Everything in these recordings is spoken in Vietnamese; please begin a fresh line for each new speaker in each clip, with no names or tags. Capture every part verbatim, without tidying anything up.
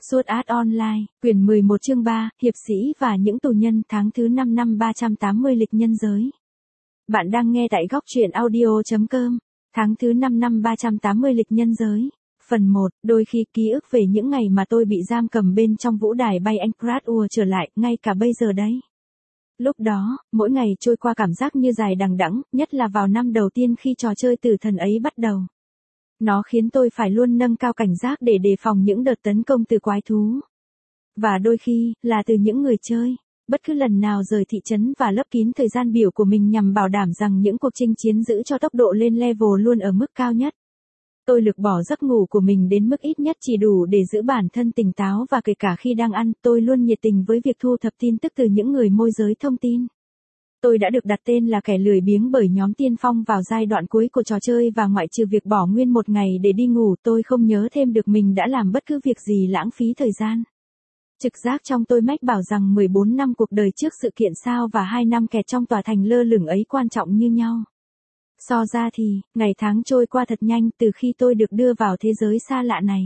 Sword Art Online, quyển mười một chương ba, Hiệp sĩ và những tù nhân tháng thứ năm năm ba trăm tám mươi lịch nhân giới. Bạn đang nghe tại góc truyện audio chấm com, tháng thứ năm năm ba trăm tám mươi lịch nhân giới. Phần một, đôi khi ký ức về những ngày mà tôi bị giam cầm bên trong vũ đài bay Anchorage ùa trở lại, ngay cả bây giờ đấy. Lúc đó, mỗi ngày trôi qua cảm giác như dài đằng đẵng, nhất là vào năm đầu tiên khi trò chơi tử thần ấy bắt đầu. Nó khiến tôi phải luôn nâng cao cảnh giác để đề phòng những đợt tấn công từ quái thú. Và đôi khi, là từ những người chơi. Bất cứ lần nào rời thị trấn và lấp kín thời gian biểu của mình nhằm bảo đảm rằng những cuộc chinh chiến giữ cho tốc độ lên level luôn ở mức cao nhất. Tôi lược bỏ giấc ngủ của mình đến mức ít nhất chỉ đủ để giữ bản thân tỉnh táo, và kể cả khi đang ăn, tôi luôn nhiệt tình với việc thu thập tin tức từ những người môi giới thông tin. Tôi đã được đặt tên là kẻ lười biếng bởi nhóm tiên phong vào giai đoạn cuối của trò chơi, và ngoại trừ việc bỏ nguyên một ngày để đi ngủ, tôi không nhớ thêm được mình đã làm bất cứ việc gì lãng phí thời gian. Trực giác trong tôi mách bảo rằng mười bốn năm cuộc đời trước sự kiện sao và hai năm kẹt trong tòa thành lơ lửng ấy quan trọng như nhau. So ra thì, ngày tháng trôi qua thật nhanh từ khi tôi được đưa vào thế giới xa lạ này.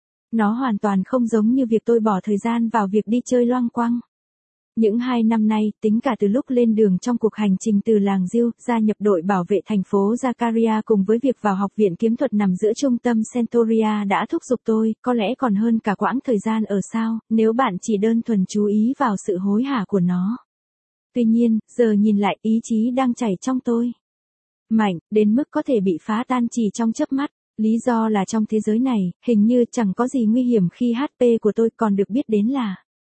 Nó hoàn toàn không giống như việc tôi bỏ thời gian vào việc đi chơi loang quăng. Những hai năm nay, tính cả từ lúc lên đường trong cuộc hành trình từ làng Diêu, gia nhập đội bảo vệ thành phố Zakaria cùng với việc vào học viện kiếm thuật nằm giữa trung tâm Centauria đã thúc giục tôi, có lẽ còn hơn cả quãng thời gian ở sao, nếu bạn chỉ đơn thuần chú ý vào sự hối hả của nó. Tuy nhiên, giờ nhìn lại, ý chí đang chảy trong tôi. Mạnh, đến mức có thể bị phá tan chỉ trong chớp mắt. Lý do là trong thế giới này, hình như chẳng có gì nguy hiểm khi hát pê của tôi còn được biết đến là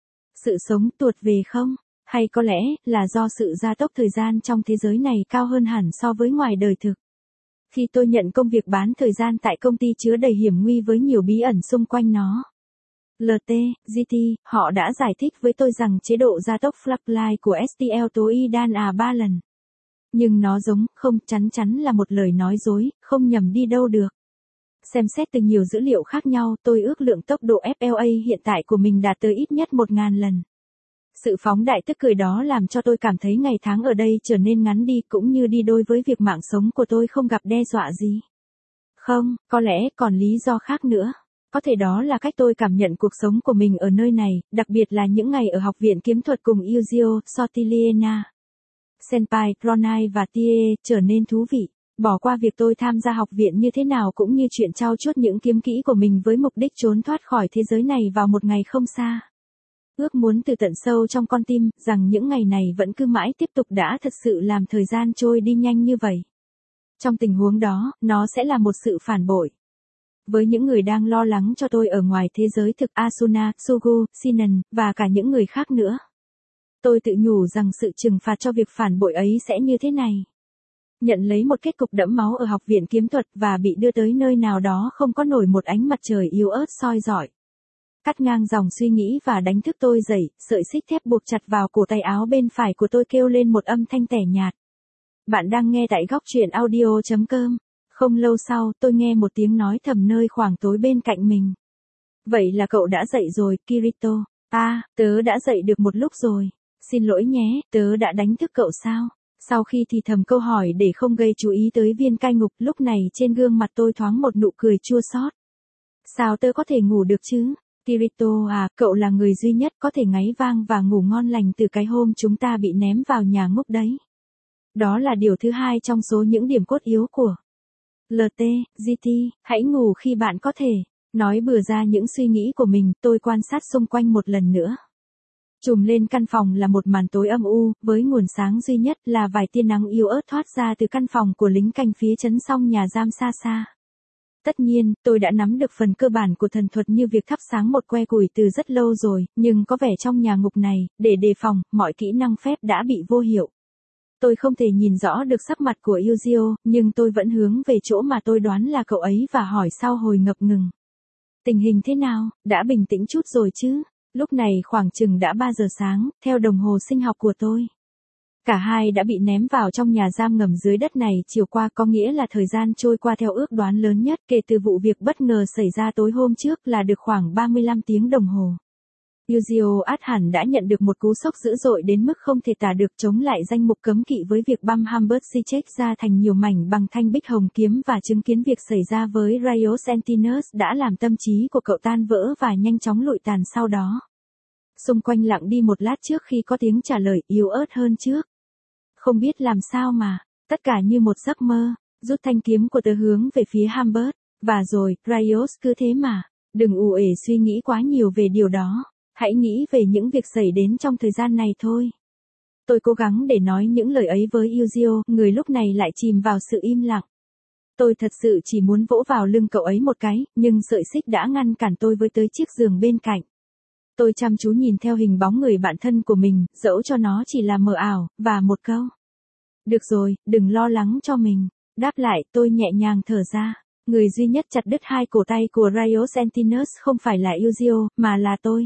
sự sống tuột về không? Hay có lẽ là do sự gia tốc thời gian trong thế giới này cao hơn hẳn so với ngoài đời thực. Khi tôi nhận công việc bán thời gian tại công ty chứa đầy hiểm nguy với nhiều bí ẩn xung quanh nó. lờ tê, giê tê, họ đã giải thích với tôi rằng chế độ gia tốc Flashlight của ét tê lờ tối đa à ba lần. Nhưng nó giống, không, chắn chắn là một lời nói dối, không nhầm đi đâu được. Xem xét từ nhiều dữ liệu khác nhau, tôi ước lượng tốc độ ép lờ a hiện tại của mình đạt tới ít nhất một nghìn lần. Sự phóng đại tức cười đó làm cho tôi cảm thấy ngày tháng ở đây trở nên ngắn đi, cũng như đi đôi với việc mạng sống của tôi không gặp đe dọa gì. Không, có lẽ còn lý do khác nữa. Có thể đó là cách tôi cảm nhận cuộc sống của mình ở nơi này, đặc biệt là những ngày ở học viện kiếm thuật cùng Yuzio, Sotiliena, Senpai, Ronai và Tie, trở nên thú vị. Bỏ qua việc tôi tham gia học viện như thế nào cũng như chuyện trau chuốt những kiếm kỹ của mình với mục đích trốn thoát khỏi thế giới này vào một ngày không xa. Ước muốn từ tận sâu trong con tim, rằng những ngày này vẫn cứ mãi tiếp tục đã thật sự làm thời gian trôi đi nhanh như vậy. Trong tình huống đó, nó sẽ là một sự phản bội. Với những người đang lo lắng cho tôi ở ngoài thế giới thực, Asuna, Sugu, Sinan, và cả những người khác nữa. Tôi tự nhủ rằng sự trừng phạt cho việc phản bội ấy sẽ như thế này. Nhận lấy một kết cục đẫm máu ở học viện kiếm thuật và bị đưa tới nơi nào đó không có nổi một ánh mặt trời yếu ớt soi rọi. Cắt ngang dòng suy nghĩ và đánh thức tôi dậy, sợi xích thép buộc chặt vào cổ tay áo bên phải của tôi kêu lên một âm thanh tẻ nhạt. Bạn đang nghe tại góc truyện audio chấm com. Không lâu sau, tôi nghe một tiếng nói thầm nơi khoảng tối bên cạnh mình. Vậy là cậu đã dậy rồi, Kirito. À, tớ đã dậy được một lúc rồi. Xin lỗi nhé, tớ đã đánh thức cậu sao? Sau khi thì thầm câu hỏi để không gây chú ý tới viên cai ngục, lúc này trên gương mặt tôi thoáng một nụ cười chua xót. Sao tớ có thể ngủ được chứ? Kirito à, cậu là người duy nhất có thể ngáy vang và ngủ ngon lành từ cái hôm chúng ta bị ném vào nhà ngục đấy. Đó là điều thứ hai trong số những điểm cốt yếu của lờ tê, giê tê, hãy ngủ khi bạn có thể. Nói bừa ra những suy nghĩ của mình, tôi quan sát xung quanh một lần nữa. Trùm lên căn phòng là một màn tối âm u, với nguồn sáng duy nhất là vài tia nắng yếu ớt thoát ra từ căn phòng của lính canh phía trấn song nhà giam xa xa. Tất nhiên, tôi đã nắm được phần cơ bản của thần thuật như việc thắp sáng một que củi từ rất lâu rồi, nhưng có vẻ trong nhà ngục này, để đề phòng, mọi kỹ năng phép đã bị vô hiệu. Tôi không thể nhìn rõ được sắc mặt của Yuzio, nhưng tôi vẫn hướng về chỗ mà tôi đoán là cậu ấy và hỏi sau hồi ngập ngừng. Tình hình thế nào, đã bình tĩnh chút rồi chứ? Lúc này khoảng chừng đã ba giờ sáng, theo đồng hồ sinh học của tôi. Cả hai đã bị ném vào trong nhà giam ngầm dưới đất này chiều qua, có nghĩa là thời gian trôi qua theo ước đoán lớn nhất kể từ vụ việc bất ngờ xảy ra tối hôm trước là được khoảng ba mươi lăm tiếng đồng hồ. Yuzio át hẳn đã nhận được một cú sốc dữ dội đến mức không thể tả được, chống lại danh mục cấm kỵ với việc băm Humbert Ziyech ra thành nhiều mảnh bằng thanh bích hồng kiếm, và chứng kiến việc xảy ra với Riot Sentinels đã làm tâm trí của cậu tan vỡ và nhanh chóng lụi tàn sau đó. Xung quanh lặng đi một lát trước khi có tiếng trả lời yếu ớt hơn trước. Không biết làm sao mà, tất cả như một giấc mơ. Rút thanh kiếm của tớ hướng về phía Humbert. Và rồi, Riot cứ thế mà. Đừng ù ể suy nghĩ quá nhiều về điều đó. Hãy nghĩ về những việc xảy đến trong thời gian này thôi. Tôi cố gắng để nói những lời ấy với Yuzio, người lúc này lại chìm vào sự im lặng. Tôi thật sự chỉ muốn vỗ vào lưng cậu ấy một cái, nhưng sợi xích đã ngăn cản tôi với tới chiếc giường bên cạnh. Tôi chăm chú nhìn theo hình bóng người bạn thân của mình, dẫu cho nó chỉ là mờ ảo, và một câu. Được rồi, đừng lo lắng cho mình. Đáp lại, tôi nhẹ nhàng thở ra. Người duy nhất chặt đứt hai cổ tay của Riot Sentinels không phải là Yuzio, mà là tôi.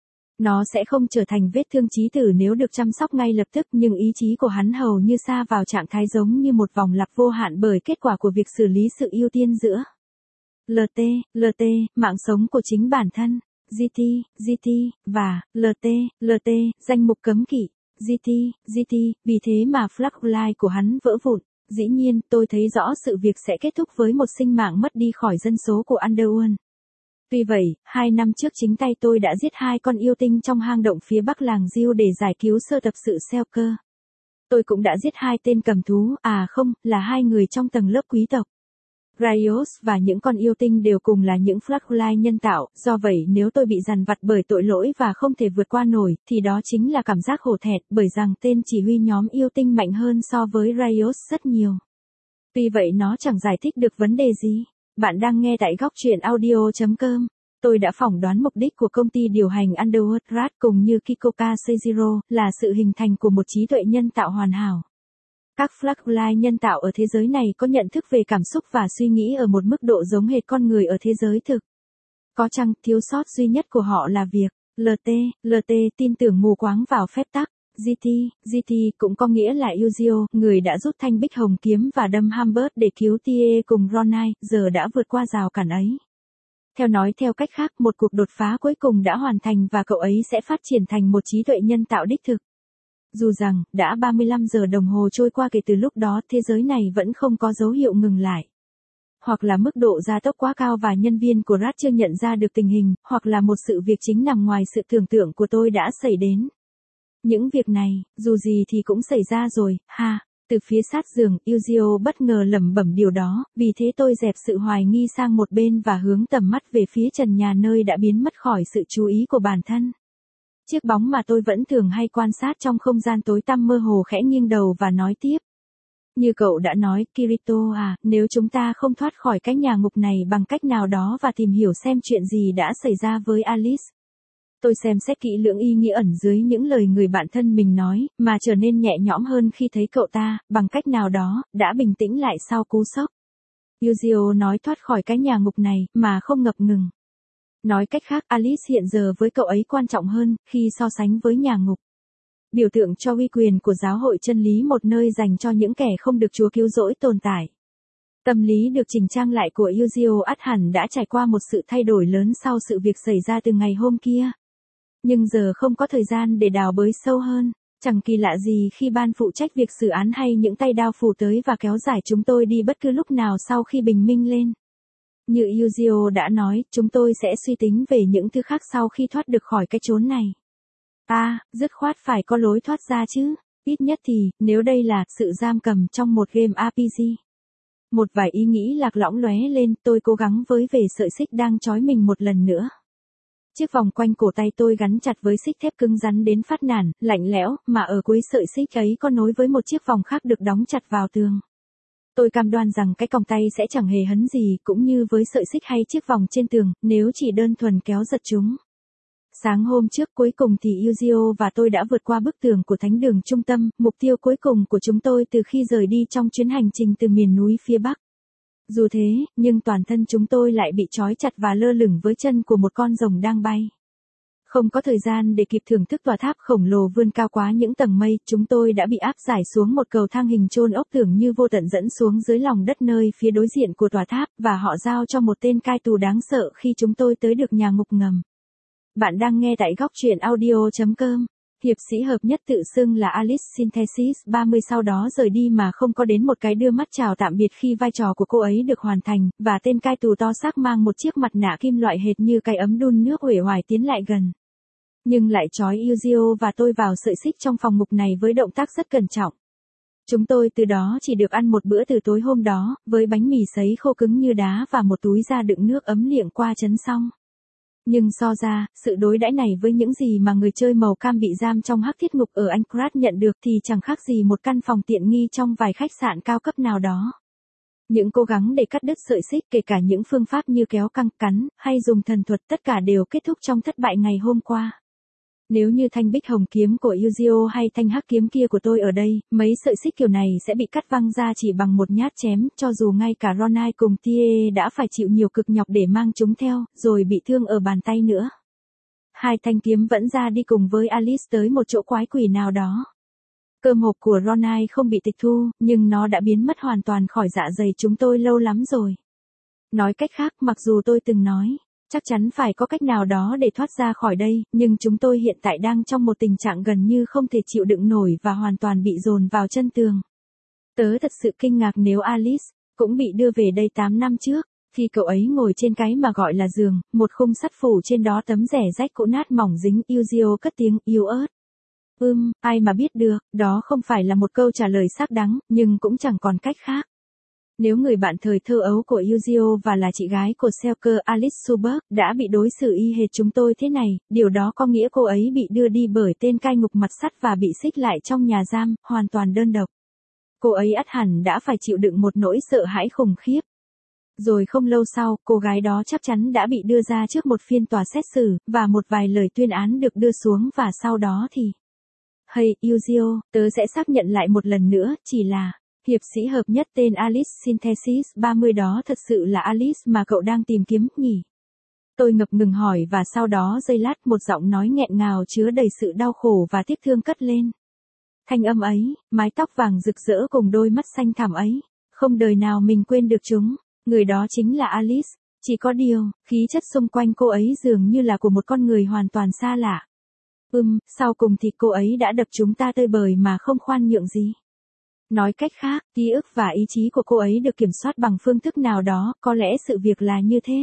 Nó sẽ không trở thành vết thương chí tử nếu được chăm sóc ngay lập tức, nhưng ý chí của hắn hầu như sa vào trạng thái giống như một vòng lặp vô hạn bởi kết quả của việc xử lý sự ưu tiên giữa lờ tê, lờ tê, mạng sống của chính bản thân, giê tê, giê tê, và lờ tê, lờ tê, danh mục cấm kỵ, giê tê, giê tê, vì thế mà Flaglide của hắn vỡ vụn. Dĩ nhiên, tôi thấy rõ sự việc sẽ kết thúc với một sinh mạng mất đi khỏi dân số của Underworld. Tuy vậy, hai năm trước chính tay tôi đã giết hai con yêu tinh trong hang động phía bắc làng Diêu để giải cứu sơ tập sự Selker. Tôi cũng đã giết hai tên cầm thú, à không, là hai người trong tầng lớp quý tộc. Riot và những con yêu tinh đều cùng là những Flaglide nhân tạo, do vậy nếu tôi bị dằn vặt bởi tội lỗi và không thể vượt qua nổi, thì đó chính là cảm giác hổ thẹn, bởi rằng tên chỉ huy nhóm yêu tinh mạnh hơn so với Riot rất nhiều. Tuy vậy nó chẳng giải thích được vấn đề gì. Bạn đang nghe tại góc truyện audio chấm com. Tôi đã phỏng đoán mục đích của công ty điều hành Underworld Rat cùng như Kikoka Seijiro là sự hình thành của một trí tuệ nhân tạo hoàn hảo. Các Flaglide nhân tạo ở thế giới này có nhận thức về cảm xúc và suy nghĩ ở một mức độ giống hệt con người ở thế giới thực. Có chăng thiếu sót duy nhất của họ là việc lờ tê, lờ tê tin tưởng mù quáng vào phép tắc. giê tê, giê tê cũng có nghĩa là Yuzio, người đã rút thanh bích hồng kiếm và đâm Humbert để cứu Tie cùng Ronai, giờ đã vượt qua rào cản ấy. Theo nói theo cách khác, một cuộc đột phá cuối cùng đã hoàn thành và cậu ấy sẽ phát triển thành một trí tuệ nhân tạo đích thực. Dù rằng, đã ba mươi lăm giờ đồng hồ trôi qua kể từ lúc đó, thế giới này vẫn không có dấu hiệu ngừng lại. Hoặc là mức độ gia tốc quá cao và nhân viên của Rat chưa nhận ra được tình hình, hoặc là một sự việc chính nằm ngoài sự tưởng tượng của tôi đã xảy đến. Những việc này, dù gì thì cũng xảy ra rồi, ha. Từ phía sát giường, Yuzio bất ngờ lẩm bẩm điều đó, vì thế tôi dẹp sự hoài nghi sang một bên và hướng tầm mắt về phía trần nhà nơi đã biến mất khỏi sự chú ý của bản thân. Chiếc bóng mà tôi vẫn thường hay quan sát trong không gian tối tăm mơ hồ khẽ nghiêng đầu và nói tiếp. Như cậu đã nói, Kirito à, nếu chúng ta không thoát khỏi cái nhà ngục này bằng cách nào đó và tìm hiểu xem chuyện gì đã xảy ra với Alice. Tôi xem xét kỹ lưỡng ý nghĩa ẩn dưới những lời người bạn thân mình nói, mà trở nên nhẹ nhõm hơn khi thấy cậu ta, bằng cách nào đó, đã bình tĩnh lại sau cú sốc. Yuzio nói thoát khỏi cái nhà ngục này, mà không ngập ngừng. Nói cách khác, Alice hiện giờ với cậu ấy quan trọng hơn, khi so sánh với nhà ngục. Biểu tượng cho uy quyền của giáo hội chân lý, một nơi dành cho những kẻ không được Chúa cứu rỗi tồn tại. Tâm lý được chỉnh trang lại của Yuzio ắt hẳn đã trải qua một sự thay đổi lớn sau sự việc xảy ra từ ngày hôm kia. Nhưng giờ không có thời gian để đào bới sâu hơn, chẳng kỳ lạ gì khi ban phụ trách việc xử án hay những tay đao phủ tới và kéo giải chúng tôi đi bất cứ lúc nào sau khi bình minh lên. Như Yuzio đã nói, chúng tôi sẽ suy tính về những thứ khác sau khi thoát được khỏi cái chốn này. À, dứt khoát phải có lối thoát ra chứ, ít nhất thì, nếu đây là sự giam cầm trong một game rờ pê giê. Một vài ý nghĩ lạc lõng lóe lên, tôi cố gắng với về sợi xích đang trói mình một lần nữa. Chiếc vòng quanh cổ tay tôi gắn chặt với xích thép cứng rắn đến phát nản, lạnh lẽo, mà ở cuối sợi xích ấy có nối với một chiếc vòng khác được đóng chặt vào tường. Tôi cam đoan rằng cái còng tay sẽ chẳng hề hấn gì, cũng như với sợi xích hay chiếc vòng trên tường, nếu chỉ đơn thuần kéo giật chúng. Sáng hôm trước cuối cùng thì Yuzio và tôi đã vượt qua bức tường của thánh đường trung tâm, mục tiêu cuối cùng của chúng tôi từ khi rời đi trong chuyến hành trình từ miền núi phía Bắc. Dù thế, nhưng toàn thân chúng tôi lại bị trói chặt và lơ lửng với chân của một con rồng đang bay. Không có thời gian để kịp thưởng thức tòa tháp khổng lồ vươn cao quá những tầng mây, chúng tôi đã bị áp giải xuống một cầu thang hình chôn ốc tưởng như vô tận dẫn xuống dưới lòng đất nơi phía đối diện của tòa tháp, và họ giao cho một tên cai tù đáng sợ khi chúng tôi tới được nhà ngục ngầm. Bạn đang nghe tại góc truyện audio.com. Hiệp sĩ hợp nhất tự xưng là Alice Synthesis ba mươi sau đó rời đi mà không có đến một cái đưa mắt chào tạm biệt khi vai trò của cô ấy được hoàn thành, và tên cai tù to xác mang một chiếc mặt nạ kim loại hệt như cái ấm đun nước uể oải tiến lại gần. Nhưng lại trói Yuzio và tôi vào sợi xích trong phòng ngục này với động tác rất cẩn trọng. Chúng tôi từ đó chỉ được ăn một bữa từ tối hôm đó, với bánh mì sấy khô cứng như đá và một túi da đựng nước ấm liệng qua chấn xong. Nhưng so ra, sự đối đãi này với những gì mà người chơi màu cam bị giam trong hắc thiết ngục ở Anchorage nhận được thì chẳng khác gì một căn phòng tiện nghi trong vài khách sạn cao cấp nào đó. Những cố gắng để cắt đứt sợi xích, kể cả những phương pháp như kéo căng, cắn, hay dùng thần thuật, tất cả đều kết thúc trong thất bại ngày hôm qua. Nếu như thanh bích hồng kiếm của Yuzio hay thanh hắc kiếm kia của tôi ở đây, mấy sợi xích kiểu này sẽ bị cắt văng ra chỉ bằng một nhát chém, cho dù ngay cả Ronai cùng Tie đã phải chịu nhiều cực nhọc để mang chúng theo, rồi bị thương ở bàn tay nữa. Hai thanh kiếm vẫn ra đi cùng với Alice tới một chỗ quái quỷ nào đó. Cơm hộp của Ronai không bị tịch thu, nhưng nó đã biến mất hoàn toàn khỏi dạ dày chúng tôi lâu lắm rồi. Nói cách khác, mặc dù tôi từng nói, chắc chắn phải có cách nào đó để thoát ra khỏi đây, nhưng chúng tôi hiện tại đang trong một tình trạng gần như không thể chịu đựng nổi và hoàn toàn bị dồn vào chân tường. Tớ thật sự kinh ngạc nếu Alice cũng bị đưa về đây tám năm trước, khi cậu ấy ngồi trên cái mà gọi là giường, một khung sắt phủ trên đó tấm rẻ rách cũ nát mỏng dính. Yuzio cất tiếng yếu ớt. Ừm, ai mà biết được, đó không phải là một câu trả lời xác đáng, nhưng cũng chẳng còn cách khác. Nếu người bạn thời thơ ấu của Yuzio và là chị gái của Selker Alice Suberg đã bị đối xử y hệt chúng tôi thế này, điều đó có nghĩa cô ấy bị đưa đi bởi tên cai ngục mặt sắt và bị xích lại trong nhà giam, hoàn toàn đơn độc. Cô ấy ắt hẳn đã phải chịu đựng một nỗi sợ hãi khủng khiếp. Rồi không lâu sau, cô gái đó chắc chắn đã bị đưa ra trước một phiên tòa xét xử, và một vài lời tuyên án được đưa xuống và sau đó thì... Hey, Yuzio, tớ sẽ xác nhận lại một lần nữa, chỉ là... Hiệp sĩ hợp nhất tên Alice Synthesis ba mươi đó thật sự là Alice mà cậu đang tìm kiếm, nhỉ? Tôi ngập ngừng hỏi và sau đó giây lát một giọng nói nghẹn ngào chứa đầy sự đau khổ và tiếc thương cất lên. Thanh âm ấy, mái tóc vàng rực rỡ cùng đôi mắt xanh thẳm ấy, không đời nào mình quên được chúng. Người đó chính là Alice, chỉ có điều, khí chất xung quanh cô ấy dường như là của một con người hoàn toàn xa lạ. Ừm, sau cùng thì cô ấy đã đập chúng ta tơi bời mà không khoan nhượng gì. Nói cách khác, ký ức và ý chí của cô ấy được kiểm soát bằng phương thức nào đó, có lẽ sự việc là như thế.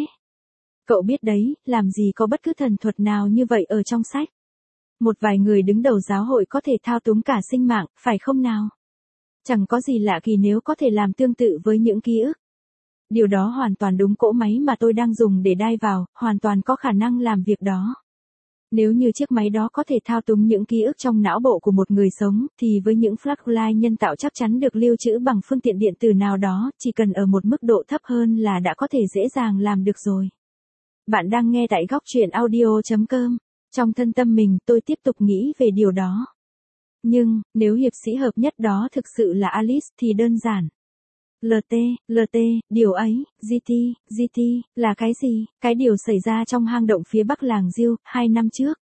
Cậu biết đấy, làm gì có bất cứ thần thuật nào như vậy ở trong sách. Một vài người đứng đầu giáo hội có thể thao túng cả sinh mạng, phải không nào? Chẳng có gì lạ kỳ nếu có thể làm tương tự với những ký ức. Điều đó hoàn toàn đúng, cỗ máy mà tôi đang dùng để đai vào, hoàn toàn có khả năng làm việc đó. Nếu như chiếc máy đó có thể thao túng những ký ức trong não bộ của một người sống, thì với những flash nhân tạo chắc chắn được lưu trữ bằng phương tiện điện tử nào đó, chỉ cần ở một mức độ thấp hơn là đã có thể dễ dàng làm được rồi. Bạn đang nghe tại góc truyện audio.com. Trong thân tâm mình, tôi tiếp tục nghĩ về điều đó. Nhưng, nếu hiệp sĩ hợp nhất đó thực sự là Alice thì đơn giản. lờ tê, lờ tê, điều ấy, giê tê, giê tê, là cái gì? Cái điều xảy ra trong hang động phía bắc làng Diêu, hai năm trước.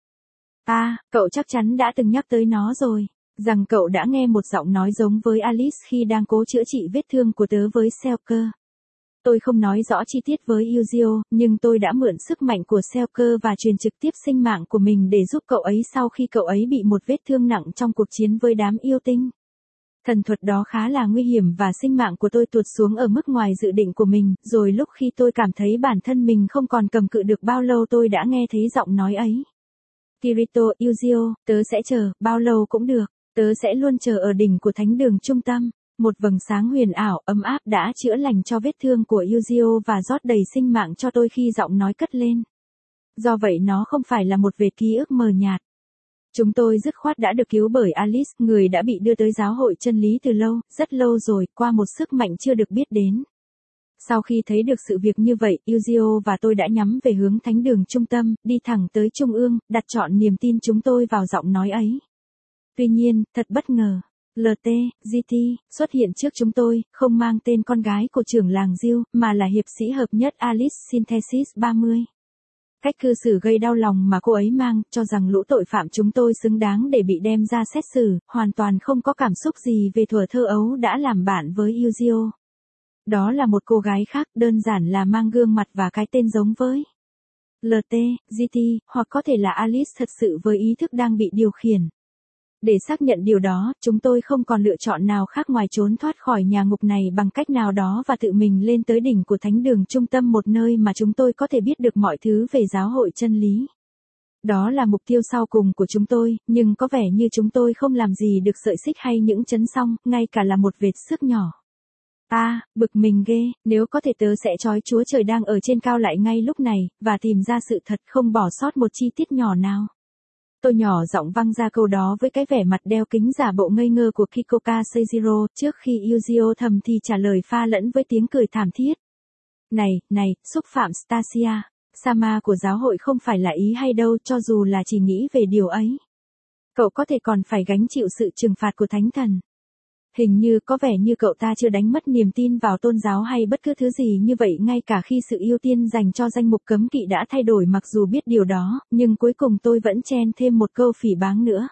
À, cậu chắc chắn đã từng nhắc tới nó rồi, rằng cậu đã nghe một giọng nói giống với Alice khi đang cố chữa trị vết thương của tớ với Selker. Tôi không nói rõ chi tiết với Yuzio, nhưng tôi đã mượn sức mạnh của Selker và truyền trực tiếp sinh mạng của mình để giúp cậu ấy sau khi cậu ấy bị một vết thương nặng trong cuộc chiến với đám yêu tinh. Thần thuật đó khá là nguy hiểm và sinh mạng của tôi tuột xuống ở mức ngoài dự định của mình, rồi lúc khi tôi cảm thấy bản thân mình không còn cầm cự được bao lâu tôi đã nghe thấy giọng nói ấy. Kirito, Yuzio, tớ sẽ chờ, bao lâu cũng được, tớ sẽ luôn chờ ở đỉnh của thánh đường trung tâm. Một vầng sáng huyền ảo, ấm áp đã chữa lành cho vết thương của Yuzio và rót đầy sinh mạng cho tôi khi giọng nói cất lên. Do vậy nó không phải là một vệt ký ức mờ nhạt. Chúng tôi dứt khoát đã được cứu bởi Alice, người đã bị đưa tới giáo hội chân lý từ lâu, rất lâu rồi, qua một sức mạnh chưa được biết đến. Sau khi thấy được sự việc như vậy, Yuzio và tôi đã nhắm về hướng thánh đường trung tâm, đi thẳng tới trung ương, đặt trọn niềm tin chúng tôi vào giọng nói ấy. Tuy nhiên, thật bất ngờ, lờ tê, giê tê, xuất hiện trước chúng tôi, không mang tên con gái của trưởng làng Diêu, mà là hiệp sĩ hợp nhất Alice Synthesis ba mươi. Cách cư xử gây đau lòng mà cô ấy mang, cho rằng lũ tội phạm chúng tôi xứng đáng để bị đem ra xét xử, hoàn toàn không có cảm xúc gì về thuở thơ ấu đã làm bạn với Yuzio. Đó là một cô gái khác, đơn giản là mang gương mặt và cái tên giống với lờ tê, giê tê, hoặc có thể là Alice thật sự với ý thức đang bị điều khiển. Để xác nhận điều đó, chúng tôi không còn lựa chọn nào khác ngoài trốn thoát khỏi nhà ngục này bằng cách nào đó và tự mình lên tới đỉnh của thánh đường trung tâm, một nơi mà chúng tôi có thể biết được mọi thứ về giáo hội chân lý. Đó là mục tiêu sau cùng của chúng tôi, nhưng có vẻ như chúng tôi không làm gì được sợi xích hay những chấn song, ngay cả là một vệt xước nhỏ. À, bực mình ghê, nếu có thể tớ sẽ trói Chúa Trời đang ở trên cao lại ngay lúc này, và tìm ra sự thật, không bỏ sót một chi tiết nhỏ nào. Tôi nhỏ giọng văng ra câu đó với cái vẻ mặt đeo kính giả bộ ngây ngơ của Kikoka Seijiro, trước khi Yuzio thầm thì trả lời pha lẫn với tiếng cười thảm thiết. Này, này, xúc phạm Stasia, Sama của giáo hội không phải là ý hay đâu, cho dù là chỉ nghĩ về điều ấy. Cậu có thể còn phải gánh chịu sự trừng phạt của thánh thần. Hình như có vẻ như cậu ta chưa đánh mất niềm tin vào tôn giáo hay bất cứ thứ gì như vậy, ngay cả khi sự ưu tiên dành cho danh mục cấm kỵ đã thay đổi. Mặc dù biết điều đó, nhưng cuối cùng tôi vẫn chen thêm một câu phỉ báng nữa.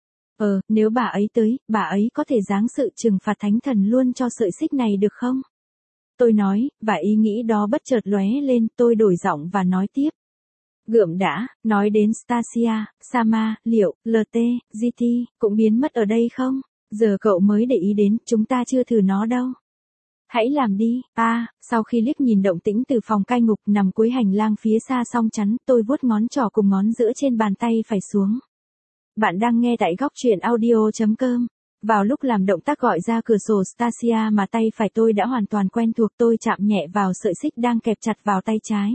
Ờ, nếu bà ấy tới, bà ấy có thể giáng sự trừng phạt thánh thần luôn cho sợi xích này được không? Tôi nói, và ý nghĩ đó bất chợt lóe lên, tôi đổi giọng và nói tiếp. Gượm đã, nói đến Stasia, Sama, liệu, lờ tê, giê tê, cũng biến mất ở đây không? Giờ cậu mới để ý đến, chúng ta chưa thử nó đâu. Hãy làm đi. À, sau khi liếc nhìn động tĩnh từ phòng cai ngục nằm cuối hành lang phía xa song chắn, tôi vuốt ngón trỏ cùng ngón giữa trên bàn tay phải xuống. Bạn đang nghe tại góc truyện audio chấm com. Vào lúc làm động tác gọi ra cửa sổ Stasia mà tay phải tôi đã hoàn toàn quen thuộc, tôi chạm nhẹ vào sợi xích đang kẹp chặt vào tay trái.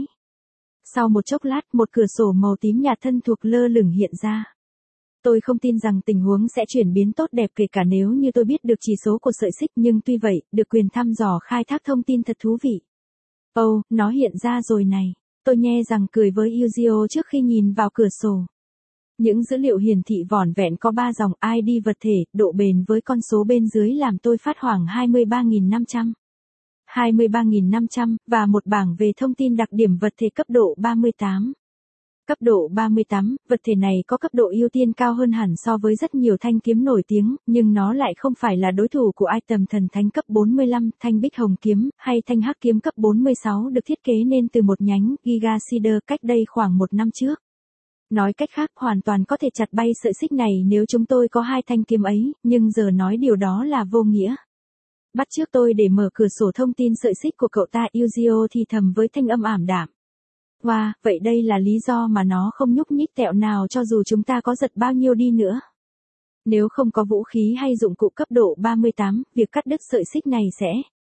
Sau một chốc lát, một cửa sổ màu tím nhạt thân thuộc lơ lửng hiện ra. Tôi không tin rằng tình huống sẽ chuyển biến tốt đẹp kể cả nếu như tôi biết được chỉ số của sợi xích, nhưng tuy vậy, được quyền thăm dò khai thác thông tin thật thú vị. Ồ, oh, nó hiện ra rồi này. Tôi nhe răng cười với Yuzio trước khi nhìn vào cửa sổ. Những dữ liệu hiển thị vỏn vẹn có ba dòng i đê vật thể, độ bền với con số bên dưới làm tôi phát hoảng hai mươi ba nghìn năm trăm. hai mươi ba nghìn năm trăm, và một bảng về thông tin đặc điểm vật thể cấp độ ba mươi tám. Cấp độ ba mươi tám, vật thể này có cấp độ ưu tiên cao hơn hẳn so với rất nhiều thanh kiếm nổi tiếng, nhưng nó lại không phải là đối thủ của item thần thánh cấp bốn mươi lăm, thanh bích hồng kiếm, hay thanh hắc kiếm cấp bốn mươi sáu được thiết kế nên từ một nhánh Giga Seeder cách đây khoảng một năm trước. Nói cách khác, hoàn toàn có thể chặt bay sợi xích này nếu chúng tôi có hai thanh kiếm ấy, nhưng giờ nói điều đó là vô nghĩa. Bắt chước tôi để mở cửa sổ thông tin sợi xích của cậu ta, Yuzio thì thầm với thanh âm ảm đạm. Wow, vậy đây là lý do mà nó không nhúc nhích tẹo nào cho dù chúng ta có giật bao nhiêu đi nữa. Nếu không có vũ khí hay dụng cụ cấp độ ba mươi tám, việc cắt đứt sợi xích này sẽ...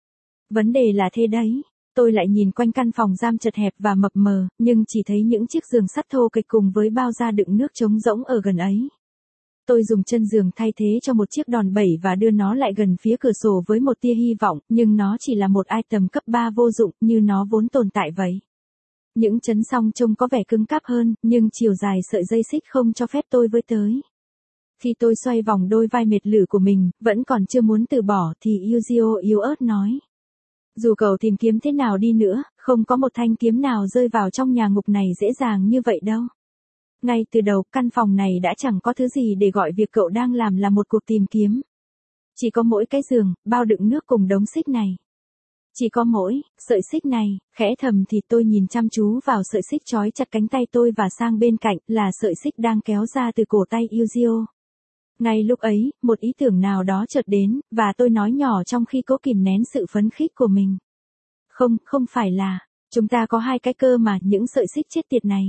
Vấn đề là thế đấy. Tôi lại nhìn quanh căn phòng giam chật hẹp và mập mờ, nhưng chỉ thấy những chiếc giường sắt thô kịch cùng với bao da đựng nước trống rỗng ở gần ấy. Tôi dùng chân giường thay thế cho một chiếc đòn bẩy và đưa nó lại gần phía cửa sổ với một tia hy vọng, nhưng nó chỉ là một item cấp ba vô dụng như nó vốn tồn tại vậy. Những chấn song trông có vẻ cứng cáp hơn, nhưng chiều dài sợi dây xích không cho phép tôi với tới. Khi tôi xoay vòng đôi vai mệt lử của mình, vẫn còn chưa muốn từ bỏ thì Yuzio yếu ớt nói. Dù cậu tìm kiếm thế nào đi nữa, không có một thanh kiếm nào rơi vào trong nhà ngục này dễ dàng như vậy đâu. Ngay từ đầu, căn phòng này đã chẳng có thứ gì để gọi việc cậu đang làm là một cuộc tìm kiếm. Chỉ có mỗi cái giường, bao đựng nước cùng đống xích này. Chỉ có mỗi, sợi xích này, khẽ thầm thì tôi nhìn chăm chú vào sợi xích trói chặt cánh tay tôi và sang bên cạnh là sợi xích đang kéo ra từ cổ tay Yuzio. Ngay lúc ấy, một ý tưởng nào đó chợt đến, và tôi nói nhỏ trong khi cố kìm nén sự phấn khích của mình. Không, không phải là, chúng ta có hai cái cơ mà, những sợi xích chết tiệt này.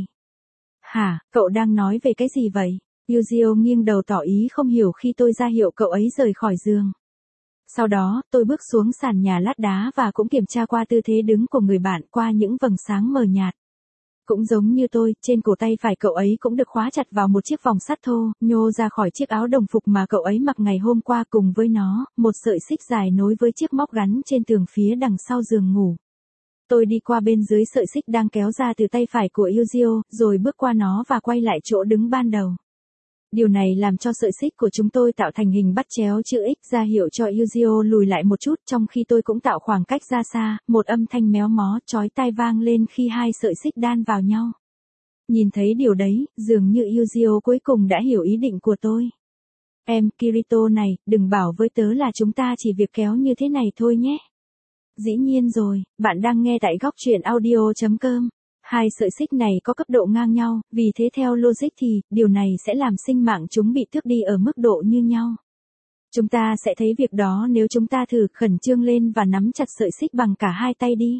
Hả, cậu đang nói về cái gì vậy? Yuzio nghiêng đầu tỏ ý không hiểu khi tôi ra hiệu cậu ấy rời khỏi giường. Sau đó, tôi bước xuống sàn nhà lát đá và cũng kiểm tra qua tư thế đứng của người bạn qua những vầng sáng mờ nhạt. Cũng giống như tôi, trên cổ tay phải cậu ấy cũng được khóa chặt vào một chiếc vòng sắt thô, nhô ra khỏi chiếc áo đồng phục mà cậu ấy mặc ngày hôm qua, cùng với nó, một sợi xích dài nối với chiếc móc gắn trên tường phía đằng sau giường ngủ. Tôi đi qua bên dưới sợi xích đang kéo ra từ tay phải của Yuzio, rồi bước qua nó và quay lại chỗ đứng ban đầu. Điều này làm cho sợi xích của chúng tôi tạo thành hình bắt chéo chữ X, ra hiệu cho Yuzio lùi lại một chút, trong khi tôi cũng tạo khoảng cách ra xa. Một âm thanh méo mó, chói tai vang lên khi hai sợi xích đan vào nhau. Nhìn thấy điều đấy, dường như Yuzio cuối cùng đã hiểu ý định của tôi. Em, Kirito này, đừng bảo với tớ là chúng ta chỉ việc kéo như thế này thôi nhé. Dĩ nhiên rồi, bạn đang nghe tại góc truyện audio chấm com. Hai sợi xích này có cấp độ ngang nhau, vì thế theo logic thì, điều này sẽ làm sinh mạng chúng bị tước đi ở mức độ như nhau. Chúng ta sẽ thấy việc đó nếu chúng ta thử khẩn trương lên và nắm chặt sợi xích bằng cả hai tay đi.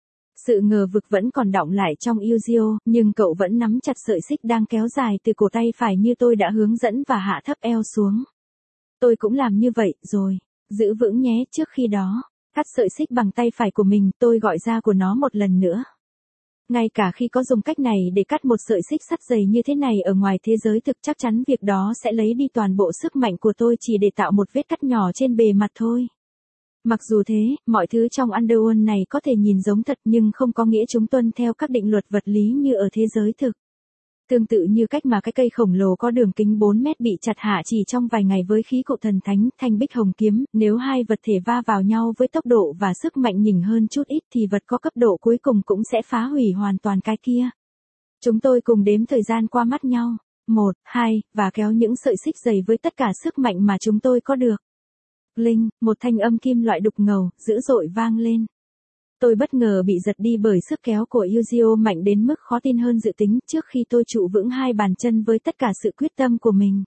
Sự ngờ vực vẫn còn đọng lại trong Yuzio, nhưng cậu vẫn nắm chặt sợi xích đang kéo dài từ cổ tay phải như tôi đã hướng dẫn và hạ thấp eo xuống. Tôi cũng làm như vậy, rồi. Giữ vững nhé, trước khi đó. Cắt sợi xích bằng tay phải của mình, tôi gọi ra của nó một lần nữa. Ngay cả khi có dùng cách này để cắt một sợi xích sắt dày như thế này ở ngoài thế giới thực, chắc chắn việc đó sẽ lấy đi toàn bộ sức mạnh của tôi chỉ để tạo một vết cắt nhỏ trên bề mặt thôi. Mặc dù thế, mọi thứ trong Underworld này có thể nhìn giống thật nhưng không có nghĩa chúng tuân theo các định luật vật lý như ở thế giới thực. Tương tự như cách mà cái cây khổng lồ có đường kính bốn mét bị chặt hạ chỉ trong vài ngày với khí cụ thần thánh, thanh bích hồng kiếm, nếu hai vật thể va vào nhau với tốc độ và sức mạnh nhỉnh hơn chút ít thì vật có cấp độ cuối cùng cũng sẽ phá hủy hoàn toàn cái kia. Chúng tôi cùng đếm thời gian qua mắt nhau, một, hai, và kéo những sợi xích dày với tất cả sức mạnh mà chúng tôi có được. Linh, một thanh âm kim loại đục ngầu, dữ dội vang lên. Tôi bất ngờ bị giật đi bởi sức kéo của Yuzio mạnh đến mức khó tin hơn dự tính trước khi tôi trụ vững hai bàn chân với tất cả sự quyết tâm của mình.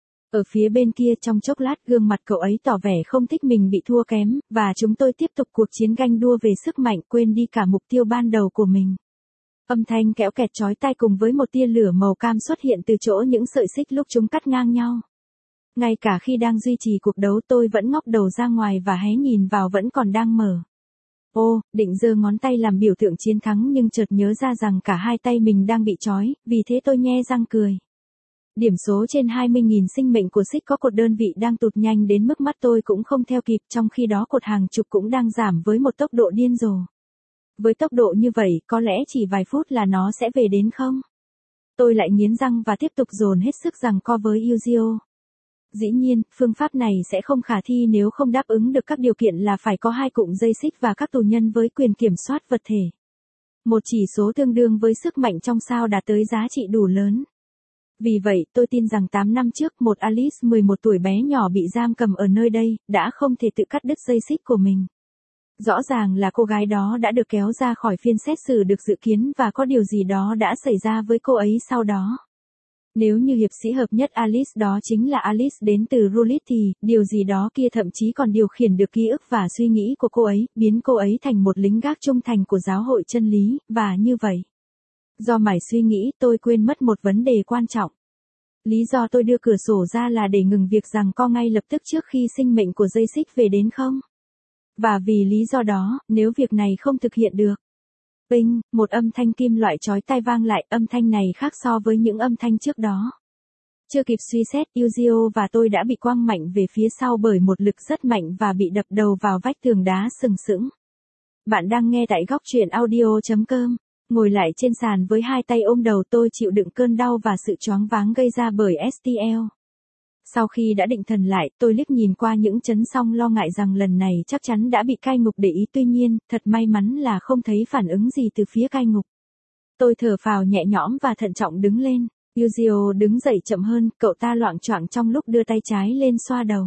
Ở phía bên kia trong chốc lát gương mặt cậu ấy tỏ vẻ không thích mình bị thua kém, và chúng tôi tiếp tục cuộc chiến ganh đua về sức mạnh quên đi cả mục tiêu ban đầu của mình. Âm thanh kéo kẹt chói tai cùng với một tia lửa màu cam xuất hiện từ chỗ những sợi xích lúc chúng cắt ngang nhau. Ngay cả khi đang duy trì cuộc đấu tôi vẫn ngóc đầu ra ngoài và hé nhìn vào vẫn còn đang mở. Ô, định giơ ngón tay làm biểu tượng chiến thắng nhưng chợt nhớ ra rằng cả hai tay mình đang bị trói, vì thế tôi nhe răng cười. Điểm số trên hai mươi nghìn sinh mệnh của xích có cột đơn vị đang tụt nhanh đến mức mắt tôi cũng không theo kịp, trong khi đó cột hàng chục cũng đang giảm với một tốc độ điên rồ. Với tốc độ như vậy, có lẽ chỉ vài phút là nó sẽ về đến không? Tôi lại nghiến răng và tiếp tục dồn hết sức giằng co với Yuzio. Dĩ nhiên, phương pháp này sẽ không khả thi nếu không đáp ứng được các điều kiện là phải có hai cụm dây xích và các tù nhân với quyền kiểm soát vật thể. Một chỉ số tương đương với sức mạnh trong sao đạt tới giá trị đủ lớn. Vì vậy, tôi tin rằng tám năm trước một Alice mười một tuổi bé nhỏ bị giam cầm ở nơi đây, đã không thể tự cắt đứt dây xích của mình. Rõ ràng là cô gái đó đã được kéo ra khỏi phiên xét xử được dự kiến và có điều gì đó đã xảy ra với cô ấy sau đó. Nếu như hiệp sĩ hợp nhất Alice đó chính là Alice đến từ Rulit thì, điều gì đó kia thậm chí còn điều khiển được ký ức và suy nghĩ của cô ấy, biến cô ấy thành một lính gác trung thành của giáo hội chân lý, và như vậy. Do mải suy nghĩ tôi quên mất một vấn đề quan trọng. Lý do tôi đưa cửa sổ ra là để ngừng việc giằng co ngay lập tức trước khi sinh mệnh của dây xích về đến không? Và vì lý do đó, nếu việc này không thực hiện được. Ping, một âm thanh kim loại chói tai vang lại, âm thanh này khác so với những âm thanh trước đó. Chưa kịp suy xét, Yuzio và tôi đã bị quăng mạnh về phía sau bởi một lực rất mạnh và bị đập đầu vào vách tường đá sừng sững. Bạn đang nghe tại góc truyện audio chấm com. Ngồi lại trên sàn với hai tay ôm đầu tôi chịu đựng cơn đau và sự choáng váng gây ra bởi ét tê lờ. Sau khi đã định thần lại, tôi liếc nhìn qua những chấn xong lo ngại rằng lần này chắc chắn đã bị cai ngục để ý, tuy nhiên, thật may mắn là không thấy phản ứng gì từ phía cai ngục. Tôi thở phào nhẹ nhõm và thận trọng đứng lên. Yuzio đứng dậy chậm hơn, cậu ta loạng choạng trong lúc đưa tay trái lên xoa đầu.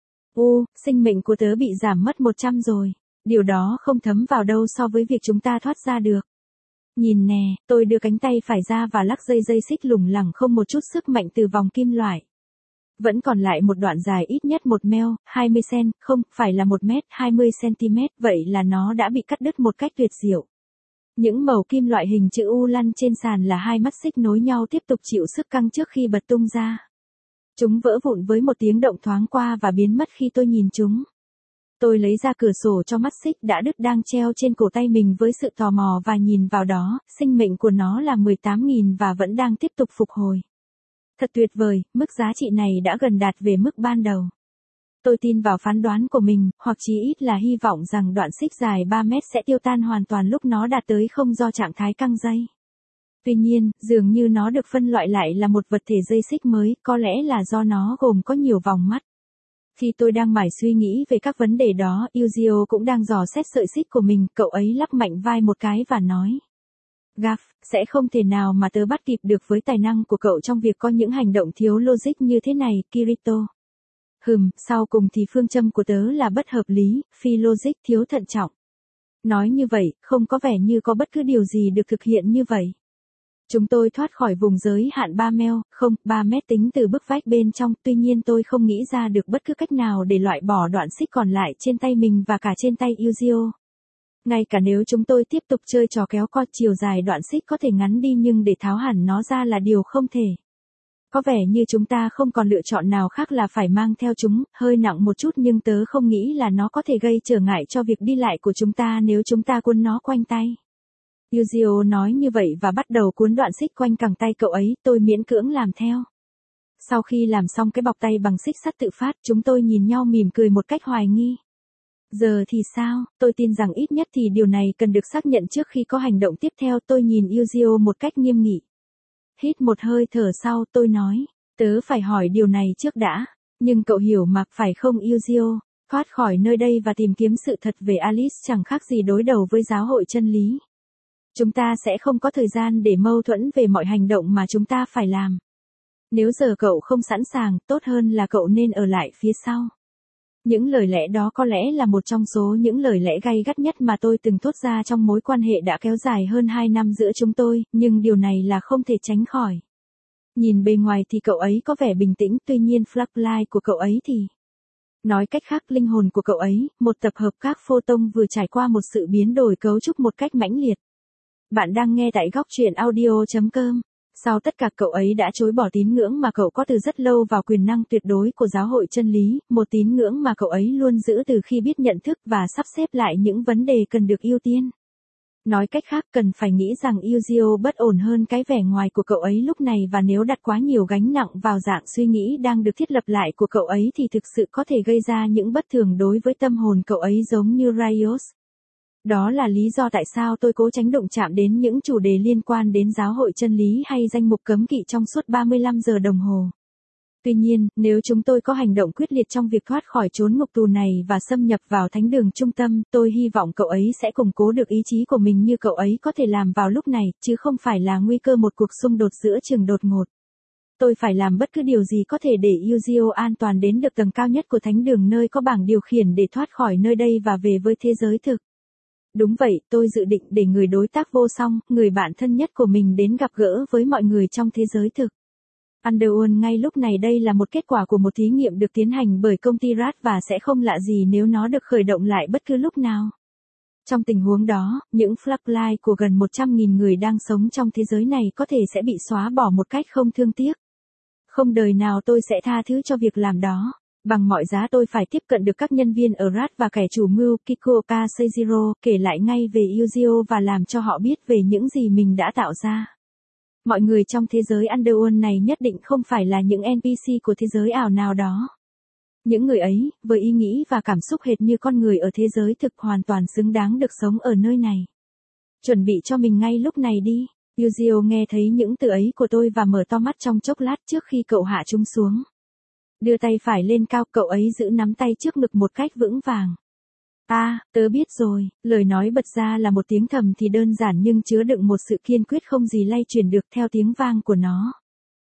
U, sinh mệnh của tớ bị giảm mất một trăm rồi. Điều đó không thấm vào đâu so với việc chúng ta thoát ra được. Nhìn nè, tôi đưa cánh tay phải ra và lắc dây dây xích lủng lẳng không một chút sức mạnh từ vòng kim loại. Vẫn còn lại một đoạn dài ít nhất một meo, hai mươi xen, không, phải là một mét, hai mươi xăng-ti-mét, vậy là nó đã bị cắt đứt một cách tuyệt diệu. Những mẩu kim loại hình chữ U lăn trên sàn là hai mắt xích nối nhau tiếp tục chịu sức căng trước khi bật tung ra. Chúng vỡ vụn với một tiếng động thoáng qua và biến mất khi tôi nhìn chúng. Tôi lấy ra cửa sổ cho mắt xích đã đứt đang treo trên cổ tay mình với sự tò mò và nhìn vào đó, sinh mệnh của nó là mười tám nghìn và vẫn đang tiếp tục phục hồi. Thật tuyệt vời, mức giá trị này đã gần đạt về mức ban đầu. Tôi tin vào phán đoán của mình, hoặc chí ít là hy vọng rằng đoạn xích dài ba mét sẽ tiêu tan hoàn toàn lúc nó đạt tới không do trạng thái căng dây. Tuy nhiên, dường như nó được phân loại lại là một vật thể dây xích mới, có lẽ là do nó gồm có nhiều vòng mắt. Khi tôi đang mải suy nghĩ về các vấn đề đó, Yuzio cũng đang dò xét sợi xích của mình, cậu ấy lắc mạnh vai một cái và nói. Gaff, sẽ không thể nào mà tớ bắt kịp được với tài năng của cậu trong việc có những hành động thiếu logic như thế này, Kirito. Hừm, sau cùng thì phương châm của tớ là bất hợp lý, phi logic, thiếu thận trọng. Nói như vậy, không có vẻ như có bất cứ điều gì được thực hiện như vậy. Chúng tôi thoát khỏi vùng giới hạn ba mét, không, ba mét tính từ bức vách bên trong, tuy nhiên tôi không nghĩ ra được bất cứ cách nào để loại bỏ đoạn xích còn lại trên tay mình và cả trên tay Yuzio. Ngay cả nếu chúng tôi tiếp tục chơi trò kéo co, chiều dài đoạn xích có thể ngắn đi nhưng để tháo hẳn nó ra là điều không thể. Có vẻ như chúng ta không còn lựa chọn nào khác là phải mang theo chúng, hơi nặng một chút nhưng tớ không nghĩ là nó có thể gây trở ngại cho việc đi lại của chúng ta nếu chúng ta cuốn nó quanh tay. Yuzio nói như vậy và bắt đầu cuốn đoạn xích quanh cẳng tay cậu ấy, tôi miễn cưỡng làm theo. Sau khi làm xong cái bọc tay bằng xích sắt tự phát, chúng tôi nhìn nhau mỉm cười một cách hoài nghi. Giờ thì sao, tôi tin rằng ít nhất thì điều này cần được xác nhận trước khi có hành động tiếp theo. Tôi nhìn Yuzio một cách nghiêm nghị. Hít một hơi thở sau, tôi nói, tớ phải hỏi điều này trước đã, nhưng cậu hiểu mà, phải không Yuzio? Thoát khỏi nơi đây và tìm kiếm sự thật về Alice chẳng khác gì đối đầu với giáo hội chân lý. Chúng ta sẽ không có thời gian để mâu thuẫn về mọi hành động mà chúng ta phải làm. Nếu giờ cậu không sẵn sàng, tốt hơn là cậu nên ở lại phía sau. Những lời lẽ đó có lẽ là một trong số những lời lẽ gay gắt nhất mà tôi từng thốt ra trong mối quan hệ đã kéo dài hơn hai năm giữa chúng tôi, nhưng điều này là không thể tránh khỏi. Nhìn bề ngoài thì cậu ấy có vẻ bình tĩnh, tuy nhiên flatline của cậu ấy thì... Nói cách khác, linh hồn của cậu ấy, một tập hợp các photon vừa trải qua một sự biến đổi cấu trúc một cách mãnh liệt. Bạn đang nghe tại góc truyện audio chấm com. Sau tất cả cậu ấy đã chối bỏ tín ngưỡng mà cậu có từ rất lâu vào quyền năng tuyệt đối của giáo hội chân lý, một tín ngưỡng mà cậu ấy luôn giữ từ khi biết nhận thức và sắp xếp lại những vấn đề cần được ưu tiên. Nói cách khác, cần phải nghĩ rằng Yuzio bất ổn hơn cái vẻ ngoài của cậu ấy lúc này, và nếu đặt quá nhiều gánh nặng vào dạng suy nghĩ đang được thiết lập lại của cậu ấy thì thực sự có thể gây ra những bất thường đối với tâm hồn cậu ấy giống như Rios. Đó là lý do tại sao tôi cố tránh đụng chạm đến những chủ đề liên quan đến giáo hội chân lý hay danh mục cấm kỵ trong suốt ba mươi lăm giờ đồng hồ. Tuy nhiên, nếu chúng tôi có hành động quyết liệt trong việc thoát khỏi chốn ngục tù này và xâm nhập vào thánh đường trung tâm, tôi hy vọng cậu ấy sẽ củng cố được ý chí của mình như cậu ấy có thể làm vào lúc này, chứ không phải là nguy cơ một cuộc xung đột giữa chừng đột ngột. Tôi phải làm bất cứ điều gì có thể để Yuzio an toàn đến được tầng cao nhất của thánh đường nơi có bảng điều khiển để thoát khỏi nơi đây và về với thế giới thực. Đúng vậy, tôi dự định để người đối tác vô song, người bạn thân nhất của mình đến gặp gỡ với mọi người trong thế giới thực. Underworld ngay lúc này đây là một kết quả của một thí nghiệm được tiến hành bởi công ty Rat và sẽ không lạ gì nếu nó được khởi động lại bất cứ lúc nào. Trong tình huống đó, những flatline của gần một trăm nghìn người đang sống trong thế giới này có thể sẽ bị xóa bỏ một cách không thương tiếc. Không đời nào tôi sẽ tha thứ cho việc làm đó. Bằng mọi giá tôi phải tiếp cận được các nhân viên ở Rat và kẻ chủ mưu Kikuoka Seijiro, kể lại ngay về Yuzio và làm cho họ biết về những gì mình đã tạo ra. Mọi người trong thế giới Underworld này nhất định không phải là những en pê xê của thế giới ảo nào đó. Những người ấy, với ý nghĩ và cảm xúc hệt như con người ở thế giới thực, hoàn toàn xứng đáng được sống ở nơi này. Chuẩn bị cho mình ngay lúc này đi. Yuzio nghe thấy những từ ấy của tôi và mở to mắt trong chốc lát trước khi cậu hạ chúng xuống. Đưa tay phải lên cao, cậu ấy giữ nắm tay trước ngực một cách vững vàng. À, tớ biết rồi, lời nói bật ra là một tiếng thầm thì đơn giản nhưng chứa đựng một sự kiên quyết không gì lay chuyển được theo tiếng vang của nó.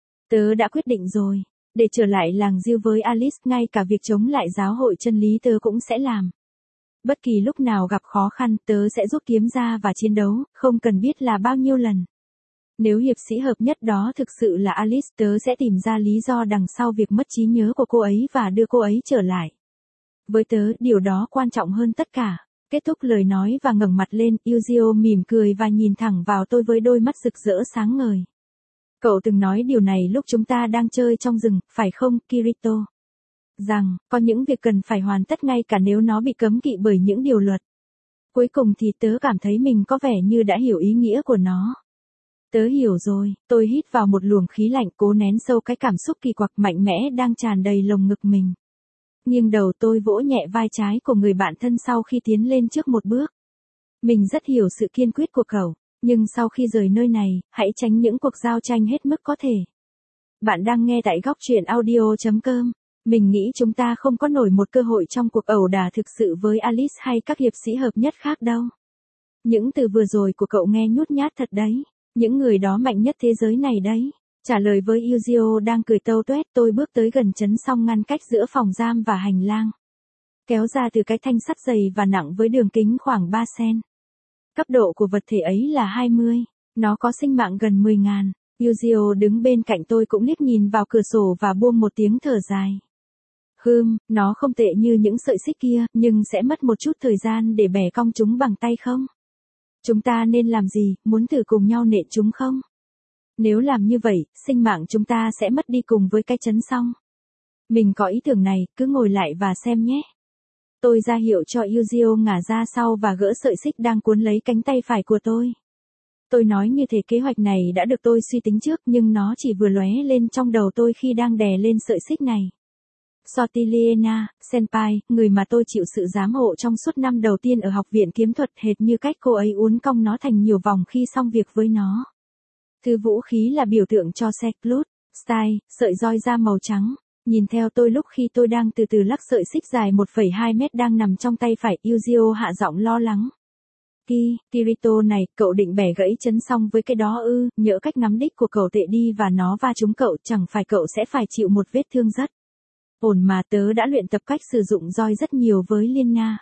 Tớ đã quyết định rồi, để trở lại làng Diêu với Alice, ngay cả việc chống lại giáo hội chân lý tớ cũng sẽ làm. Bất kỳ lúc nào gặp khó khăn, tớ sẽ rút kiếm ra và chiến đấu, không cần biết là bao nhiêu lần. Nếu hiệp sĩ hợp nhất đó thực sự là Alice, tớ sẽ tìm ra lý do đằng sau việc mất trí nhớ của cô ấy và đưa cô ấy trở lại. Với tớ, điều đó quan trọng hơn tất cả. Kết thúc lời nói và ngẩng mặt lên, Yuzio mỉm cười và nhìn thẳng vào tôi với đôi mắt rực rỡ sáng ngời. Cậu từng nói điều này lúc chúng ta đang chơi trong rừng, phải không, Kirito? Rằng, có những việc cần phải hoàn tất ngay cả nếu nó bị cấm kỵ bởi những điều luật. Cuối cùng thì tớ cảm thấy mình có vẻ như đã hiểu ý nghĩa của nó. Tớ hiểu rồi, tôi hít vào một luồng khí lạnh, cố nén sâu cái cảm xúc kỳ quặc mạnh mẽ đang tràn đầy lồng ngực mình. Nghiêng đầu tôi vỗ nhẹ vai trái của người bạn thân sau khi tiến lên trước một bước. Mình rất hiểu sự kiên quyết của cậu, nhưng sau khi rời nơi này, hãy tránh những cuộc giao tranh hết mức có thể. Bạn đang nghe tại góc truyện audio chấm com. Mình nghĩ chúng ta không có nổi một cơ hội trong cuộc ẩu đả thực sự với Alice hay các hiệp sĩ hợp nhất khác đâu. Những từ vừa rồi của cậu nghe nhút nhát thật đấy. Những người đó mạnh nhất thế giới này đấy. Trả lời với Yuzio đang cười tâu tuét, tôi bước tới gần chấn song ngăn cách giữa phòng giam và hành lang. Kéo ra từ cái thanh sắt dày và nặng với đường kính khoảng ba xen. Cấp độ của vật thể ấy là hai mươi. Nó có sinh mạng gần mười nghìn. Yuzio đứng bên cạnh tôi cũng liếc nhìn vào cửa sổ và buông một tiếng thở dài. Hừm, nó không tệ như những sợi xích kia, nhưng sẽ mất một chút thời gian để bẻ cong chúng bằng tay không? Chúng ta nên làm gì, muốn thử cùng nhau nện chúng không? Nếu làm như vậy, sinh mạng chúng ta sẽ mất đi cùng với cái chấn song. Mình có ý tưởng này, cứ ngồi lại và xem nhé. Tôi ra hiệu cho Yuzio ngả ra sau và gỡ sợi xích đang cuốn lấy cánh tay phải của tôi. Tôi nói như thể kế hoạch này đã được tôi suy tính trước nhưng nó chỉ vừa lóe lên trong đầu tôi khi đang đè lên sợi xích này. Sortiliena, senpai, người mà tôi chịu sự giám hộ trong suốt năm đầu tiên ở học viện kiếm thuật hệt như cách cô ấy uốn cong nó thành nhiều vòng khi xong việc với nó. Thứ vũ khí là biểu tượng cho Seclut, Style, sợi roi da màu trắng. Nhìn theo tôi lúc khi tôi đang từ từ lắc sợi xích dài một phẩy hai mét đang nằm trong tay phải, Yuzio hạ giọng lo lắng. Ki, Kirito này, cậu định bẻ gãy chấn xong với cái đó ư, nhỡ cách ngắm đích của cậu tệ đi và nó va trúng cậu, chẳng phải cậu sẽ phải chịu một vết thương rất. Ổn mà, tớ đã luyện tập cách sử dụng roi rất nhiều với Liên Nga.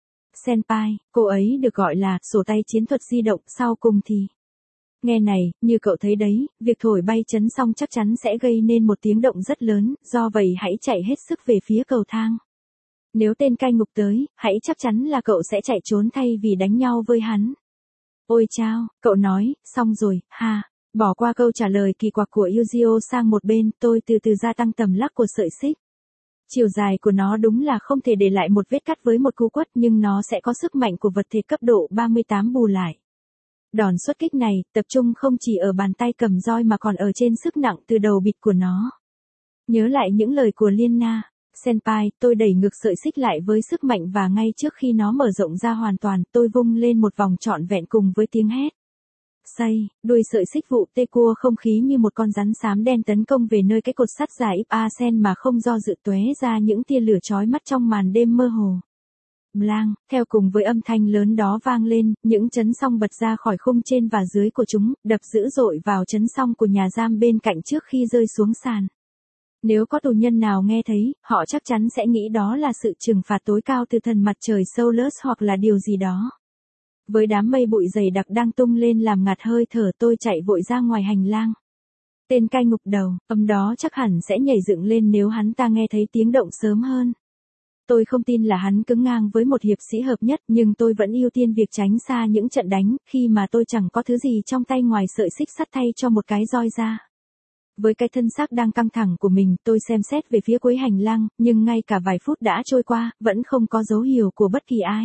Senpai, cô ấy được gọi là sổ tay chiến thuật di động, sau cùng thì. Nghe này, như cậu thấy đấy, việc thổi bay chấn xong chắc chắn sẽ gây nên một tiếng động rất lớn, do vậy hãy chạy hết sức về phía cầu thang. Nếu tên cai ngục tới, hãy chắc chắn là cậu sẽ chạy trốn thay vì đánh nhau với hắn. Ôi chao, cậu nói, xong rồi, ha. Bỏ qua câu trả lời kỳ quặc của Yuzio sang một bên, tôi từ từ gia tăng tầm lắc của sợi xích. Chiều dài của nó đúng là không thể để lại một vết cắt với một cú quất nhưng nó sẽ có sức mạnh của vật thể cấp độ ba mươi tám bù lại. Đòn xuất kích này, tập trung không chỉ ở bàn tay cầm roi mà còn ở trên sức nặng từ đầu bịt của nó. Nhớ lại những lời của Liên Na, Senpai, tôi đẩy ngược sợi xích lại với sức mạnh và ngay trước khi nó mở rộng ra hoàn toàn, tôi vung lên một vòng trọn vẹn cùng với tiếng hét. Say, đuôi sợi xích vụ tê cua không khí như một con rắn xám đen tấn công về nơi cái cột sắt dài Ipasen mà không do dự tóe ra những tia lửa chói mắt trong màn đêm mơ hồ. Blang, theo cùng với âm thanh lớn đó vang lên, những chấn song bật ra khỏi khung trên và dưới của chúng, đập dữ dội vào chấn song của nhà giam bên cạnh trước khi rơi xuống sàn. Nếu có tù nhân nào nghe thấy, họ chắc chắn sẽ nghĩ đó là sự trừng phạt tối cao từ thần mặt trời Solus hoặc là điều gì đó. Với đám mây bụi dày đặc đang tung lên làm ngạt hơi thở, tôi chạy vội ra ngoài hành lang. Tên cai ngục đầu, âm đó chắc hẳn sẽ nhảy dựng lên nếu hắn ta nghe thấy tiếng động sớm hơn. Tôi không tin là hắn cứng ngang với một hiệp sĩ hợp nhất, nhưng tôi vẫn ưu tiên việc tránh xa những trận đánh, khi mà tôi chẳng có thứ gì trong tay ngoài sợi xích sắt thay cho một cái roi ra. Với cái thân xác đang căng thẳng của mình, tôi xem xét về phía cuối hành lang, nhưng ngay cả vài phút đã trôi qua, vẫn không có dấu hiệu của bất kỳ ai.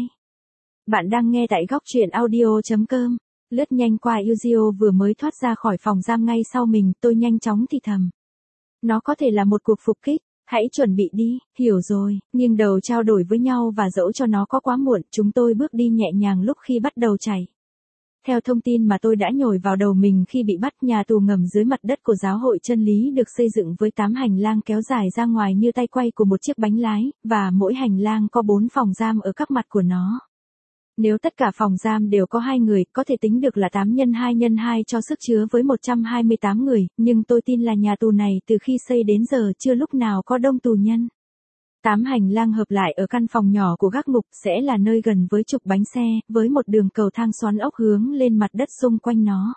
Bạn đang nghe tại góc truyện audio chấm com. Lướt nhanh qua Yuzio vừa mới thoát ra khỏi phòng giam ngay sau mình, tôi nhanh chóng thì thầm. Nó có thể là một cuộc phục kích, hãy chuẩn bị đi, hiểu rồi, nghiêng đầu trao đổi với nhau và dẫu cho nó có quá muộn, chúng tôi bước đi nhẹ nhàng lúc khi bắt đầu chạy. Theo thông tin mà tôi đã nhồi vào đầu mình khi bị bắt, nhà tù ngầm dưới mặt đất của giáo hội chân lý được xây dựng với tám hành lang kéo dài ra ngoài như tay quay của một chiếc bánh lái, và mỗi hành lang có bốn phòng giam ở các mặt của nó. Nếu tất cả phòng giam đều có hai người, có thể tính được là tám nhân hai nhân hai cho sức chứa với một trăm hai mươi tám người, nhưng tôi tin là nhà tù này từ khi xây đến giờ chưa lúc nào có đông tù nhân. Tám hành lang hợp lại ở căn phòng nhỏ của gác ngục sẽ là nơi gần với trục bánh xe, với một đường cầu thang xoắn ốc hướng lên mặt đất xung quanh nó.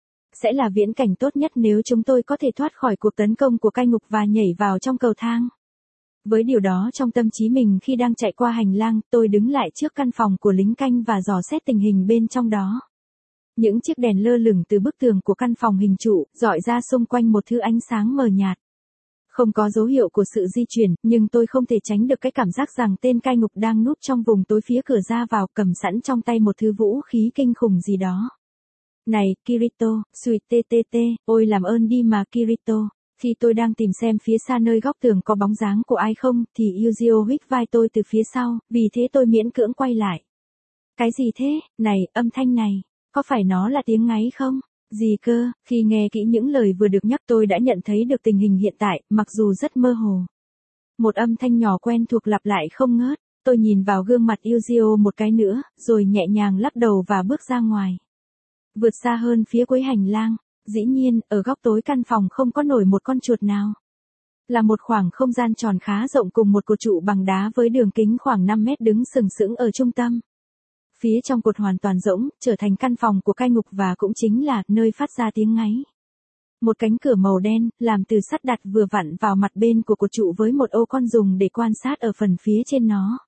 Sẽ là viễn cảnh tốt nhất nếu chúng tôi có thể thoát khỏi cuộc tấn công của cai ngục và nhảy vào trong cầu thang. Với điều đó trong tâm trí mình khi đang chạy qua hành lang, tôi đứng lại trước căn phòng của lính canh và dò xét tình hình bên trong đó. Những chiếc đèn lơ lửng từ bức tường của căn phòng hình trụ, rọi ra xung quanh một thứ ánh sáng mờ nhạt. Không có dấu hiệu của sự di chuyển, nhưng tôi không thể tránh được cái cảm giác rằng tên cai ngục đang núp trong vùng tối phía cửa ra vào, cầm sẵn trong tay một thứ vũ khí kinh khủng gì đó. Này, Kirito, sweet ttt, ôi làm ơn đi mà Kirito. Khi tôi đang tìm xem phía xa nơi góc tường có bóng dáng của ai không, thì Yuzio huých vai tôi từ phía sau, vì thế tôi miễn cưỡng quay lại. Cái gì thế, này, âm thanh này, có phải nó là tiếng ngáy không? Gì cơ, khi nghe kỹ những lời vừa được nhắc tôi đã nhận thấy được tình hình hiện tại, mặc dù rất mơ hồ. Một âm thanh nhỏ quen thuộc lặp lại không ngớt, tôi nhìn vào gương mặt Yuzio một cái nữa, rồi nhẹ nhàng lắc đầu và bước ra ngoài. Vượt xa hơn phía cuối hành lang. Dĩ nhiên, ở góc tối căn phòng không có nổi một con chuột nào. Là một khoảng không gian tròn khá rộng cùng một cột trụ bằng đá với đường kính khoảng năm mét đứng sừng sững ở trung tâm. Phía trong cột hoàn toàn rỗng, trở thành căn phòng của cai ngục và cũng chính là nơi phát ra tiếng ngáy. Một cánh cửa màu đen, làm từ sắt đặt vừa vặn vào mặt bên của cột trụ với một ô con dùng để quan sát ở phần phía trên nó.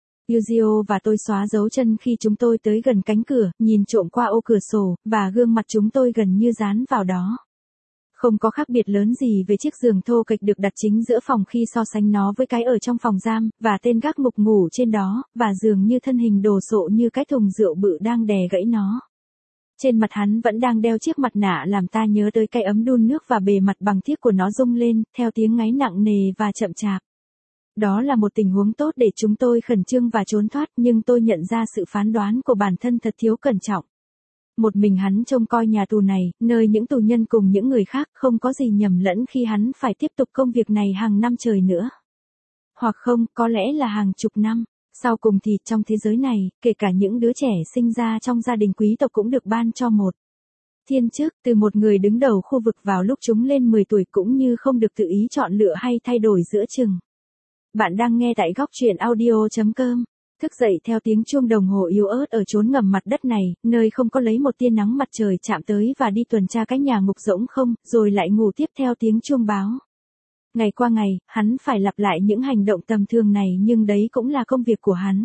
Yuzio và tôi xóa dấu chân khi chúng tôi tới gần cánh cửa, nhìn trộm qua ô cửa sổ, và gương mặt chúng tôi gần như dán vào đó. Không có khác biệt lớn gì về chiếc giường thô kệch được đặt chính giữa phòng khi so sánh nó với cái ở trong phòng giam, và tên gác ngục ngủ trên đó, và dường như thân hình đồ sộ như cái thùng rượu bự đang đè gãy nó. Trên mặt hắn vẫn đang đeo chiếc mặt nạ làm ta nhớ tới cái ấm đun nước và bề mặt bằng thiếc của nó rung lên, theo tiếng ngáy nặng nề và chậm chạp. Đó là một tình huống tốt để chúng tôi khẩn trương và trốn thoát, nhưng tôi nhận ra sự phán đoán của bản thân thật thiếu cẩn trọng. Một mình hắn trông coi nhà tù này, nơi những tù nhân cùng những người khác, không có gì nhầm lẫn khi hắn phải tiếp tục công việc này hàng năm trời nữa. Hoặc không, có lẽ là hàng chục năm. Sau cùng thì, trong thế giới này, kể cả những đứa trẻ sinh ra trong gia đình quý tộc cũng được ban cho một thiên chức từ một người đứng đầu khu vực vào lúc chúng lên mười tuổi, cũng như không được tự ý chọn lựa hay thay đổi giữa chừng. Bạn đang nghe tại góc truyện audio chấm com. Thức dậy theo tiếng chuông đồng hồ yếu ớt ở chốn ngầm mặt đất này, nơi không có lấy một tia nắng mặt trời chạm tới, và đi tuần tra cái nhà ngục rỗng không, rồi lại ngủ tiếp theo tiếng chuông báo. Ngày qua ngày, hắn phải lặp lại những hành động tầm thường này, nhưng đấy cũng là công việc của hắn.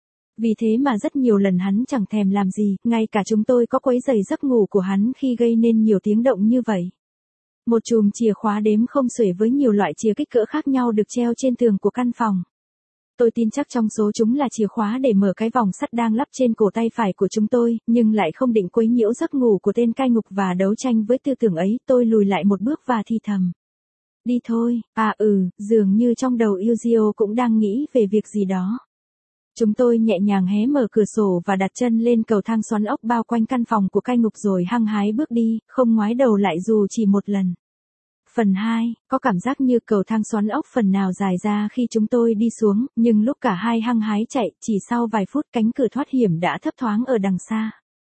Vì thế mà rất nhiều lần hắn chẳng thèm làm gì, ngay cả chúng tôi có quấy rầy giấc ngủ của hắn khi gây nên nhiều tiếng động như vậy. Một chùm chìa khóa đếm không xuể với nhiều loại chìa kích cỡ khác nhau được treo trên tường của căn phòng. Tôi tin chắc trong số chúng là chìa khóa để mở cái vòng sắt đang lắp trên cổ tay phải của chúng tôi, nhưng lại không định quấy nhiễu giấc ngủ của tên cai ngục và đấu tranh với tư tưởng ấy. Tôi lùi lại một bước và thì thầm. Đi thôi, à ừ, dường như trong đầu Yuzio cũng đang nghĩ về việc gì đó. Chúng tôi nhẹ nhàng hé mở cửa sổ và đặt chân lên cầu thang xoắn ốc bao quanh căn phòng của cai ngục rồi hăng hái bước đi, không ngoái đầu lại dù chỉ một lần. Phần hai, có cảm giác như cầu thang xoắn ốc phần nào dài ra khi chúng tôi đi xuống, nhưng lúc cả hai hăng hái chạy, chỉ sau vài phút cánh cửa thoát hiểm đã thấp thoáng ở đằng xa.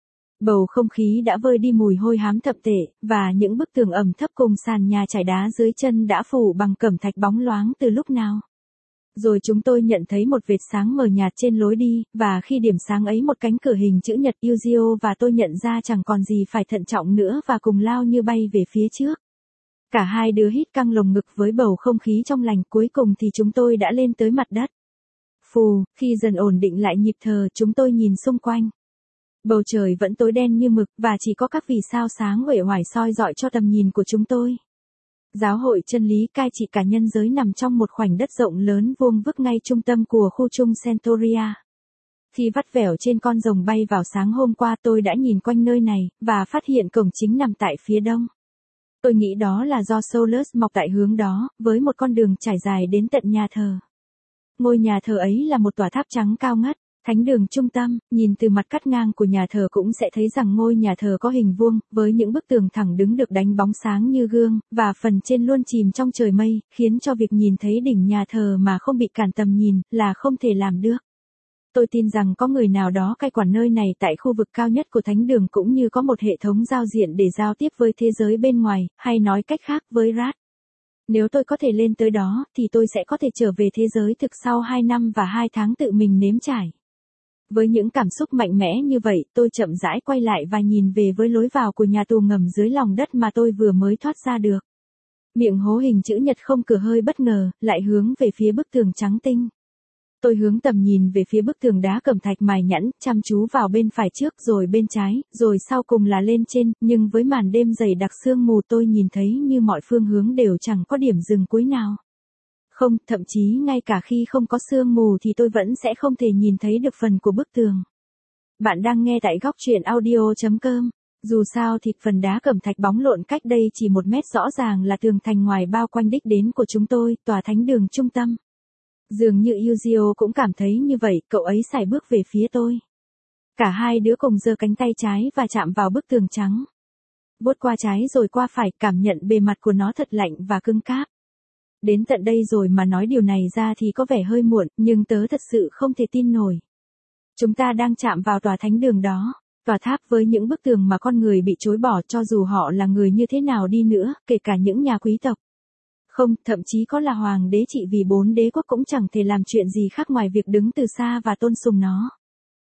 Bầu không khí đã vơi đi mùi hôi hám thậm tệ, và những bức tường ẩm thấp cùng sàn nhà trải đá dưới chân đã phủ bằng cẩm thạch bóng loáng từ lúc nào. Rồi chúng tôi nhận thấy một vệt sáng mờ nhạt trên lối đi, và khi điểm sáng ấy một cánh cửa hình chữ nhật, Yuzio và tôi nhận ra chẳng còn gì phải thận trọng nữa và cùng lao như bay về phía trước. Cả hai đứa hít căng lồng ngực với bầu không khí trong lành, cuối cùng thì chúng tôi đã lên tới mặt đất. Phù, khi dần ổn định lại nhịp thở, chúng tôi nhìn xung quanh. Bầu trời vẫn tối đen như mực, và chỉ có các vì sao sáng uể oải soi rọi cho tầm nhìn của chúng tôi. Giáo hội chân lý cai trị cả nhân giới nằm trong một khoảnh đất rộng lớn vuông vức ngay trung tâm của khu chung Centauria. Khi vắt vẻo trên con rồng bay vào sáng hôm qua, tôi đã nhìn quanh nơi này, và phát hiện cổng chính nằm tại phía đông. Tôi nghĩ đó là do Solus mọc tại hướng đó, với một con đường trải dài đến tận nhà thờ. Ngôi nhà thờ ấy là một tòa tháp trắng cao ngất, thánh đường trung tâm. Nhìn từ mặt cắt ngang của nhà thờ cũng sẽ thấy rằng ngôi nhà thờ có hình vuông, với những bức tường thẳng đứng được đánh bóng sáng như gương, và phần trên luôn chìm trong trời mây, khiến cho việc nhìn thấy đỉnh nhà thờ mà không bị cản tầm nhìn là không thể làm được. Tôi tin rằng có người nào đó cai quản nơi này tại khu vực cao nhất của thánh đường, cũng như có một hệ thống giao diện để giao tiếp với thế giới bên ngoài, hay nói cách khác với Rat. Nếu tôi có thể lên tới đó, thì tôi sẽ có thể trở về thế giới thực sau hai năm và hai tháng tự mình nếm trải. Với những cảm xúc mạnh mẽ như vậy, tôi chậm rãi quay lại và nhìn về với lối vào của nhà tù ngầm dưới lòng đất mà tôi vừa mới thoát ra được. Miệng hố hình chữ nhật không cửa hơi bất ngờ, lại hướng về phía bức tường trắng tinh. Tôi hướng tầm nhìn về phía bức tường đá cẩm thạch mài nhẵn, chăm chú vào bên phải trước, rồi bên trái, rồi sau cùng là lên trên, nhưng với màn đêm dày đặc sương mù tôi nhìn thấy như mọi phương hướng đều chẳng có điểm dừng cuối nào. Không, thậm chí ngay cả khi không có sương mù thì tôi vẫn sẽ không thể nhìn thấy được phần của bức tường. Bạn đang nghe tại góc truyện audio chấm com. Dù sao thì phần đá cẩm thạch bóng lộn cách đây chỉ một mét rõ ràng là tường thành ngoài bao quanh đích đến của chúng tôi, tòa thánh đường trung tâm. Dường như Yuzio cũng cảm thấy như vậy, cậu ấy sải bước về phía tôi. Cả hai đứa cùng giơ cánh tay trái và chạm vào bức tường trắng. Vuốt qua trái rồi qua phải, cảm nhận bề mặt của nó thật lạnh và cứng cáp. Đến tận đây rồi mà nói điều này ra thì có vẻ hơi muộn, nhưng tớ thật sự không thể tin nổi. Chúng ta đang chạm vào tòa thánh đường đó, tòa tháp với những bức tường mà con người bị chối bỏ cho dù họ là người như thế nào đi nữa, kể cả những nhà quý tộc. Không, thậm chí có là hoàng đế trị vì bốn đế quốc cũng chẳng thể làm chuyện gì khác ngoài việc đứng từ xa và tôn sùng nó.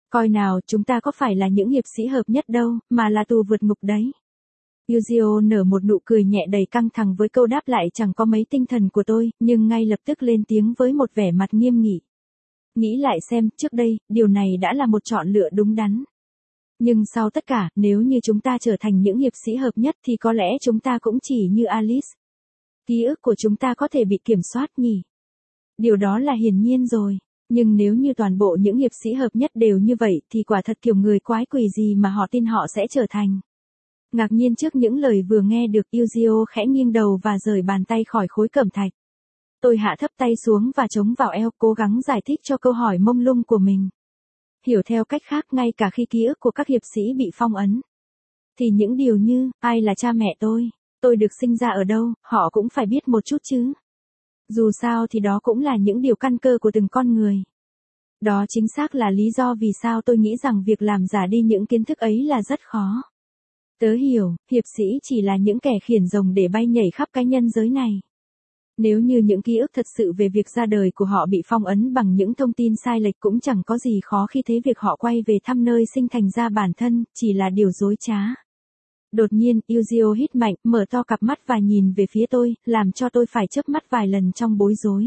Coi nào, chúng ta có phải là những hiệp sĩ hợp nhất đâu, mà là tù vượt ngục đấy. Yuzio nở một nụ cười nhẹ đầy căng thẳng với câu đáp lại chẳng có mấy tinh thần của tôi, nhưng ngay lập tức lên tiếng với một vẻ mặt nghiêm nghị. Nghĩ lại xem, trước đây, điều này đã là một chọn lựa đúng đắn. Nhưng sau tất cả, nếu như chúng ta trở thành những hiệp sĩ hợp nhất thì có lẽ chúng ta cũng chỉ như Alice. Ký ức của chúng ta có thể bị kiểm soát nhỉ? Điều đó là hiển nhiên rồi. Nhưng nếu như toàn bộ những hiệp sĩ hợp nhất đều như vậy thì quả thật kiểu người quái quỷ gì mà họ tin họ sẽ trở thành. Ngạc nhiên trước những lời vừa nghe được, Yuzio khẽ nghiêng đầu và rời bàn tay khỏi khối cẩm thạch. Tôi hạ thấp tay xuống và chống vào eo, cố gắng giải thích cho câu hỏi mông lung của mình. Hiểu theo cách khác, ngay cả khi ký ức của các hiệp sĩ bị phong ấn, thì những điều như, ai là cha mẹ tôi, tôi được sinh ra ở đâu, họ cũng phải biết một chút chứ. Dù sao thì đó cũng là những điều căn cơ của từng con người. Đó chính xác là lý do vì sao tôi nghĩ rằng việc làm giả đi những kiến thức ấy là rất khó. Tớ hiểu, hiệp sĩ chỉ là những kẻ khiển rồng để bay nhảy khắp cái nhân giới này. Nếu như những ký ức thật sự về việc ra đời của họ bị phong ấn bằng những thông tin sai lệch cũng chẳng có gì khó khi thấy việc họ quay về thăm nơi sinh thành ra bản thân, chỉ là điều dối trá. Đột nhiên, Yuzio hít mạnh, mở to cặp mắt và nhìn về phía tôi, làm cho tôi phải chớp mắt vài lần trong bối rối.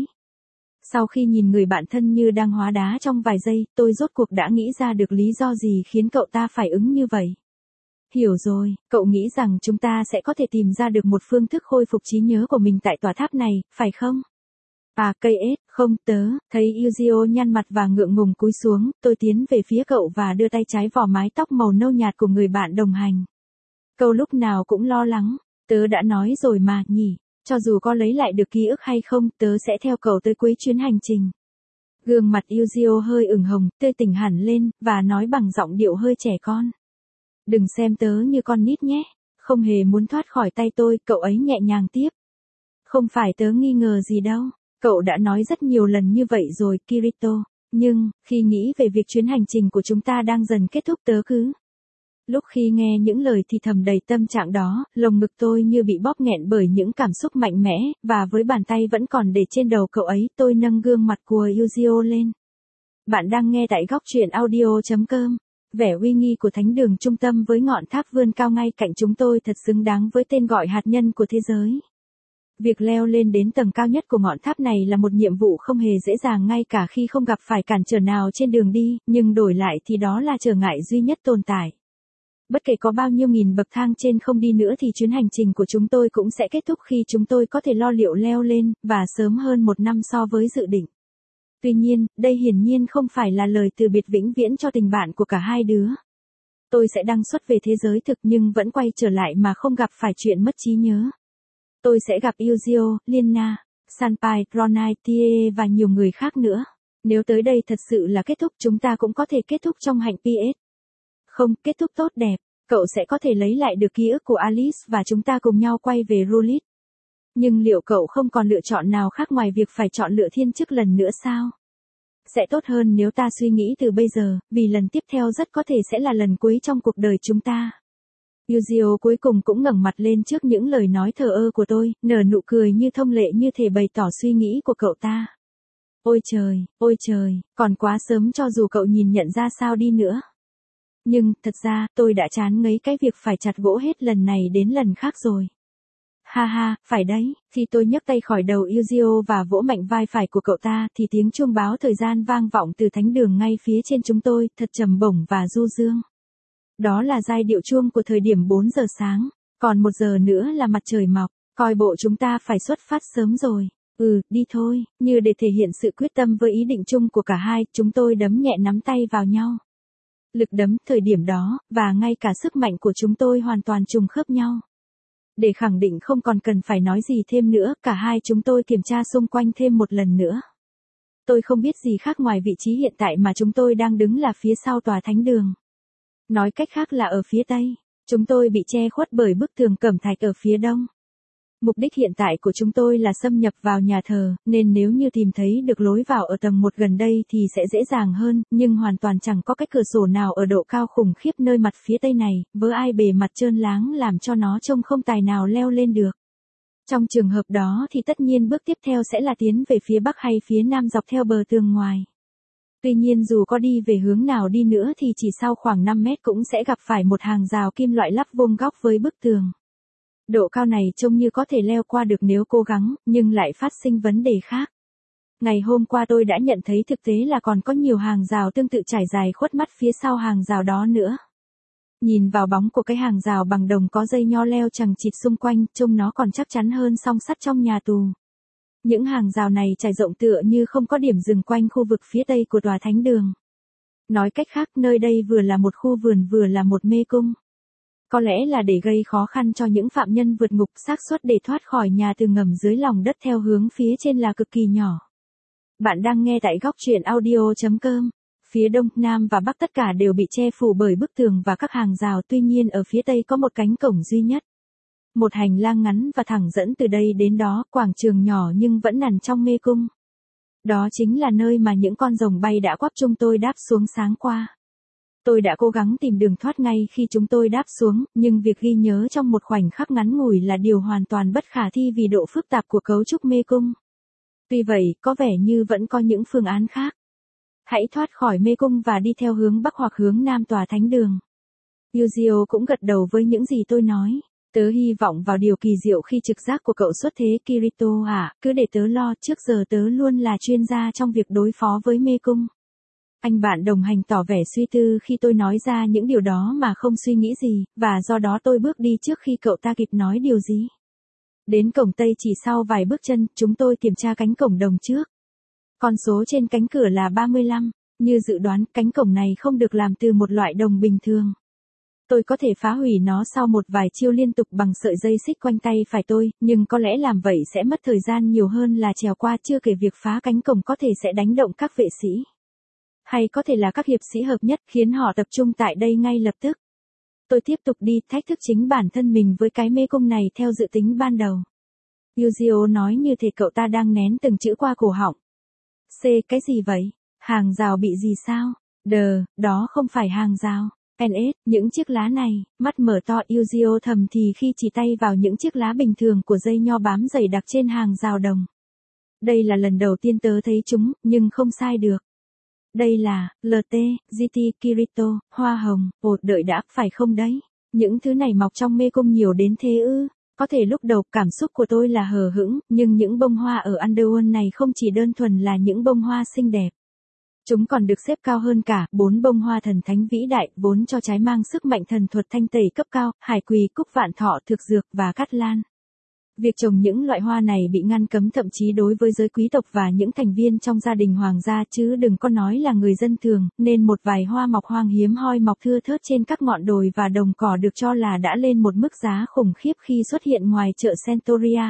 Sau khi nhìn người bạn thân như đang hóa đá trong vài giây, tôi rốt cuộc đã nghĩ ra được lý do gì khiến cậu ta phải ứng như vậy. Hiểu rồi, cậu nghĩ rằng chúng ta sẽ có thể tìm ra được một phương thức khôi phục trí nhớ của mình tại tòa tháp này, phải không? À, cây ết, không, tớ, thấy Yuzio nhăn mặt và ngượng ngùng cúi xuống, tôi tiến về phía cậu và đưa tay trái vò mái tóc màu nâu nhạt của người bạn đồng hành. Cậu lúc nào cũng lo lắng, tớ đã nói rồi mà, nhỉ, cho dù có lấy lại được ký ức hay không, tớ sẽ theo cậu tới cuối chuyến hành trình. Gương mặt Yuzio hơi ửng hồng, tươi tỉnh hẳn lên, và nói bằng giọng điệu hơi trẻ con. Đừng xem tớ như con nít nhé, không hề muốn thoát khỏi tay tôi, cậu ấy nhẹ nhàng tiếp. Không phải tớ nghi ngờ gì đâu, cậu đã nói rất nhiều lần như vậy rồi, Kirito, nhưng, khi nghĩ về việc chuyến hành trình của chúng ta đang dần kết thúc tớ cứ. Lúc khi nghe những lời thì thầm đầy tâm trạng đó, lồng ngực tôi như bị bóp nghẹn bởi những cảm xúc mạnh mẽ, và với bàn tay vẫn còn để trên đầu cậu ấy, tôi nâng gương mặt của Yuzio lên. Bạn đang nghe tại góc truyện audio chấm com. Vẻ uy nghi của thánh đường trung tâm với ngọn tháp vươn cao ngay cạnh chúng tôi thật xứng đáng với tên gọi hạt nhân của thế giới. Việc leo lên đến tầng cao nhất của ngọn tháp này là một nhiệm vụ không hề dễ dàng ngay cả khi không gặp phải cản trở nào trên đường đi, nhưng đổi lại thì đó là trở ngại duy nhất tồn tại. Bất kể có bao nhiêu nghìn bậc thang trên không đi nữa thì chuyến hành trình của chúng tôi cũng sẽ kết thúc khi chúng tôi có thể lo liệu leo lên, và sớm hơn một năm so với dự định. Tuy nhiên, đây hiển nhiên không phải là lời từ biệt vĩnh viễn cho tình bạn của cả hai đứa. Tôi sẽ đăng xuất về thế giới thực nhưng vẫn quay trở lại mà không gặp phải chuyện mất trí nhớ. Tôi sẽ gặp Yuzio, Liena, Sanpai, Ronai, Tie và nhiều người khác nữa. Nếu tới đây thật sự là kết thúc, chúng ta cũng có thể kết thúc trong hạnh pê ét. Không, kết thúc tốt đẹp, cậu sẽ có thể lấy lại được ký ức của Alice và chúng ta cùng nhau quay về Rolit. Nhưng liệu cậu không còn lựa chọn nào khác ngoài việc phải chọn lựa thiên chức lần nữa sao? Sẽ tốt hơn nếu ta suy nghĩ từ bây giờ, vì lần tiếp theo rất có thể sẽ là lần cuối trong cuộc đời chúng ta. Yuzio cuối cùng cũng ngẩng mặt lên trước những lời nói thờ ơ của tôi, nở nụ cười như thông lệ như thể bày tỏ suy nghĩ của cậu ta. Ôi trời, ôi trời, còn quá sớm cho dù cậu nhìn nhận ra sao đi nữa. Nhưng, thật ra, tôi đã chán ngấy cái việc phải chặt gỗ hết lần này đến lần khác rồi. Ha ha, phải đấy, khi tôi nhấc tay khỏi đầu Yuzio và vỗ mạnh vai phải của cậu ta thì tiếng chuông báo thời gian vang vọng từ thánh đường ngay phía trên chúng tôi, thật trầm bổng và du dương. Đó là giai điệu chuông của thời điểm bốn giờ sáng, còn một giờ nữa là mặt trời mọc, coi bộ chúng ta phải xuất phát sớm rồi. Ừ, đi thôi, như để thể hiện sự quyết tâm với ý định chung của cả hai, chúng tôi đấm nhẹ nắm tay vào nhau. Lực đấm thời điểm đó, và ngay cả sức mạnh của chúng tôi hoàn toàn trùng khớp nhau. Để khẳng định không còn cần phải nói gì thêm nữa, cả hai chúng tôi kiểm tra xung quanh thêm một lần nữa. Tôi không biết gì khác ngoài vị trí hiện tại mà chúng tôi đang đứng là phía sau tòa thánh đường. Nói cách khác là ở phía tây, chúng tôi bị che khuất bởi bức tường cẩm thạch ở phía đông. Mục đích hiện tại của chúng tôi là xâm nhập vào nhà thờ, nên nếu như tìm thấy được lối vào ở tầng một gần đây thì sẽ dễ dàng hơn, nhưng hoàn toàn chẳng có cái cửa sổ nào ở độ cao khủng khiếp nơi mặt phía tây này, với ai bề mặt trơn láng làm cho nó trông không tài nào leo lên được. Trong trường hợp đó thì tất nhiên bước tiếp theo sẽ là tiến về phía bắc hay phía nam dọc theo bờ tường ngoài. Tuy nhiên dù có đi về hướng nào đi nữa thì chỉ sau khoảng năm mét cũng sẽ gặp phải một hàng rào kim loại lắp vuông góc với bức tường. Độ cao này trông như có thể leo qua được nếu cố gắng, nhưng lại phát sinh vấn đề khác. Ngày hôm qua tôi đã nhận thấy thực tế là còn có nhiều hàng rào tương tự trải dài khuất mắt phía sau hàng rào đó nữa. Nhìn vào bóng của cái hàng rào bằng đồng có dây nho leo chằng chịt xung quanh, trông nó còn chắc chắn hơn song sắt trong nhà tù. Những hàng rào này trải rộng tựa như không có điểm dừng quanh khu vực phía tây của tòa thánh đường. Nói cách khác, nơi đây vừa là một khu vườn vừa là một mê cung. Có lẽ là để gây khó khăn cho những phạm nhân vượt ngục, xác suất để thoát khỏi nhà tù ngầm dưới lòng đất theo hướng phía trên là cực kỳ nhỏ. Bạn đang nghe tại góc truyện audio chấm com. Phía đông, nam và bắc tất cả đều bị che phủ bởi bức tường và các hàng rào, tuy nhiên ở phía tây có một cánh cổng duy nhất. Một hành lang ngắn và thẳng dẫn từ đây đến đó, quảng trường nhỏ nhưng vẫn nằm trong mê cung. Đó chính là nơi mà những con rồng bay đã quắp chúng tôi đáp xuống sáng qua. Tôi đã cố gắng tìm đường thoát ngay khi chúng tôi đáp xuống, nhưng việc ghi nhớ trong một khoảnh khắc ngắn ngủi là điều hoàn toàn bất khả thi vì độ phức tạp của cấu trúc mê cung. Tuy vậy, có vẻ như vẫn có những phương án khác. Hãy thoát khỏi mê cung và đi theo hướng bắc hoặc hướng nam tòa thánh đường. Yuzio cũng gật đầu với những gì tôi nói. Tớ hy vọng vào điều kỳ diệu khi trực giác của cậu xuất thế, Kirito à, cứ để tớ lo, trước giờ tớ luôn là chuyên gia trong việc đối phó với mê cung. Anh bạn đồng hành tỏ vẻ suy tư khi tôi nói ra những điều đó mà không suy nghĩ gì, và do đó tôi bước đi trước khi cậu ta kịp nói điều gì. Đến cổng Tây chỉ sau vài bước chân, chúng tôi kiểm tra cánh cổng đồng trước. Con số trên cánh cửa là ba mươi lăm, như dự đoán, cánh cổng này không được làm từ một loại đồng bình thường. Tôi có thể phá hủy nó sau một vài chiêu liên tục bằng sợi dây xích quanh tay phải tôi, nhưng có lẽ làm vậy sẽ mất thời gian nhiều hơn là trèo qua, chưa kể việc phá cánh cổng có thể sẽ đánh động các vệ sĩ. Hay có thể là các hiệp sĩ hợp nhất, khiến họ tập trung tại đây ngay lập tức. Tôi tiếp tục đi, thách thức chính bản thân mình với cái mê cung này theo dự tính ban đầu. Yuzio nói như thể cậu ta đang nén từng chữ qua cổ họng. C, cái gì vậy? Hàng rào bị gì sao? Đờ, đó không phải hàng rào. en ét, những chiếc lá này, mắt mở to, Yuzio thầm thì khi chỉ tay vào những chiếc lá bình thường của dây nho bám dày đặc trên hàng rào đồng. Đây là lần đầu tiên tớ thấy chúng, nhưng không sai được. Đây là, lờ tê, giê tê, Kirito, hoa hồng, ồ, đợi đã, phải không đấy? Những thứ này mọc trong mê cung nhiều đến thế ư? Có thể lúc đầu cảm xúc của tôi là hờ hững, nhưng những bông hoa ở Underworld này không chỉ đơn thuần là những bông hoa xinh đẹp. Chúng còn được xếp cao hơn cả, bốn bông hoa thần thánh vĩ đại, vốn cho trái mang sức mạnh thần thuật thanh tẩy cấp cao, hải quỳ, cúc vạn thọ, thực dược và cát lan. Việc trồng những loại hoa này bị ngăn cấm thậm chí đối với giới quý tộc và những thành viên trong gia đình hoàng gia, chứ đừng có nói là người dân thường, nên một vài hoa mọc hoang hiếm hoi mọc thưa thớt trên các ngọn đồi và đồng cỏ được cho là đã lên một mức giá khủng khiếp khi xuất hiện ngoài chợ Centoria.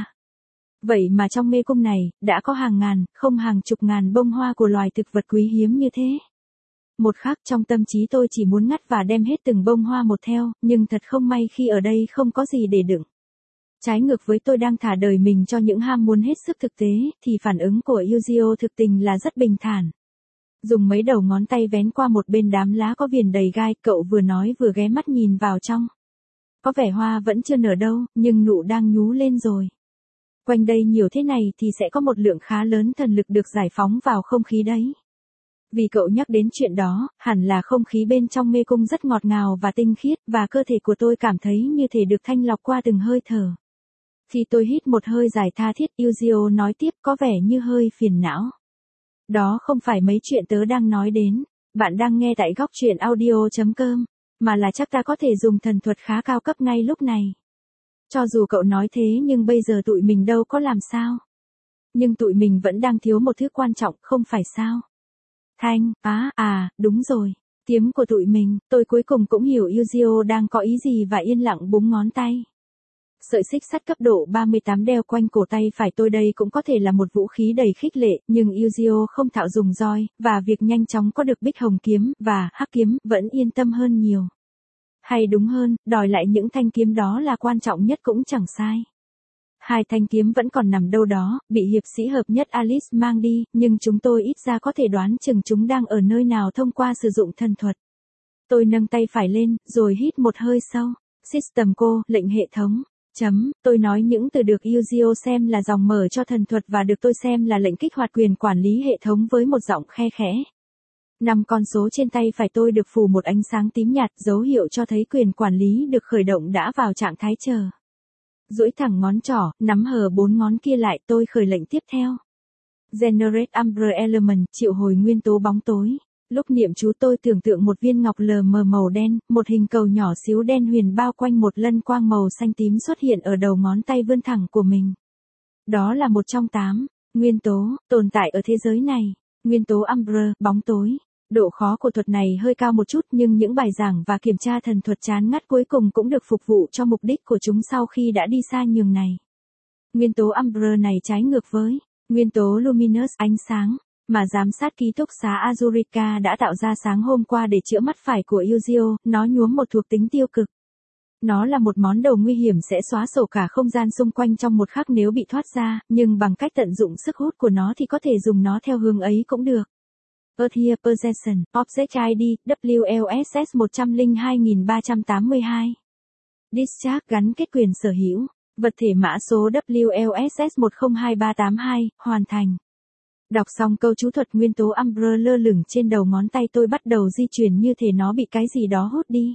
Vậy mà trong mê cung này, đã có hàng ngàn, không hàng chục ngàn bông hoa của loài thực vật quý hiếm như thế. Một khắc trong tâm trí tôi chỉ muốn ngắt và đem hết từng bông hoa một theo, nhưng thật không may khi ở đây không có gì để đựng. Trái ngược với tôi đang thả đời mình cho những ham muốn hết sức thực tế, thì phản ứng của Yuzio thực tình là rất bình thản. Dùng mấy đầu ngón tay vén qua một bên đám lá có viền đầy gai, cậu vừa nói vừa ghé mắt nhìn vào trong. Có vẻ hoa vẫn chưa nở đâu, nhưng nụ đang nhú lên rồi. Quanh đây nhiều thế này thì sẽ có một lượng khá lớn thần lực được giải phóng vào không khí đấy. Vì cậu nhắc đến chuyện đó, hẳn là không khí bên trong mê cung rất ngọt ngào và tinh khiết, và cơ thể của tôi cảm thấy như thể được thanh lọc qua từng hơi thở. Khi tôi hít một hơi dài tha thiết, Yuzio nói tiếp, có vẻ như hơi phiền não. Đó không phải mấy chuyện tớ đang nói đến, bạn đang nghe tại góc truyện audio chấm com, mà là chắc ta có thể dùng thần thuật khá cao cấp ngay lúc này. Cho dù cậu nói thế nhưng bây giờ tụi mình đâu có làm sao. Nhưng tụi mình vẫn đang thiếu một thứ quan trọng, không phải sao? Thanh, á, à, à, đúng rồi. Tiếng của tụi mình, tôi cuối cùng cũng hiểu Yuzio đang có ý gì và yên lặng búng ngón tay. Sợi xích sắt cấp độ ba mươi tám đeo quanh cổ tay phải tôi đây cũng có thể là một vũ khí đầy khích lệ, nhưng Yuzio không thạo dùng roi, và việc nhanh chóng có được bích hồng kiếm, và hắc kiếm, vẫn yên tâm hơn nhiều. Hay đúng hơn, đòi lại những thanh kiếm đó là quan trọng nhất cũng chẳng sai. Hai thanh kiếm vẫn còn nằm đâu đó, bị hiệp sĩ hợp nhất Alice mang đi, nhưng chúng tôi ít ra có thể đoán chừng chúng đang ở nơi nào thông qua sử dụng thần thuật. Tôi nâng tay phải lên, rồi hít một hơi sâu. System cô, lệnh hệ thống. Chấm, tôi nói những từ được Yuzio xem là dòng mở cho thần thuật và được tôi xem là lệnh kích hoạt quyền quản lý hệ thống với một giọng khe khẽ. Năm con số trên tay phải tôi được phủ một ánh sáng tím nhạt, dấu hiệu cho thấy quyền quản lý được khởi động đã vào trạng thái chờ. Duỗi thẳng ngón trỏ, nắm hờ bốn ngón kia lại, tôi khởi lệnh tiếp theo. Generate Umbra Element, triệu hồi nguyên tố bóng tối. Lúc niệm chú tôi tưởng tượng một viên ngọc lờ mờ màu đen, một hình cầu nhỏ xíu đen huyền bao quanh một lân quang màu xanh tím xuất hiện ở đầu ngón tay vươn thẳng của mình. Đó là một trong tám nguyên tố tồn tại ở thế giới này. Nguyên tố Umbra, bóng tối. Độ khó của thuật này hơi cao một chút, nhưng những bài giảng và kiểm tra thần thuật chán ngắt cuối cùng cũng được phục vụ cho mục đích của chúng sau khi đã đi xa nhường này. Nguyên tố Umbra này trái ngược với nguyên tố Luminous, ánh sáng, mà giám sát ký túc xá Azurica đã tạo ra sáng hôm qua để chữa mắt phải của Yuzio, nó nhuốm một thuộc tính tiêu cực. Nó là một món đồ nguy hiểm sẽ xóa sổ cả không gian xung quanh trong một khắc nếu bị thoát ra, nhưng bằng cách tận dụng sức hút của nó thì có thể dùng nó theo hướng ấy cũng được. Earth Here Possession, Object i đê, W L S S một không hai ba tám hai. Discharge gắn kết quyền sở hữu. Vật thể mã số W L S S một không hai ba tám hai, hoàn thành. Đọc xong câu chú thuật, nguyên tố Umbra lơ lửng trên đầu ngón tay tôi bắt đầu di chuyển như thể nó bị cái gì đó hút đi.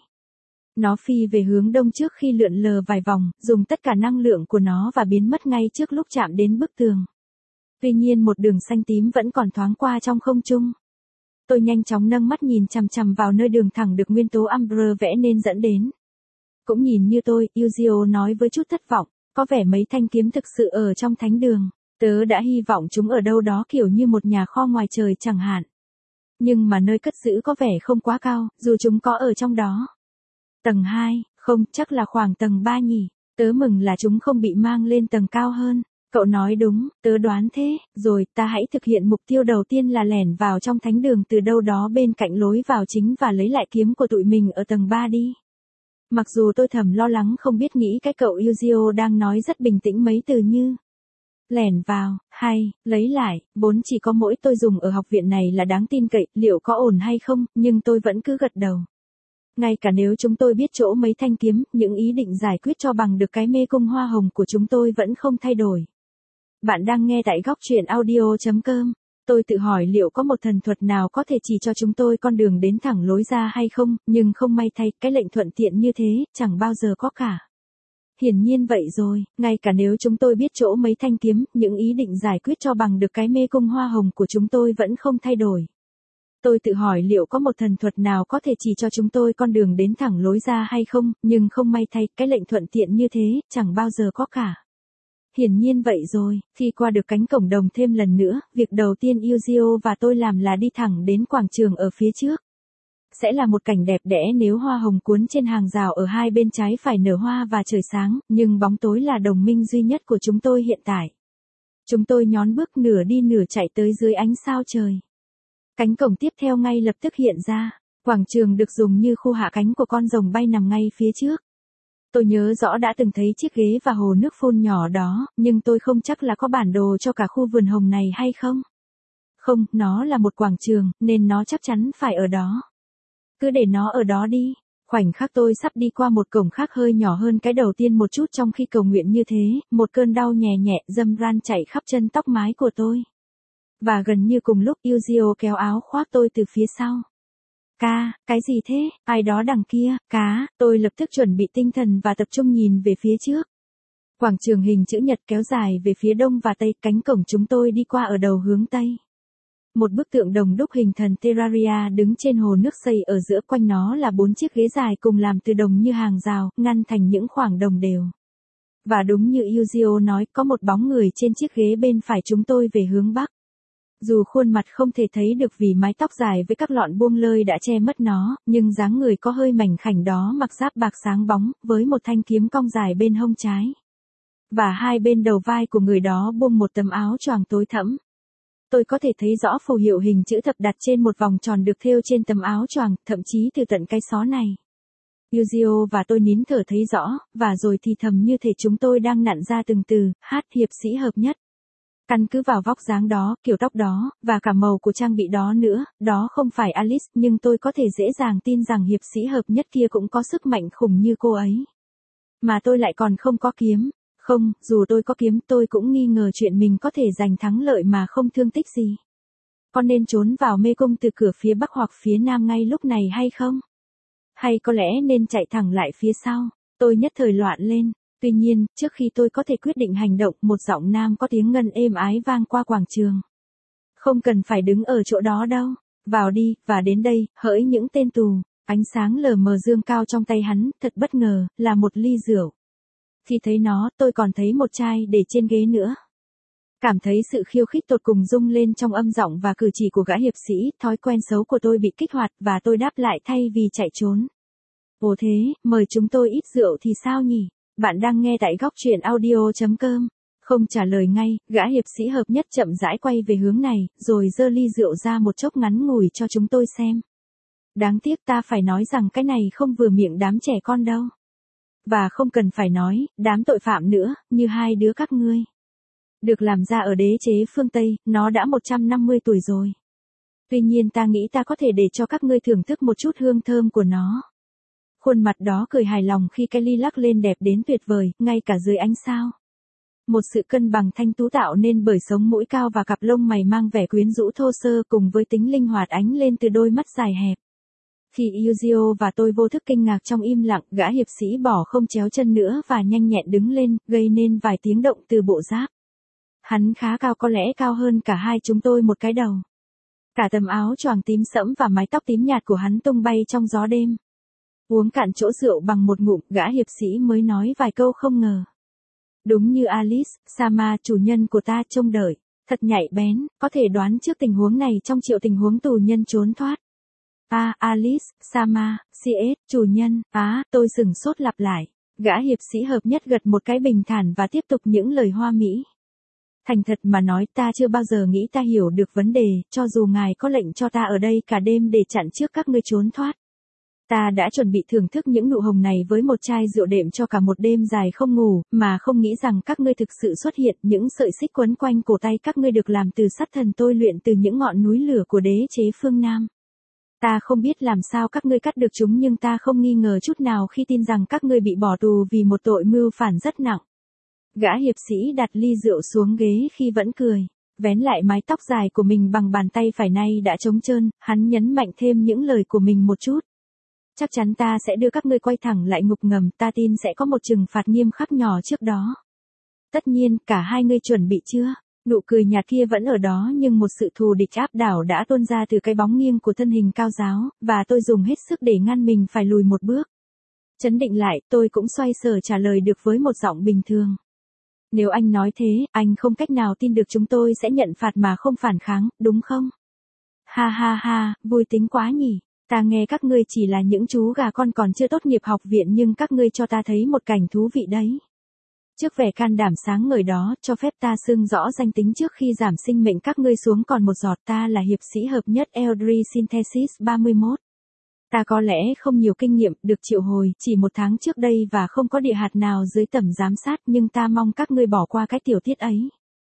Nó phi về hướng đông trước khi lượn lờ vài vòng, dùng tất cả năng lượng của nó và biến mất ngay trước lúc chạm đến bức tường. Tuy nhiên một đường xanh tím vẫn còn thoáng qua trong không trung. Tôi nhanh chóng nâng mắt nhìn chằm chằm vào nơi đường thẳng được nguyên tố Umbra vẽ nên dẫn đến. Cũng nhìn như tôi, Yuzio nói với chút thất vọng, có vẻ mấy thanh kiếm thực sự ở trong thánh đường. Tớ đã hy vọng chúng ở đâu đó kiểu như một nhà kho ngoài trời chẳng hạn. Nhưng mà nơi cất giữ có vẻ không quá cao, dù chúng có ở trong đó. Tầng hai, không, chắc là khoảng tầng ba nhỉ. Tớ mừng là chúng không bị mang lên tầng cao hơn. Cậu nói đúng, tớ đoán thế. Rồi, ta hãy thực hiện mục tiêu đầu tiên là lẻn vào trong thánh đường từ đâu đó bên cạnh lối vào chính và lấy lại kiếm của tụi mình ở tầng ba đi. Mặc dù tôi thầm lo lắng không biết nghĩ cái cậu Yuzio đang nói rất bình tĩnh mấy từ như lẻn vào, hay, lấy lại, vốn chỉ có mỗi tôi dùng ở học viện này là đáng tin cậy, liệu có ổn hay không, nhưng tôi vẫn cứ gật đầu. Ngay cả nếu chúng tôi biết chỗ mấy thanh kiếm, những ý định giải quyết cho bằng được cái mê cung hoa hồng của chúng tôi vẫn không thay đổi. Bạn đang nghe tại góc truyện audio chấm com. Tôi tự hỏi liệu có một thần thuật nào có thể chỉ cho chúng tôi con đường đến thẳng lối ra hay không, nhưng không may thay, cái lệnh thuận tiện như thế, chẳng bao giờ có cả. Hiển nhiên vậy rồi, ngay cả nếu chúng tôi biết chỗ mấy thanh kiếm, những ý định giải quyết cho bằng được cái mê cung hoa hồng của chúng tôi vẫn không thay đổi. Tôi tự hỏi liệu có một thần thuật nào có thể chỉ cho chúng tôi con đường đến thẳng lối ra hay không, nhưng không may thay, cái lệnh thuận tiện như thế, chẳng bao giờ có cả. Hiển nhiên vậy rồi, khi qua được cánh cổng đồng thêm lần nữa, việc đầu tiên Yuzio và tôi làm là đi thẳng đến quảng trường ở phía trước. Sẽ là một cảnh đẹp đẽ nếu hoa hồng cuốn trên hàng rào ở hai bên trái phải nở hoa và trời sáng, nhưng bóng tối là đồng minh duy nhất của chúng tôi hiện tại. Chúng tôi nhón bước nửa đi nửa chạy tới dưới ánh sao trời. Cánh cổng tiếp theo ngay lập tức hiện ra, quảng trường được dùng như khu hạ cánh của con rồng bay nằm ngay phía trước. Tôi nhớ rõ đã từng thấy chiếc ghế và hồ nước phun nhỏ đó, nhưng tôi không chắc là có bản đồ cho cả khu vườn hồng này hay không. Không, nó là một quảng trường, nên nó chắc chắn phải ở đó. Cứ để nó ở đó đi. Khoảnh khắc tôi sắp đi qua một cổng khác hơi nhỏ hơn cái đầu tiên một chút trong khi cầu nguyện như thế, một cơn đau nhẹ nhẹ dâm ran chạy khắp chân tóc mái của tôi. Và gần như cùng lúc Yuzio kéo áo khoác tôi từ phía sau. Ca, cái gì thế, ai đó đằng kia, cá, tôi lập tức chuẩn bị tinh thần và tập trung nhìn về phía trước. Quảng trường hình chữ nhật kéo dài về phía đông và tây, cánh cổng chúng tôi đi qua ở đầu hướng tây. Một bức tượng đồng đúc hình thần Terraria đứng trên hồ nước xây ở giữa, quanh nó là bốn chiếc ghế dài cùng làm từ đồng như hàng rào, ngăn thành những khoảng đồng đều. Và đúng như Yuzio nói, có một bóng người trên chiếc ghế bên phải chúng tôi về hướng bắc. Dù khuôn mặt không thể thấy được vì mái tóc dài với các lọn buông lơi đã che mất nó, nhưng dáng người có hơi mảnh khảnh đó mặc giáp bạc sáng bóng, với một thanh kiếm cong dài bên hông trái. Và hai bên đầu vai của người đó buông một tấm áo choàng tối thẫm. Tôi có thể thấy rõ phù hiệu hình chữ thập đặt trên một vòng tròn được thêu trên tấm áo choàng, thậm chí từ tận cái xó này. Yuzio và tôi nín thở thấy rõ, và rồi thì thầm như thể chúng tôi đang nặn ra từng từ, hát hiệp sĩ hợp nhất. Căn cứ vào vóc dáng đó, kiểu tóc đó, và cả màu của trang bị đó nữa, đó không phải Alice, nhưng tôi có thể dễ dàng tin rằng hiệp sĩ hợp nhất kia cũng có sức mạnh khủng như cô ấy. Mà tôi lại còn không có kiếm. Không, dù tôi có kiếm tôi cũng nghi ngờ chuyện mình có thể giành thắng lợi mà không thương tích gì. Con nên trốn vào mê cung từ cửa phía bắc hoặc phía nam ngay lúc này hay không? Hay có lẽ nên chạy thẳng lại phía sau? Tôi nhất thời loạn lên. Tuy nhiên, trước khi tôi có thể quyết định hành động, một giọng nam có tiếng ngân êm ái vang qua quảng trường. Không cần phải đứng ở chỗ đó đâu. Vào đi, và đến đây, hỡi những tên tù. Ánh sáng lờ mờ dương cao trong tay hắn, thật bất ngờ, là một ly rượu. Khi thấy nó, tôi còn thấy một chai để trên ghế nữa. Cảm thấy sự khiêu khích tột cùng rung lên trong âm giọng và cử chỉ của gã hiệp sĩ, thói quen xấu của tôi bị kích hoạt và tôi đáp lại thay vì chạy trốn. Ồ thế, mời chúng tôi ít rượu thì sao nhỉ? Bạn đang nghe tại góc truyện audio chấm com. Không trả lời ngay, gã hiệp sĩ hợp nhất chậm rãi quay về hướng này, rồi giơ ly rượu ra một chốc ngắn ngủi cho chúng tôi xem. Đáng tiếc ta phải nói rằng cái này không vừa miệng đám trẻ con đâu. Và không cần phải nói, đám tội phạm nữa, như hai đứa các ngươi. Được làm ra ở đế chế phương Tây, nó đã một trăm năm mươi tuổi rồi. Tuy nhiên ta nghĩ ta có thể để cho các ngươi thưởng thức một chút hương thơm của nó. Khuôn mặt đó cười hài lòng khi cái ly lắc lên đẹp đến tuyệt vời, ngay cả dưới ánh sao. Một sự cân bằng thanh tú tạo nên bởi sống mũi cao và cặp lông mày mang vẻ quyến rũ thô sơ cùng với tính linh hoạt ánh lên từ đôi mắt dài hẹp. Khi Yuzio và tôi vô thức kinh ngạc trong im lặng, gã hiệp sĩ bỏ không chéo chân nữa và nhanh nhẹn đứng lên, gây nên vài tiếng động từ bộ giáp. Hắn khá cao, có lẽ cao hơn cả hai chúng tôi một cái đầu. Cả tấm áo choàng tím sẫm và mái tóc tím nhạt của hắn tung bay trong gió đêm. Uống cạn chỗ rượu bằng một ngụm, gã hiệp sĩ mới nói vài câu không ngờ. Đúng như Alice, Sama, chủ nhân của ta trông đợi, thật nhạy bén, có thể đoán trước tình huống này trong triệu tình huống tù nhân trốn thoát. À, Alice, Sama, xê ét, chủ nhân, á, à, tôi sửng sốt lặp lại. Gã hiệp sĩ hợp nhất gật một cái bình thản và tiếp tục những lời hoa mỹ. Thành thật mà nói, ta chưa bao giờ nghĩ ta hiểu được vấn đề, cho dù ngài có lệnh cho ta ở đây cả đêm để chặn trước các ngươi trốn thoát. Ta đã chuẩn bị thưởng thức những nụ hồng này với một chai rượu đệm cho cả một đêm dài không ngủ, mà không nghĩ rằng các ngươi thực sự xuất hiện, những sợi xích quấn quanh cổ tay các ngươi được làm từ sắt thần tôi luyện từ những ngọn núi lửa của đế chế phương Nam. Ta không biết làm sao các ngươi cắt được chúng, nhưng ta không nghi ngờ chút nào khi tin rằng các ngươi bị bỏ tù vì một tội mưu phản rất nặng. Gã hiệp sĩ đặt ly rượu xuống ghế khi vẫn cười, vén lại mái tóc dài của mình bằng bàn tay phải nay đã trống trơn, hắn nhấn mạnh thêm những lời của mình một chút. Chắc chắn ta sẽ đưa các ngươi quay thẳng lại ngục ngầm, ta tin sẽ có một trừng phạt nghiêm khắc nhỏ trước đó. Tất nhiên, cả hai ngươi chuẩn bị chưa? Nụ cười nhạt kia vẫn ở đó, nhưng một sự thù địch áp đảo đã tuôn ra từ cái bóng nghiêng của thân hình cao giáo, và tôi dùng hết sức để ngăn mình phải lùi một bước. Chấn định lại, tôi cũng xoay sở trả lời được với một giọng bình thường. Nếu anh nói thế, anh không cách nào tin được chúng tôi sẽ nhận phạt mà không phản kháng, đúng không? Ha ha ha, vui tính quá nhỉ. Ta nghe các ngươi chỉ là những chú gà con còn chưa tốt nghiệp học viện, nhưng các ngươi cho ta thấy một cảnh thú vị đấy. Trước vẻ can đảm sáng ngời đó, cho phép ta xưng rõ danh tính trước khi giảm sinh mệnh các ngươi xuống còn một giọt. Ta là hiệp sĩ hợp nhất Eldri Synthesis ba mươi mốt. Ta có lẽ không nhiều kinh nghiệm, được triệu hồi chỉ một tháng trước đây và không có địa hạt nào dưới tầm giám sát, nhưng ta mong các ngươi bỏ qua cái tiểu tiết ấy.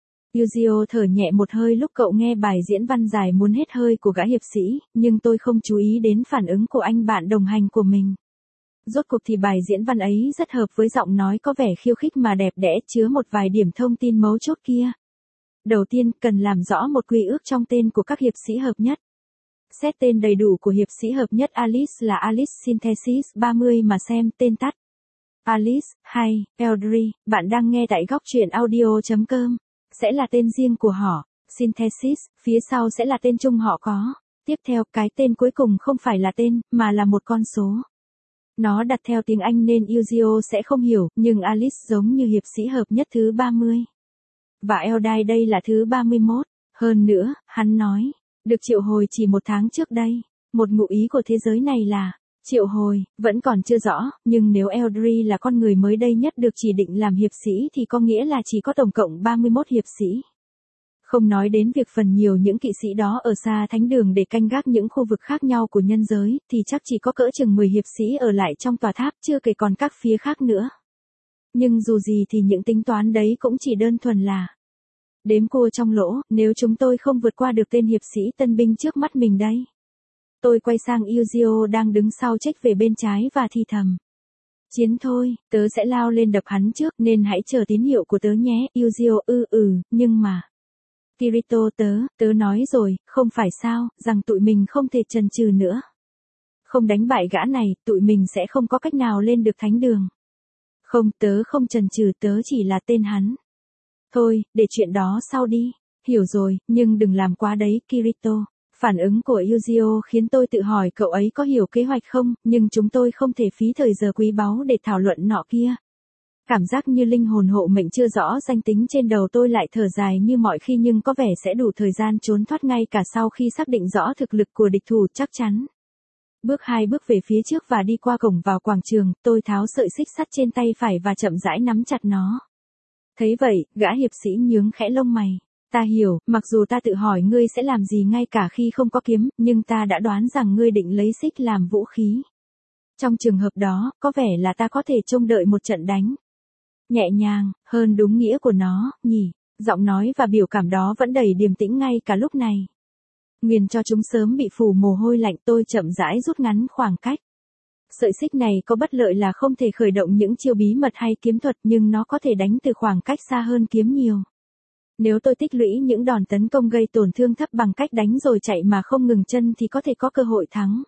Yuzio thở nhẹ một hơi lúc cậu nghe bài diễn văn dài muốn hết hơi của gã hiệp sĩ, nhưng tôi không chú ý đến phản ứng của anh bạn đồng hành của mình. Rốt cuộc thì bài diễn văn ấy rất hợp với giọng nói có vẻ khiêu khích mà đẹp đẽ, chứa một vài điểm thông tin mấu chốt kia. Đầu tiên, cần làm rõ một quy ước trong tên của các hiệp sĩ hợp nhất. Xét tên đầy đủ của hiệp sĩ hợp nhất Alice là Alice Synthesis ba mươi mà xem tên tắt. Alice, hay, Eldri, bạn đang nghe tại góc truyện audio chấm com. Sẽ là tên riêng của họ. Synthesis, phía sau sẽ là tên chung họ có. Tiếp theo, cái tên cuối cùng không phải là tên, mà là một con số. Nó đặt theo tiếng Anh nên Yuzio sẽ không hiểu, nhưng Alice giống như hiệp sĩ hợp nhất thứ ba mươi. Và Eldai đây là thứ ba mươi mốt. Hơn nữa, hắn nói, được triệu hồi chỉ một tháng trước đây. Một ngụ ý của thế giới này là, triệu hồi, vẫn còn chưa rõ, nhưng nếu Eldri là con người mới đây nhất được chỉ định làm hiệp sĩ thì có nghĩa là chỉ có tổng cộng ba mươi mốt hiệp sĩ. Không nói đến việc phần nhiều những kỵ sĩ đó ở xa thánh đường để canh gác những khu vực khác nhau của nhân giới, thì chắc chỉ có cỡ chừng mười hiệp sĩ ở lại trong tòa tháp, chưa kể còn các phía khác nữa. Nhưng dù gì thì những tính toán đấy cũng chỉ đơn thuần là đếm cua trong lỗ, nếu chúng tôi không vượt qua được tên hiệp sĩ tân binh trước mắt mình đây. Tôi quay sang Yuzio đang đứng sau trách về bên trái và thì thầm. Chiến thôi, tớ sẽ lao lên đập hắn trước nên hãy chờ tín hiệu của tớ nhé. Yuzio ư ừ, nhưng mà. Kirito tớ, tớ nói rồi, không phải sao, rằng tụi mình không thể chần chừ nữa. Không đánh bại gã này, tụi mình sẽ không có cách nào lên được thánh đường. Không, tớ không chần chừ, tớ chỉ là tên hắn. Thôi, để chuyện đó sau đi. Hiểu rồi, nhưng đừng làm quá đấy, Kirito. Phản ứng của Yuzio khiến tôi tự hỏi cậu ấy có hiểu kế hoạch không, nhưng chúng tôi không thể phí thời giờ quý báu để thảo luận nọ kia. Cảm giác như linh hồn hộ mệnh chưa rõ danh tính trên đầu tôi lại thở dài như mọi khi, nhưng có vẻ sẽ đủ thời gian trốn thoát ngay cả sau khi xác định rõ thực lực của địch thủ chắc chắn. Bước hai bước về phía trước và đi qua cổng vào quảng trường, tôi tháo sợi xích sắt trên tay phải và chậm rãi nắm chặt nó. Thấy vậy, gã hiệp sĩ nhướng khẽ lông mày. Ta hiểu, mặc dù ta tự hỏi ngươi sẽ làm gì ngay cả khi không có kiếm, nhưng ta đã đoán rằng ngươi định lấy xích làm vũ khí. Trong trường hợp đó, có vẻ là ta có thể trông đợi một trận đánh. Nhẹ nhàng, hơn đúng nghĩa của nó, nhỉ. Giọng nói và biểu cảm đó vẫn đầy điềm tĩnh ngay cả lúc này. Nguyền cho chúng sớm bị phủ mồ hôi lạnh, tôi chậm rãi rút ngắn khoảng cách. Sợi xích này có bất lợi là không thể khởi động những chiêu bí mật hay kiếm thuật, nhưng nó có thể đánh từ khoảng cách xa hơn kiếm nhiều. Nếu tôi tích lũy những đòn tấn công gây tổn thương thấp bằng cách đánh rồi chạy mà không ngừng chân thì có thể có cơ hội thắng.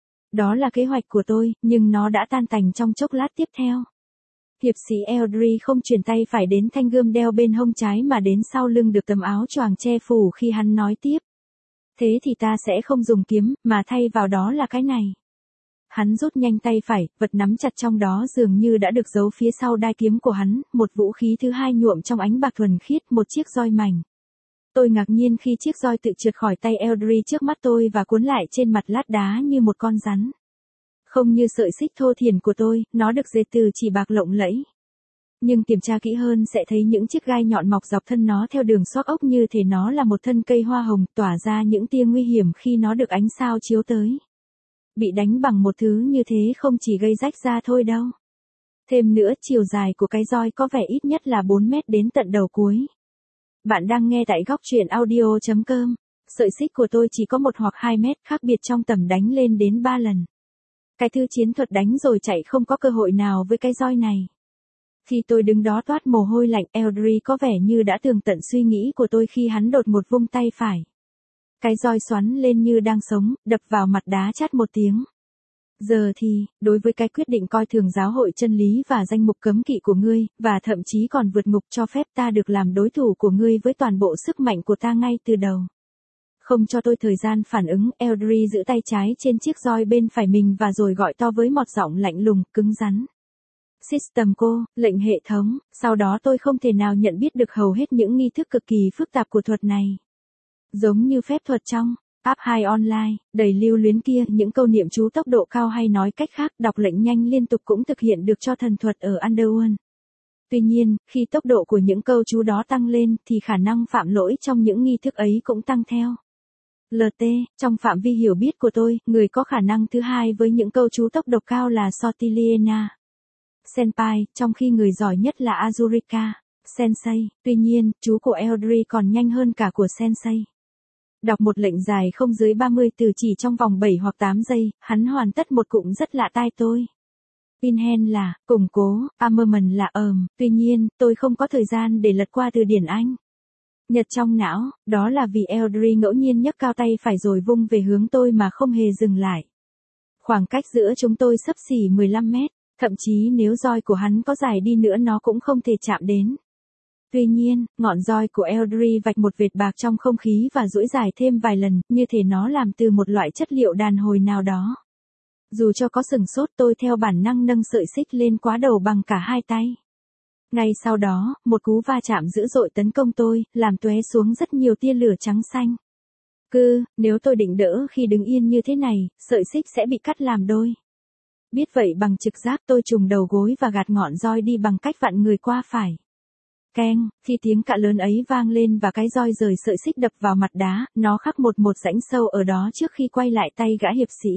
Đó là kế hoạch của tôi, nhưng nó đã tan tành trong chốc lát tiếp theo. Hiệp sĩ Eldry không chuyển tay phải đến thanh gươm đeo bên hông trái mà đến sau lưng được tấm áo choàng che phủ khi hắn nói tiếp. Thế thì ta sẽ không dùng kiếm, mà thay vào đó là cái này. Hắn rút nhanh tay phải, vật nắm chặt trong đó dường như đã được giấu phía sau đai kiếm của hắn, một vũ khí thứ hai nhuộm trong ánh bạc thuần khiết, một chiếc roi mảnh. Tôi ngạc nhiên khi chiếc roi tự trượt khỏi tay Eldry trước mắt tôi và cuốn lại trên mặt lát đá như một con rắn. Không như sợi xích thô thiển của tôi, nó được dệt từ chỉ bạc lộng lẫy. Nhưng kiểm tra kỹ hơn sẽ thấy những chiếc gai nhọn mọc dọc thân nó theo đường xót ốc như thể nó là một thân cây hoa hồng, tỏa ra những tia nguy hiểm khi nó được ánh sao chiếu tới. Bị đánh bằng một thứ như thế không chỉ gây rách da thôi đâu. Thêm nữa, chiều dài của cái roi có vẻ ít nhất là bốn mét đến tận đầu cuối. Bạn đang nghe tại góc truyện audio chấm com. Sợi xích của tôi chỉ có một hoặc hai mét, khác biệt trong tầm đánh lên đến ba lần. Cái thư chiến thuật đánh rồi chạy không có cơ hội nào với cái roi này. Khi tôi đứng đó toát mồ hôi lạnh, Eldry có vẻ như đã tường tận suy nghĩ của tôi khi hắn đột một vung tay phải. Cái roi xoắn lên như đang sống, đập vào mặt đá chát một tiếng. Giờ thì, đối với cái quyết định coi thường giáo hội chân lý và danh mục cấm kỵ của ngươi, và thậm chí còn vượt ngục cho phép ta được làm đối thủ của ngươi với toàn bộ sức mạnh của ta ngay từ đầu. Không cho tôi thời gian phản ứng, Eldry giữ tay trái trên chiếc roi bên phải mình và rồi gọi to với một giọng lạnh lùng, cứng rắn. System cô, lệnh hệ thống, sau đó tôi không thể nào nhận biết được hầu hết những nghi thức cực kỳ phức tạp của thuật này. Giống như phép thuật trong app hai online, đầy lưu luyến kia, những câu niệm chú tốc độ cao hay nói cách khác, đọc lệnh nhanh liên tục cũng thực hiện được cho thần thuật ở Underworld. Tuy nhiên, khi tốc độ của những câu chú đó tăng lên, thì khả năng phạm lỗi trong những nghi thức ấy cũng tăng theo. lờ tê, trong phạm vi hiểu biết của tôi, người có khả năng thứ hai với những câu chú tốc độ cao là Sortiliena Senpai, trong khi người giỏi nhất là Azurika Sensei. Tuy nhiên, chú của Eldry còn nhanh hơn cả của Sensei. Đọc một lệnh dài không dưới ba mươi từ chỉ trong vòng bảy hoặc tám giây, hắn hoàn tất một cụm rất lạ tai tôi. Pinhen là, củng cố, armament là ờm, tuy nhiên, tôi không có thời gian để lật qua từ điển Anh. Nhật trong não, đó là vì Eldry ngẫu nhiên nhấc cao tay phải rồi vung về hướng tôi mà không hề dừng lại. Khoảng cách giữa chúng tôi xấp xỉ mười lăm mét, thậm chí nếu roi của hắn có dài đi nữa nó cũng không thể chạm đến. Tuy nhiên, ngọn roi của Eldry vạch một vệt bạc trong không khí và duỗi dài thêm vài lần, như thể nó làm từ một loại chất liệu đàn hồi nào đó. Dù cho có sừng sốt, tôi theo bản năng nâng sợi xích lên quá đầu bằng cả hai tay. Ngay sau đó, một cú va chạm dữ dội tấn công tôi, làm tóe xuống rất nhiều tia lửa trắng xanh. Cứ, nếu tôi định đỡ khi đứng yên như thế này, sợi xích sẽ bị cắt làm đôi. Biết vậy bằng trực giác tôi trùng đầu gối và gạt ngọn roi đi bằng cách vặn người qua phải. Keng, khi tiếng cạ lớn ấy vang lên và cái roi rời sợi xích đập vào mặt đá, nó khắc một một rãnh sâu ở đó trước khi quay lại tay gã hiệp sĩ.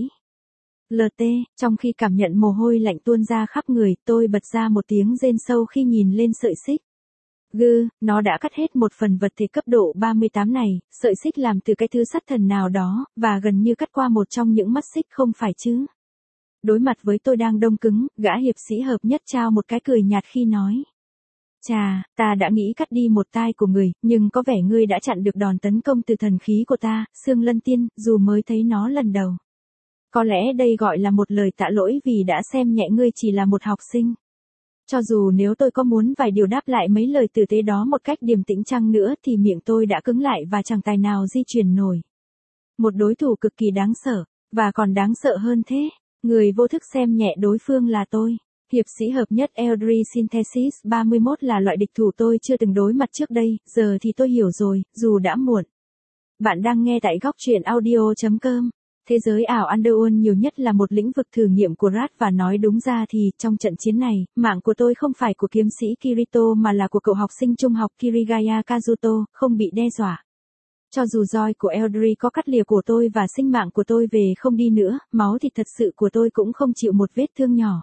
lờ tê, trong khi cảm nhận mồ hôi lạnh tuôn ra khắp người, tôi bật ra một tiếng rên sâu khi nhìn lên sợi xích. Gư, nó đã cắt hết một phần vật thể cấp độ ba mươi tám này, sợi xích làm từ cái thứ sắt thần nào đó, và gần như cắt qua một trong những mắt xích không phải chứ. Đối mặt với tôi đang đông cứng, gã hiệp sĩ hợp nhất trao một cái cười nhạt khi nói. Chà, ta đã nghĩ cắt đi một tai của người, nhưng có vẻ ngươi đã chặn được đòn tấn công từ thần khí của ta, Xương Lân Tiên, dù mới thấy nó lần đầu. Có lẽ đây gọi là một lời tạ lỗi vì đã xem nhẹ ngươi chỉ là một học sinh. Cho dù nếu tôi có muốn vài điều đáp lại mấy lời tử tế đó một cách điềm tĩnh chăng nữa thì miệng tôi đã cứng lại và chẳng tài nào di chuyển nổi. Một đối thủ cực kỳ đáng sợ, và còn đáng sợ hơn thế, người vô thức xem nhẹ đối phương là tôi. Hiệp sĩ hợp nhất Eldritch Synthesis ba mươi mốt là loại địch thủ tôi chưa từng đối mặt trước đây, giờ thì tôi hiểu rồi, dù đã muộn. Bạn đang nghe tại góc truyện audio chấm com. Thế giới ảo Underworld nhiều nhất là một lĩnh vực thử nghiệm của Rat và nói đúng ra thì, trong trận chiến này, mạng của tôi không phải của kiếm sĩ Kirito mà là của cậu học sinh trung học Kirigaya Kazuto, không bị đe dọa. Cho dù roi của Eldritch có cắt lìa của tôi và sinh mạng của tôi về không đi nữa, máu thịt thật sự của tôi cũng không chịu một vết thương nhỏ.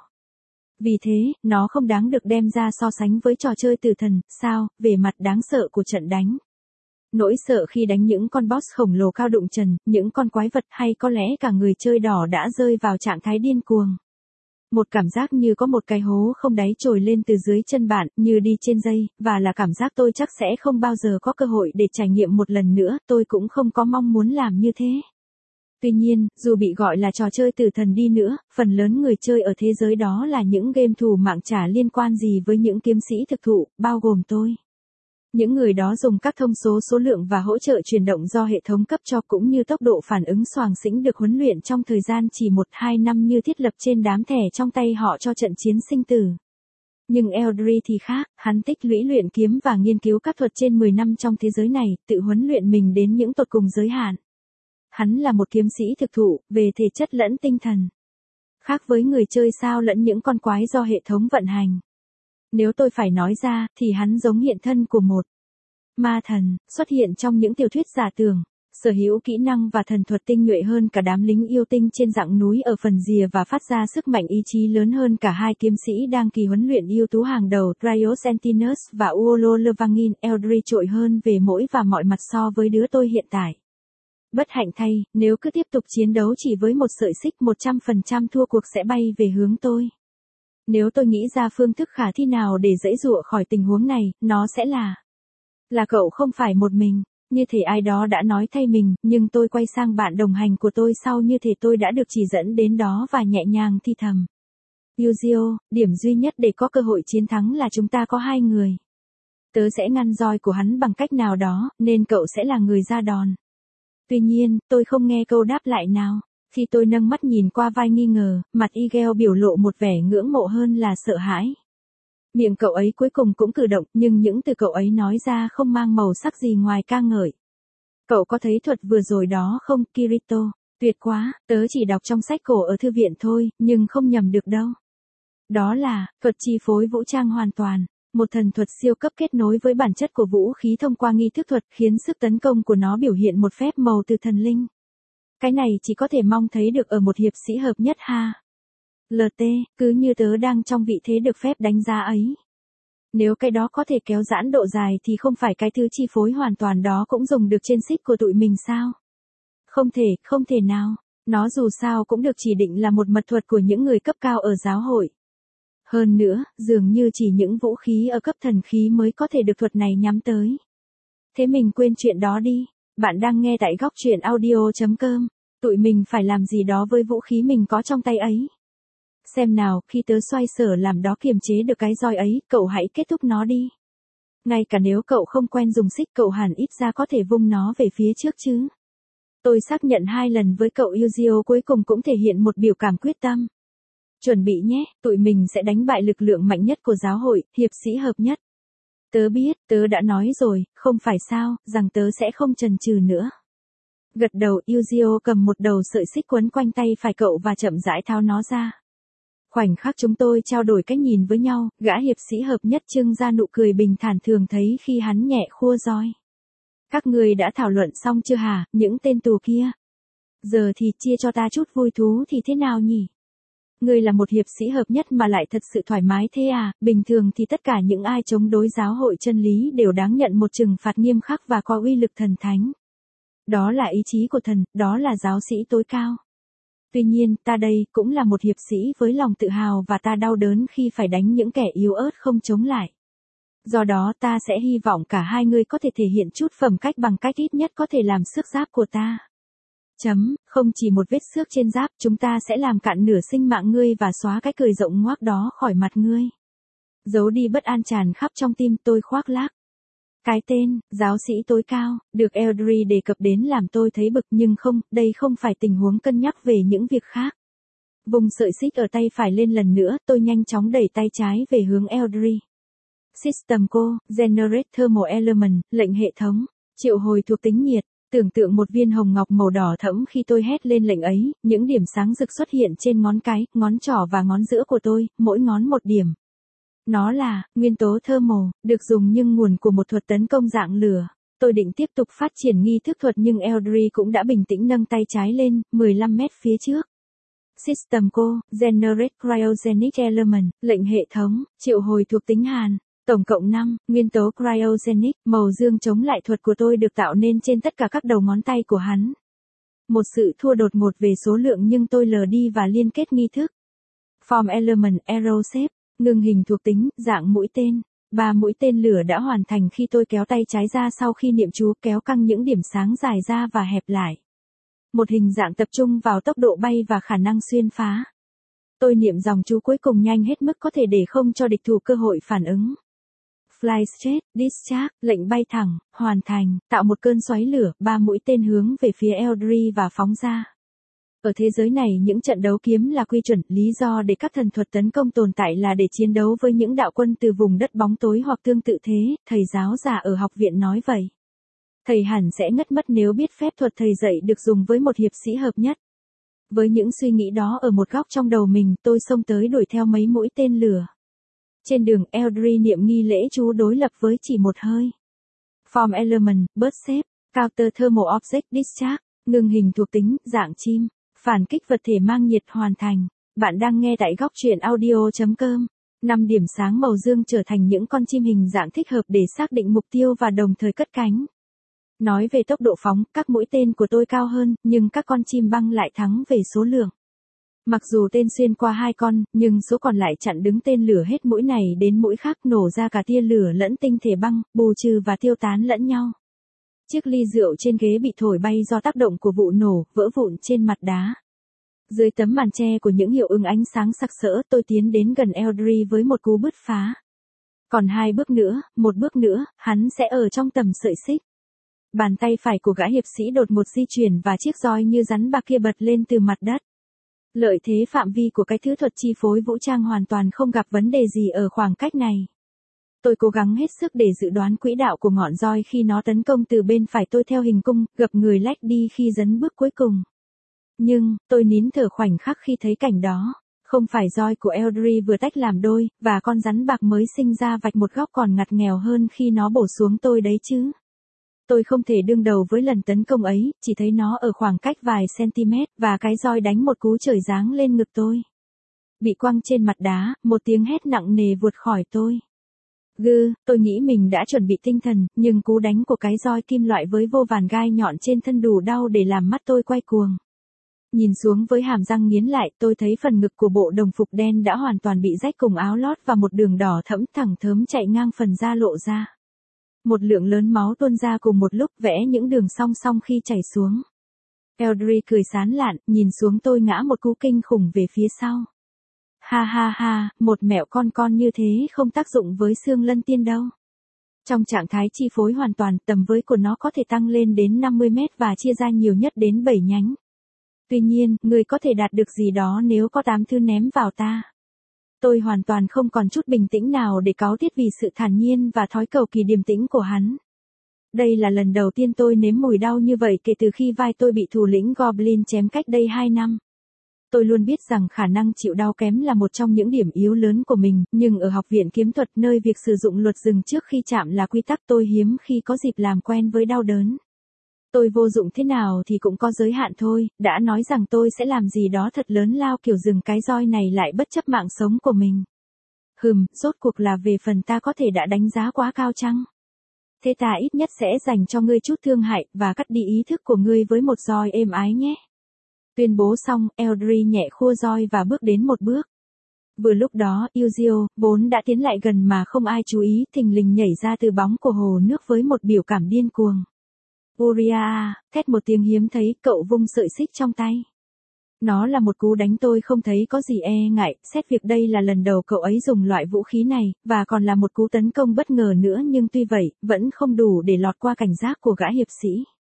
Vì thế, nó không đáng được đem ra so sánh với trò chơi tử thần, sao, về mặt đáng sợ của trận đánh. Nỗi sợ khi đánh những con boss khổng lồ cao đụng trần, những con quái vật hay có lẽ cả người chơi đỏ đã rơi vào trạng thái điên cuồng. Một cảm giác như có một cái hố không đáy trồi lên từ dưới chân bạn, như đi trên dây, và là cảm giác tôi chắc sẽ không bao giờ có cơ hội để trải nghiệm một lần nữa, tôi cũng không có mong muốn làm như thế. Tuy nhiên, dù bị gọi là trò chơi tử thần đi nữa, phần lớn người chơi ở thế giới đó là những game thủ mạng chả liên quan gì với những kiếm sĩ thực thụ, bao gồm tôi. Những người đó dùng các thông số số lượng và hỗ trợ chuyển động do hệ thống cấp cho cũng như tốc độ phản ứng xoàng xĩnh được huấn luyện trong thời gian chỉ một hai năm như thiết lập trên đám thẻ trong tay họ cho trận chiến sinh tử. Nhưng Eldritch thì khác, hắn tích lũy luyện kiếm và nghiên cứu các thuật trên mười năm trong thế giới này, tự huấn luyện mình đến những tột cùng giới hạn. Hắn là một kiếm sĩ thực thụ, về thể chất lẫn tinh thần. Khác với người chơi sao lẫn những con quái do hệ thống vận hành. Nếu tôi phải nói ra, thì hắn giống hiện thân của một ma thần, xuất hiện trong những tiểu thuyết giả tưởng, sở hữu kỹ năng và thần thuật tinh nhuệ hơn cả đám lính yêu tinh trên dặng núi ở phần rìa và phát ra sức mạnh ý chí lớn hơn cả hai kiếm sĩ đang kỳ huấn luyện yêu tú hàng đầu Dryos Antinous và Uolo Levangin. Eldritch trội hơn về mỗi và mọi mặt so với đứa tôi hiện tại. Bất hạnh thay, nếu cứ tiếp tục chiến đấu chỉ với một sợi xích một trăm phần trăm thua cuộc sẽ bay về hướng tôi. Nếu tôi nghĩ ra phương thức khả thi nào để giãy giụa khỏi tình huống này, nó sẽ là Là cậu không phải một mình, như thể ai đó đã nói thay mình, nhưng tôi quay sang bạn đồng hành của tôi sau như thể tôi đã được chỉ dẫn đến đó và nhẹ nhàng thì thầm. Yuzio, điểm duy nhất để có cơ hội chiến thắng là chúng ta có hai người. Tớ sẽ ngăn roi của hắn bằng cách nào đó, nên cậu sẽ là người ra đòn. Tuy nhiên, tôi không nghe câu đáp lại nào. Khi tôi nâng mắt nhìn qua vai nghi ngờ, mặt Igel biểu lộ một vẻ ngưỡng mộ hơn là sợ hãi. Miệng cậu ấy cuối cùng cũng cử động, nhưng những từ cậu ấy nói ra không mang màu sắc gì ngoài ca ngợi. Cậu có thấy thuật vừa rồi đó không, Kirito? Tuyệt quá, tớ chỉ đọc trong sách cổ ở thư viện thôi, nhưng không nhầm được đâu. Đó là, thuật chi phối vũ trang hoàn toàn. Một thần thuật siêu cấp kết nối với bản chất của vũ khí thông qua nghi thức thuật khiến sức tấn công của nó biểu hiện một phép màu từ thần linh. Cái này chỉ có thể mong thấy được ở một hiệp sĩ hợp nhất ha. lờ tê, cứ như tớ đang trong vị thế được phép đánh giá ấy. Nếu cái đó có thể kéo giãn độ dài thì không phải cái thứ chi phối hoàn toàn đó cũng dùng được trên xích của tụi mình sao? Không thể, không thể nào. Nó dù sao cũng được chỉ định là một mật thuật của những người cấp cao ở giáo hội. Hơn nữa, dường như chỉ những vũ khí ở cấp thần khí mới có thể được thuật này nhắm tới. Thế mình quên chuyện đó đi. Bạn đang nghe tại góc truyện audio chấm com. Tụi mình phải làm gì đó với vũ khí mình có trong tay ấy. Xem nào, khi tớ xoay sở làm đó kiềm chế được cái roi ấy, cậu hãy kết thúc nó đi. Ngay cả nếu cậu không quen dùng xích cậu hẳn ít ra có thể vung nó về phía trước chứ. Tôi xác nhận hai lần với cậu Yuzio cuối cùng cũng thể hiện một biểu cảm quyết tâm. Chuẩn bị nhé, tụi mình sẽ đánh bại lực lượng mạnh nhất của giáo hội, hiệp sĩ hợp nhất. Tớ biết, tớ đã nói rồi, không phải sao, rằng tớ sẽ không chần chừ nữa. Gật đầu, Yuzio cầm một đầu sợi xích quấn quanh tay phải cậu và chậm rãi tháo nó ra. Khoảnh khắc chúng tôi trao đổi cách nhìn với nhau, gã hiệp sĩ hợp nhất trưng ra nụ cười bình thản thường thấy khi hắn nhẹ khua roi. Các người đã thảo luận xong chưa hả, những tên tù kia? Giờ thì chia cho ta chút vui thú thì thế nào nhỉ? Ngươi là một hiệp sĩ hợp nhất mà lại thật sự thoải mái thế à, bình thường thì tất cả những ai chống đối giáo hội chân lý đều đáng nhận một trừng phạt nghiêm khắc và có uy lực thần thánh. Đó là ý chí của thần, đó là giáo sĩ tối cao. Tuy nhiên, ta đây cũng là một hiệp sĩ với lòng tự hào và ta đau đớn khi phải đánh những kẻ yếu ớt không chống lại. Do đó ta sẽ hy vọng cả hai ngươi có thể thể hiện chút phẩm cách bằng cách ít nhất có thể làm xước giáp của ta. Chấm, không chỉ một vết xước trên giáp, chúng ta sẽ làm cạn nửa sinh mạng ngươi và xóa cái cười rộng ngoác đó khỏi mặt ngươi. Giấu đi bất an tràn khắp trong tim tôi khoác lác. Cái tên, giáo sĩ tối cao, được Audrey đề cập đến làm tôi thấy bực nhưng không, đây không phải tình huống cân nhắc về những việc khác. Vùng sợi xích ở tay phải lên lần nữa, tôi nhanh chóng đẩy tay trái về hướng Audrey. System Co, Generate Thermal Element, lệnh hệ thống, triệu hồi thuộc tính nhiệt, tưởng tượng một viên hồng ngọc màu đỏ thẫm khi tôi hét lên lệnh ấy, những điểm sáng rực xuất hiện trên ngón cái, ngón trỏ và ngón giữa của tôi, mỗi ngón một điểm. Nó là, nguyên tố thermal, được dùng như nguồn của một thuật tấn công dạng lửa. Tôi định tiếp tục phát triển nghi thức thuật nhưng Audrey cũng đã bình tĩnh nâng tay trái lên, mười lăm mét phía trước. System Co, Generate Cryogenic Element, lệnh hệ thống, triệu hồi thuộc tính hàn. Tổng cộng năm, nguyên tố Cryogenic, màu dương chống lại thuật của tôi được tạo nên trên tất cả các đầu ngón tay của hắn. Một sự thua đột ngột về số lượng nhưng tôi lờ đi và liên kết nghi thức. Form Element Arrow Shape, ngừng hình thuộc tính, dạng mũi tên. Ba mũi tên lửa đã hoàn thành khi tôi kéo tay trái ra sau khi niệm chú kéo căng những điểm sáng dài ra và hẹp lại. Một hình dạng tập trung vào tốc độ bay và khả năng xuyên phá. Tôi niệm dòng chú cuối cùng nhanh hết mức có thể để không cho địch thủ cơ hội phản ứng. Fly straight, discharge, lệnh bay thẳng, hoàn thành, tạo một cơn xoáy lửa, ba mũi tên hướng về phía Audrey và phóng ra. Ở thế giới này những trận đấu kiếm là quy chuẩn, lý do để các thần thuật tấn công tồn tại là để chiến đấu với những đạo quân từ vùng đất bóng tối hoặc tương tự thế, thầy giáo già ở học viện nói vậy. Thầy hẳn sẽ ngất mất nếu biết phép thuật thầy dạy được dùng với một hiệp sĩ hợp nhất. Với những suy nghĩ đó ở một góc trong đầu mình, tôi xông tới đuổi theo mấy mũi tên lửa. Trên đường, Audrey niệm nghi lễ chú đối lập với chỉ một hơi. Form Element, Burst Shape, Counter Thermal Object Discharge, ngừng hình thuộc tính, dạng chim, phản kích vật thể mang nhiệt hoàn thành. Bạn đang nghe tại góc truyện audio chấm com. Năm điểm sáng màu dương trở thành những con chim hình dạng thích hợp để xác định mục tiêu và đồng thời cất cánh. Nói về tốc độ phóng, các mũi tên của tôi cao hơn, nhưng các con chim băng lại thắng về số lượng. Mặc dù tên xuyên qua hai con, nhưng số còn lại chặn đứng tên lửa hết mũi này đến mũi khác nổ ra cả tia lửa lẫn tinh thể băng, bù trừ và tiêu tán lẫn nhau. Chiếc ly rượu trên ghế bị thổi bay do tác động của vụ nổ, vỡ vụn trên mặt đá. Dưới tấm màn che của những hiệu ứng ánh sáng sặc sỡ, tôi tiến đến gần Audrey với một cú bứt phá. Còn hai bước nữa, một bước nữa, hắn sẽ ở trong tầm sợi xích. Bàn tay phải của gã hiệp sĩ đột ngột di chuyển và chiếc roi như rắn bạc kia bật lên từ mặt đất. Lợi thế phạm vi của cái thứ thuật chi phối vũ trang hoàn toàn không gặp vấn đề gì ở khoảng cách này. Tôi cố gắng hết sức để dự đoán quỹ đạo của ngọn roi khi nó tấn công từ bên phải tôi theo hình cung, gập người lách đi khi dấn bước cuối cùng. Nhưng, tôi nín thở khoảnh khắc khi thấy cảnh đó. Không phải roi của Audrey vừa tách làm đôi, và con rắn bạc mới sinh ra vạch một góc còn ngặt nghèo hơn khi nó bổ xuống tôi đấy chứ. Tôi không thể đương đầu với lần tấn công ấy, chỉ thấy nó ở khoảng cách vài cm, và cái roi đánh một cú trời giáng lên ngực tôi. Bị quăng trên mặt đá, một tiếng hét nặng nề vụt khỏi tôi. Gừ, tôi nghĩ mình đã chuẩn bị tinh thần, nhưng cú đánh của cái roi kim loại với vô vàn gai nhọn trên thân đủ đau để làm mắt tôi quay cuồng. Nhìn xuống với hàm răng nghiến lại, tôi thấy phần ngực của bộ đồng phục đen đã hoàn toàn bị rách cùng áo lót và một đường đỏ thẫm thẳng thớm chạy ngang phần da lộ ra. Một lượng lớn máu tuôn ra cùng một lúc vẽ những đường song song khi chảy xuống. Audrey cười sán lạn, nhìn xuống tôi ngã một cú kinh khủng về phía sau. Ha ha ha, một mẹo con con như thế không tác dụng với xương lân tiên đâu. Trong trạng thái chi phối hoàn toàn, tầm với của nó có thể tăng lên đến năm mươi mét và chia ra nhiều nhất đến bảy nhánh. Tuy nhiên, người có thể đạt được gì đó nếu có tám thứ ném vào ta. Tôi hoàn toàn không còn chút bình tĩnh nào để cáu tiết vì sự thản nhiên và thói cầu kỳ điềm tĩnh của hắn. Đây là lần đầu tiên tôi nếm mùi đau như vậy kể từ khi vai tôi bị thủ lĩnh Goblin chém cách đây hai năm. Tôi luôn biết rằng khả năng chịu đau kém là một trong những điểm yếu lớn của mình, nhưng ở học viện kiếm thuật nơi việc sử dụng luật dừng trước khi chạm là quy tắc tôi hiếm khi có dịp làm quen với đau đớn. Tôi vô dụng thế nào thì cũng có giới hạn thôi, đã nói rằng tôi sẽ làm gì đó thật lớn lao kiểu dừng cái roi này lại bất chấp mạng sống của mình. Hừm, rốt cuộc là về phần ta có thể đã đánh giá quá cao chăng? Thế ta ít nhất sẽ dành cho ngươi chút thương hại, và cắt đi ý thức của ngươi với một roi êm ái nhé. Tuyên bố xong, Audrey nhẹ khua roi và bước đến một bước. Vừa lúc đó, Yuzio, vốn đã tiến lại gần mà không ai chú ý, thình lình nhảy ra từ bóng của hồ nước với một biểu cảm điên cuồng. Uriah, thét một tiếng hiếm thấy, cậu vung sợi xích trong tay. Nó là một cú đánh tôi không thấy có gì e ngại, xét việc đây là lần đầu cậu ấy dùng loại vũ khí này, và còn là một cú tấn công bất ngờ nữa, nhưng tuy vậy, vẫn không đủ để lọt qua cảnh giác của gã hiệp sĩ.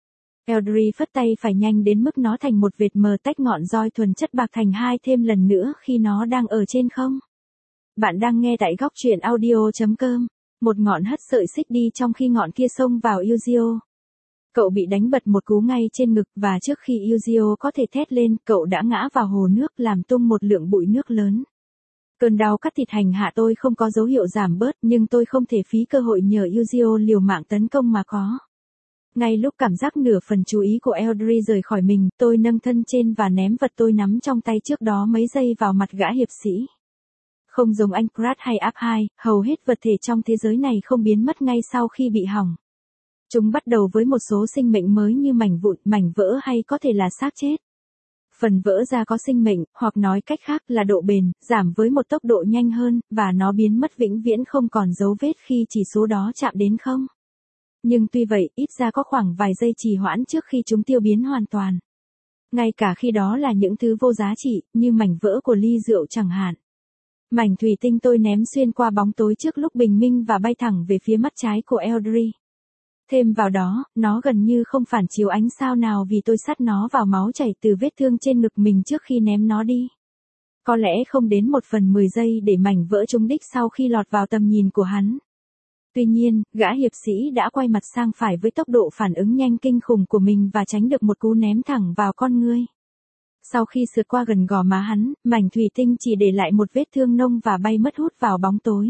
Eldry phất tay phải nhanh đến mức nó thành một vệt mờ tách ngọn roi thuần chất bạc thành hai thêm lần nữa khi nó đang ở trên không. Bạn đang nghe tại góc truyện audio chấm com. Một ngọn hất sợi xích đi trong khi ngọn kia xông vào Yuzio. Cậu bị đánh bật một cú ngay trên ngực và trước khi Yuzio có thể thét lên, cậu đã ngã vào hồ nước làm tung một lượng bụi nước lớn. Cơn đau cắt thịt hành hạ tôi không có dấu hiệu giảm bớt, nhưng tôi không thể phí cơ hội nhờ Yuzio liều mạng tấn công mà có. Ngay lúc cảm giác nửa phần chú ý của Eldry rời khỏi mình, tôi nâng thân trên và ném vật tôi nắm trong tay trước đó mấy giây vào mặt gã hiệp sĩ. Không giống anh Pratt hay áp hai, hầu hết vật thể trong thế giới này không biến mất ngay sau khi bị hỏng. Chúng bắt đầu với một số sinh mệnh mới như mảnh vụn, mảnh vỡ hay có thể là xác chết. Phần vỡ ra có sinh mệnh, hoặc nói cách khác là độ bền, giảm với một tốc độ nhanh hơn, và nó biến mất vĩnh viễn không còn dấu vết khi chỉ số đó chạm đến không. Nhưng tuy vậy, ít ra có khoảng vài giây trì hoãn trước khi chúng tiêu biến hoàn toàn. Ngay cả khi đó là những thứ vô giá trị, như mảnh vỡ của ly rượu chẳng hạn. Mảnh thủy tinh tôi ném xuyên qua bóng tối trước lúc bình minh và bay thẳng về phía mắt trái của Eldry. Thêm vào đó, nó gần như không phản chiếu ánh sao nào vì tôi sắt nó vào máu chảy từ vết thương trên ngực mình trước khi ném nó đi. Có lẽ không đến một phần mười giây để mảnh vỡ trúng đích sau khi lọt vào tầm nhìn của hắn. Tuy nhiên, gã hiệp sĩ đã quay mặt sang phải với tốc độ phản ứng nhanh kinh khủng của mình và tránh được một cú ném thẳng vào con ngươi. Sau khi sượt qua gần gò má hắn, mảnh thủy tinh chỉ để lại một vết thương nông và bay mất hút vào bóng tối.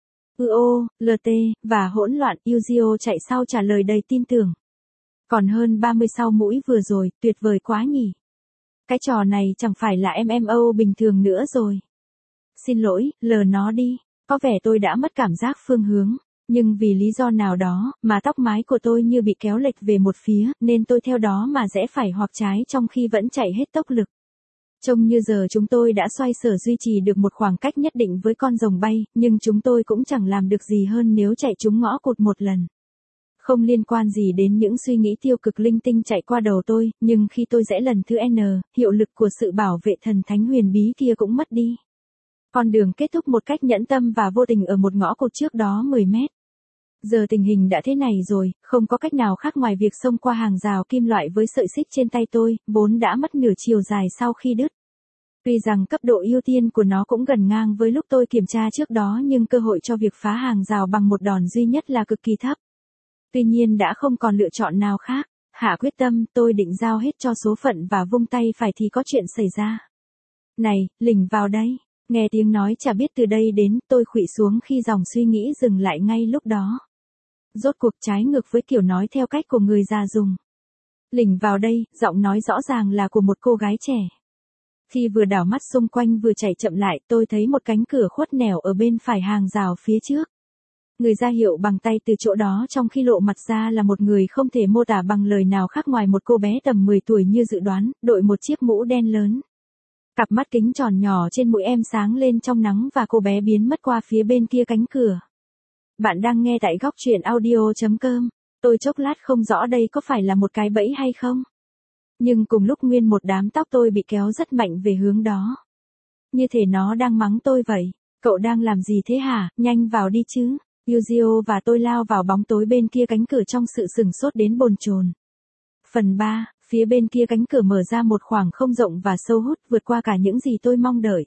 U O, L T, và hỗn loạn, Yuzio chạy sau trả lời đầy tin tưởng. Còn hơn ba mươi sau mũi vừa rồi, tuyệt vời quá nhỉ. Cái trò này chẳng phải là em em ô bình thường nữa rồi. Xin lỗi, lờ nó đi, có vẻ tôi đã mất cảm giác phương hướng. Nhưng vì lý do nào đó, mà tóc mái của tôi như bị kéo lệch về một phía, nên tôi theo đó mà rẽ phải hoặc trái trong khi vẫn chạy hết tốc lực. Trông như giờ chúng tôi đã xoay sở duy trì được một khoảng cách nhất định với con rồng bay, nhưng chúng tôi cũng chẳng làm được gì hơn nếu chạy trúng ngõ cụt một lần. Không liên quan gì đến những suy nghĩ tiêu cực linh tinh chạy qua đầu tôi, nhưng khi tôi rẽ lần thứ N, hiệu lực của sự bảo vệ thần thánh huyền bí kia cũng mất đi. Con đường kết thúc một cách nhẫn tâm và vô tình ở một ngõ cụt trước đó mười mét. Giờ tình hình đã thế này rồi, không có cách nào khác ngoài việc xông qua hàng rào kim loại với sợi xích trên tay tôi, vốn đã mất nửa chiều dài sau khi đứt. Tuy rằng cấp độ ưu tiên của nó cũng gần ngang với lúc tôi kiểm tra trước đó, nhưng cơ hội cho việc phá hàng rào bằng một đòn duy nhất là cực kỳ thấp. Tuy nhiên đã không còn lựa chọn nào khác. Hạ quyết tâm, tôi định giao hết cho số phận và vung tay phải thì có chuyện xảy ra. Này, lỉnh vào đây. Nghe tiếng nói chả biết từ đây đến, tôi khuỵu xuống khi dòng suy nghĩ dừng lại ngay lúc đó. Rốt cuộc trái ngược với kiểu nói theo cách của người già dùng. Lỉnh vào đây, giọng nói rõ ràng là của một cô gái trẻ. Khi vừa đảo mắt xung quanh vừa chạy chậm lại, tôi thấy một cánh cửa khuất nẻo ở bên phải hàng rào phía trước. Người ra hiệu bằng tay từ chỗ đó trong khi lộ mặt ra là một người không thể mô tả bằng lời nào khác ngoài một cô bé tầm mười tuổi như dự đoán, đội một chiếc mũ đen lớn. Cặp mắt kính tròn nhỏ trên mũi em sáng lên trong nắng và cô bé biến mất qua phía bên kia cánh cửa. Bạn đang nghe tại góc truyện audio chấm com. Tôi chốc lát không rõ đây có phải là một cái bẫy hay không. Nhưng cùng lúc nguyên một đám tóc tôi bị kéo rất mạnh về hướng đó. Như thể nó đang mắng tôi vậy. Cậu đang làm gì thế hả, nhanh vào đi chứ. Yuzio và tôi lao vào bóng tối bên kia cánh cửa trong sự sửng sốt đến bồn chồn. Phần ba, phía bên kia cánh cửa mở ra một khoảng không rộng và sâu hút vượt qua cả những gì tôi mong đợi.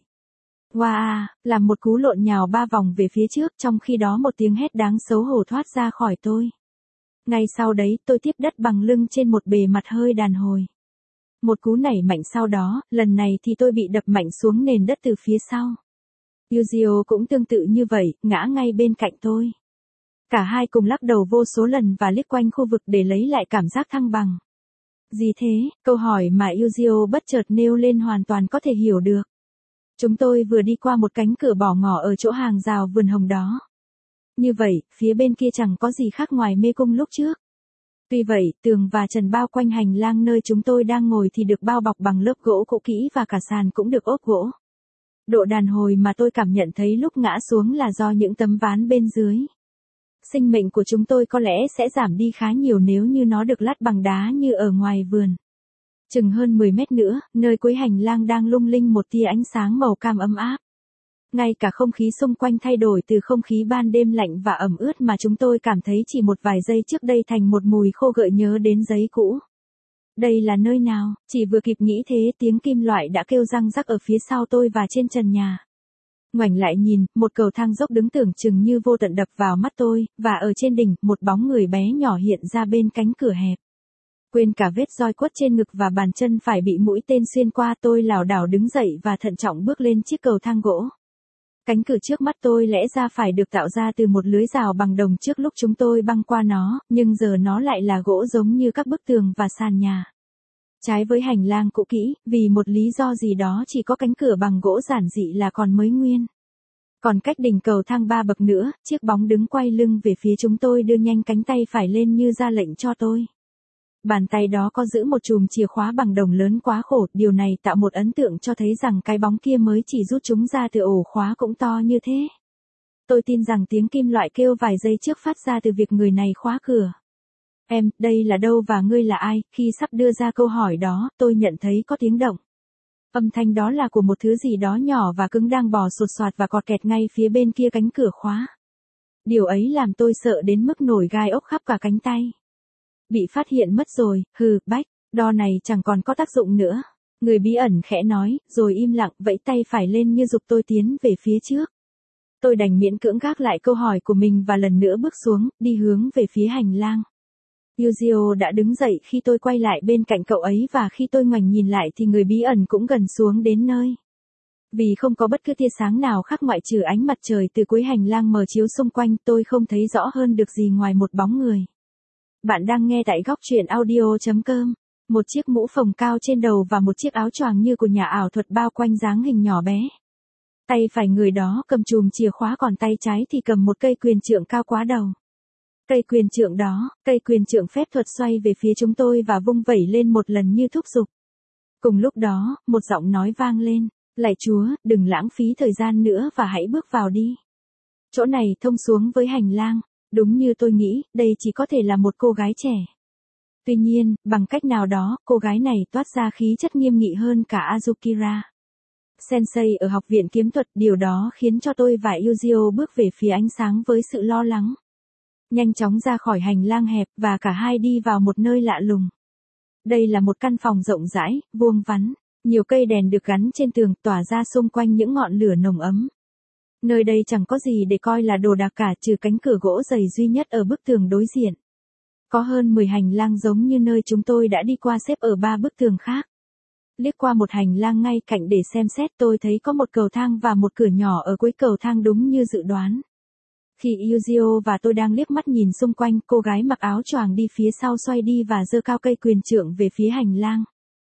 Wow, làm một cú lộn nhào ba vòng về phía trước, trong khi đó một tiếng hét đáng xấu hổ thoát ra khỏi tôi. Ngay sau đấy, tôi tiếp đất bằng lưng trên một bề mặt hơi đàn hồi. Một cú nảy mạnh sau đó, lần này thì tôi bị đập mạnh xuống nền đất từ phía sau. Yuzio cũng tương tự như vậy, ngã ngay bên cạnh tôi. Cả hai cùng lắc đầu vô số lần và liếc quanh khu vực để lấy lại cảm giác thăng bằng. Gì thế? Câu hỏi mà Yuzio bất chợt nêu lên hoàn toàn có thể hiểu được. Chúng tôi vừa đi qua một cánh cửa bỏ ngỏ ở chỗ hàng rào vườn hồng đó. Như vậy, phía bên kia chẳng có gì khác ngoài mê cung lúc trước. Tuy vậy, tường và trần bao quanh hành lang nơi chúng tôi đang ngồi thì được bao bọc bằng lớp gỗ cũ kỹ và cả sàn cũng được ốp gỗ. Độ đàn hồi mà tôi cảm nhận thấy lúc ngã xuống là do những tấm ván bên dưới. Sinh mệnh của chúng tôi có lẽ sẽ giảm đi khá nhiều nếu như nó được lát bằng đá như ở ngoài vườn. Chừng hơn mười mét nữa, nơi cuối hành lang đang lung linh một tia ánh sáng màu cam ấm áp. Ngay cả không khí xung quanh thay đổi từ không khí ban đêm lạnh và ẩm ướt mà chúng tôi cảm thấy chỉ một vài giây trước đây thành một mùi khô gợi nhớ đến giấy cũ. Đây là nơi nào? Chỉ vừa kịp nghĩ thế tiếng kim loại đã kêu răng rắc ở phía sau tôi và trên trần nhà. Ngoảnh lại nhìn, một cầu thang dốc đứng tưởng chừng như vô tận đập vào mắt tôi, và ở trên đỉnh, một bóng người bé nhỏ hiện ra bên cánh cửa hẹp. Quên cả vết roi quất trên ngực và bàn chân phải bị mũi tên xuyên qua, tôi lảo đảo đứng dậy và thận trọng bước lên chiếc cầu thang gỗ. Cánh cửa trước mắt tôi lẽ ra phải được tạo ra từ một lưới rào bằng đồng trước lúc chúng tôi băng qua nó, nhưng giờ nó lại là gỗ giống như các bức tường và sàn nhà. Trái với hành lang cũ kỹ, vì một lý do gì đó chỉ có cánh cửa bằng gỗ giản dị là còn mới nguyên. Còn cách đỉnh cầu thang ba bậc nữa, chiếc bóng đứng quay lưng về phía chúng tôi đưa nhanh cánh tay phải lên như ra lệnh cho tôi. Bàn tay đó có giữ một chùm chìa khóa bằng đồng lớn quá khổ, điều này tạo một ấn tượng cho thấy rằng cái bóng kia mới chỉ rút chúng ra từ ổ khóa cũng to như thế. Tôi tin rằng tiếng kim loại kêu vài giây trước phát ra từ việc người này khóa cửa. Em, đây là đâu và ngươi là ai? Khi sắp đưa ra câu hỏi đó, tôi nhận thấy có tiếng động. Âm thanh đó là của một thứ gì đó nhỏ và cứng đang bò sột soạt và cọt kẹt ngay phía bên kia cánh cửa khóa. Điều ấy làm tôi sợ đến mức nổi gai ốc khắp cả cánh tay. Bị phát hiện mất rồi, hừ, bách, đo này chẳng còn có tác dụng nữa. Người bí ẩn khẽ nói, rồi im lặng vẫy tay phải lên như giục tôi tiến về phía trước. Tôi đành miễn cưỡng gác lại câu hỏi của mình và lần nữa bước xuống, đi hướng về phía hành lang. Yuzio đã đứng dậy khi tôi quay lại bên cạnh cậu ấy và khi tôi ngoảnh nhìn lại thì người bí ẩn cũng gần xuống đến nơi. Vì không có bất cứ tia sáng nào khác ngoại trừ ánh mặt trời từ cuối hành lang mờ chiếu xung quanh, tôi không thấy rõ hơn được gì ngoài một bóng người. Bạn đang nghe tại góc truyện audio chấm com. Một chiếc mũ phồng cao trên đầu và một chiếc áo choàng như của nhà ảo thuật bao quanh dáng hình nhỏ bé. Tay phải người đó cầm chùm chìa khóa còn tay trái thì cầm một cây quyền trượng cao quá đầu. Cây quyền trượng đó, cây quyền trượng phép thuật xoay về phía chúng tôi và vung vẩy lên một lần như thúc giục. Cùng lúc đó, một giọng nói vang lên, lạy Chúa, đừng lãng phí thời gian nữa và hãy bước vào đi. Chỗ này thông xuống với hành lang, đúng như tôi nghĩ, đây chỉ có thể là một cô gái trẻ. Tuy nhiên, bằng cách nào đó, cô gái này toát ra khí chất nghiêm nghị hơn cả Azukira Sensei ở học viện kiếm thuật, điều đó khiến cho tôi và Yuzio bước về phía ánh sáng với sự lo lắng. Nhanh chóng ra khỏi hành lang hẹp và cả hai đi vào một nơi lạ lùng. Đây là một căn phòng rộng rãi, vuông vắn, nhiều cây đèn được gắn trên tường tỏa ra xung quanh những ngọn lửa nồng ấm. Nơi đây chẳng có gì để coi là đồ đạc cả trừ cánh cửa gỗ dày duy nhất ở bức tường đối diện. Có hơn mười hành lang giống như nơi chúng tôi đã đi qua xếp ở ba bức tường khác. Liếc qua một hành lang ngay cạnh để xem xét, tôi thấy có một cầu thang và một cửa nhỏ ở cuối cầu thang đúng như dự đoán. Khi Yuzio và tôi đang liếc mắt nhìn xung quanh, cô gái mặc áo choàng đi phía sau xoay đi và giơ cao cây quyền trượng về phía hành lang.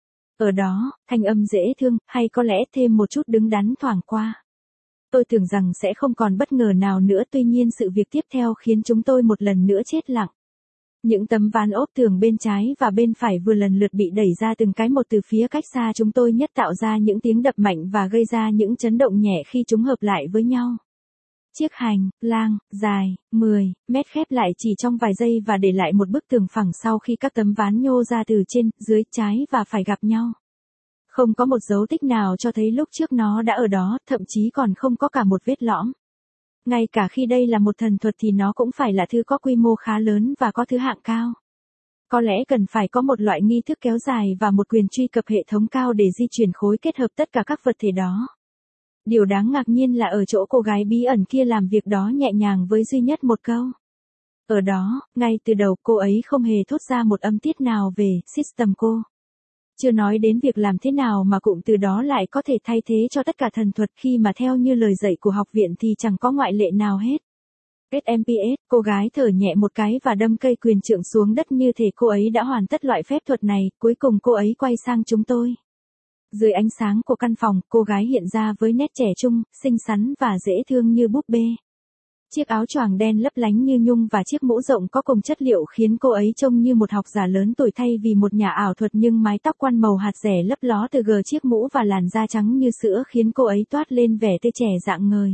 Ở đó, thanh âm dễ thương, hay có lẽ thêm một chút đứng đắn thoảng qua. Tôi tưởng rằng sẽ không còn bất ngờ nào nữa, tuy nhiên sự việc tiếp theo khiến chúng tôi một lần nữa chết lặng. Những tấm ván ốp tường bên trái và bên phải vừa lần lượt bị đẩy ra từng cái một từ phía cách xa chúng tôi nhất, tạo ra những tiếng đập mạnh và gây ra những chấn động nhẹ khi chúng hợp lại với nhau. Chiếc hành lang dài mười mét khép lại chỉ trong vài giây và để lại một bức tường phẳng sau khi các tấm ván nhô ra từ trên, dưới, trái và phải gặp nhau. Không có một dấu tích nào cho thấy lúc trước nó đã ở đó, thậm chí còn không có cả một vết lõm. Ngay cả khi đây là một thần thuật thì nó cũng phải là thứ có quy mô khá lớn và có thứ hạng cao. Có lẽ cần phải có một loại nghi thức kéo dài và một quyền truy cập hệ thống cao để di chuyển khối kết hợp tất cả các vật thể đó. Điều đáng ngạc nhiên là ở chỗ cô gái bí ẩn kia làm việc đó nhẹ nhàng với duy nhất một câu. Ở đó, ngay từ đầu cô ấy không hề thốt ra một âm tiết nào về System cô. Chưa nói đến việc làm thế nào mà cụm từ đó lại có thể thay thế cho tất cả thần thuật, khi mà theo như lời dạy của học viện thì chẳng có ngoại lệ nào hết. ét em pê ét, cô gái thở nhẹ một cái và đâm cây quyền trượng xuống đất như thể cô ấy đã hoàn tất loại phép thuật này, cuối cùng cô ấy quay sang chúng tôi. Dưới ánh sáng của căn phòng, cô gái hiện ra với nét trẻ trung, xinh xắn và dễ thương như búp bê. Chiếc áo choàng đen lấp lánh như nhung và chiếc mũ rộng có cùng chất liệu khiến cô ấy trông như một học giả lớn tuổi thay vì một nhà ảo thuật, nhưng mái tóc quăn màu hạt rẻ lấp ló từ gờ chiếc mũ và làn da trắng như sữa khiến cô ấy toát lên vẻ tươi trẻ rạng ngời.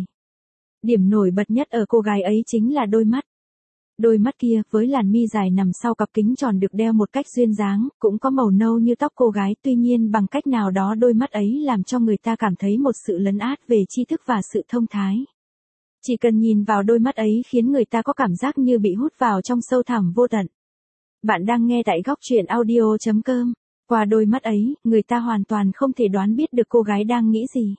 Điểm nổi bật nhất ở cô gái ấy chính là đôi mắt. Đôi mắt kia, với làn mi dài nằm sau cặp kính tròn được đeo một cách duyên dáng, cũng có màu nâu như tóc cô gái, tuy nhiên bằng cách nào đó đôi mắt ấy làm cho người ta cảm thấy một sự lấn át về tri thức và sự thông thái. Chỉ cần nhìn vào đôi mắt ấy khiến người ta có cảm giác như bị hút vào trong sâu thẳm vô tận. Bạn đang nghe tại góc truyện audio chấm com. Qua đôi mắt ấy, người ta hoàn toàn không thể đoán biết được cô gái đang nghĩ gì.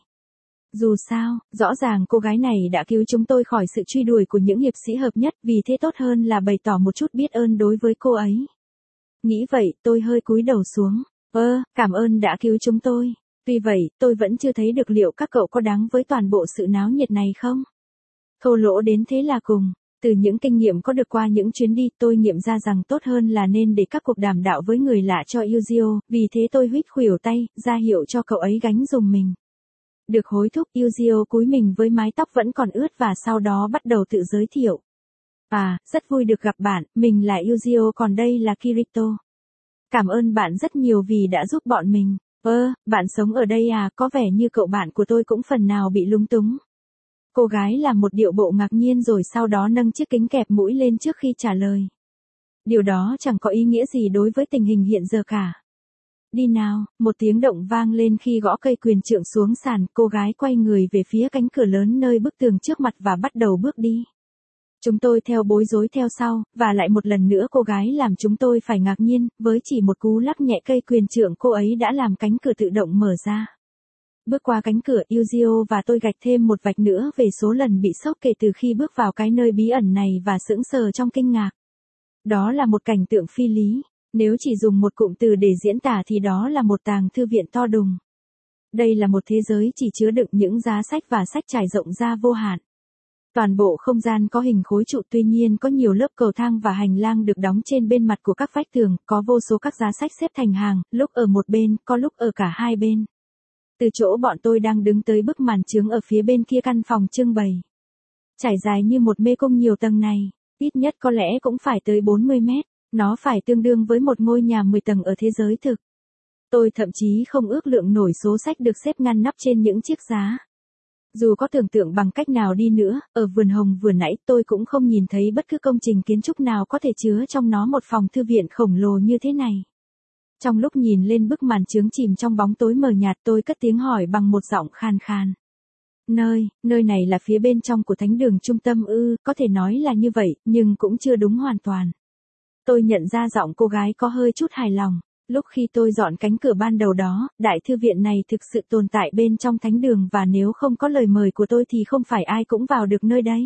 Dù sao, rõ ràng cô gái này đã cứu chúng tôi khỏi sự truy đuổi của những hiệp sĩ hợp nhất, vì thế tốt hơn là bày tỏ một chút biết ơn đối với cô ấy. Nghĩ vậy, tôi hơi cúi đầu xuống. Ơ, cảm ơn đã cứu chúng tôi. Tuy vậy, tôi vẫn chưa thấy được liệu các cậu có đáng với toàn bộ sự náo nhiệt này không? Thô lỗ đến thế là cùng. Từ những kinh nghiệm có được qua những chuyến đi, tôi nghiệm ra rằng tốt hơn là nên để các cuộc đàm đạo với người lạ cho Yuzio, vì thế tôi huýt khuỷu tay, ra hiệu cho cậu ấy gánh giùm mình. Được hối thúc, Yuzio cúi mình với mái tóc vẫn còn ướt và sau đó bắt đầu tự giới thiệu. À, rất vui được gặp bạn, mình là Yuzio, còn đây là Kirito. Cảm ơn bạn rất nhiều vì đã giúp bọn mình. Ơ, bạn sống ở đây à, có vẻ như cậu bạn của tôi cũng phần nào bị lúng túng. Cô gái làm một điệu bộ ngạc nhiên rồi sau đó nâng chiếc kính kẹp mũi lên trước khi trả lời. Điều đó chẳng có ý nghĩa gì đối với tình hình hiện giờ cả. Đi nào, một tiếng động vang lên khi gõ cây quyền trượng xuống sàn, cô gái quay người về phía cánh cửa lớn nơi bức tường trước mặt và bắt đầu bước đi. Chúng tôi theo bối rối theo sau, và lại một lần nữa cô gái làm chúng tôi phải ngạc nhiên, với chỉ một cú lắc nhẹ cây quyền trượng cô ấy đã làm cánh cửa tự động mở ra. Bước qua cánh cửa, Yuzio và tôi gạch thêm một vạch nữa về số lần bị sốc kể từ khi bước vào cái nơi bí ẩn này và sững sờ trong kinh ngạc. Đó là một cảnh tượng phi lý. Nếu chỉ dùng một cụm từ để diễn tả thì đó là một tàng thư viện to đùng. Đây là một thế giới chỉ chứa đựng những giá sách và sách trải rộng ra vô hạn. Toàn bộ không gian có hình khối trụ, tuy nhiên có nhiều lớp cầu thang và hành lang được đóng trên bên mặt của các vách tường, có vô số các giá sách xếp thành hàng, lúc ở một bên, có lúc ở cả hai bên. Từ chỗ bọn tôi đang đứng tới bức màn chướng ở phía bên kia căn phòng trưng bày. Trải dài như một mê cung nhiều tầng này, ít nhất có lẽ cũng phải tới bốn mươi mét. Nó phải tương đương với một ngôi nhà mười tầng ở thế giới thực. Tôi thậm chí không ước lượng nổi số sách được xếp ngăn nắp trên những chiếc giá. Dù có tưởng tượng bằng cách nào đi nữa, ở vườn hồng vừa nãy tôi cũng không nhìn thấy bất cứ công trình kiến trúc nào có thể chứa trong nó một phòng thư viện khổng lồ như thế này. Trong lúc nhìn lên bức màn chướng chìm trong bóng tối mờ nhạt, tôi cất tiếng hỏi bằng một giọng khan khan. Nơi, nơi này là phía bên trong của thánh đường trung tâm ư, có thể nói là như vậy, nhưng cũng chưa đúng hoàn toàn. Tôi nhận ra giọng cô gái có hơi chút hài lòng. Lúc khi tôi dọn cánh cửa ban đầu đó, đại thư viện này thực sự tồn tại bên trong thánh đường và nếu không có lời mời của tôi thì không phải ai cũng vào được nơi đây.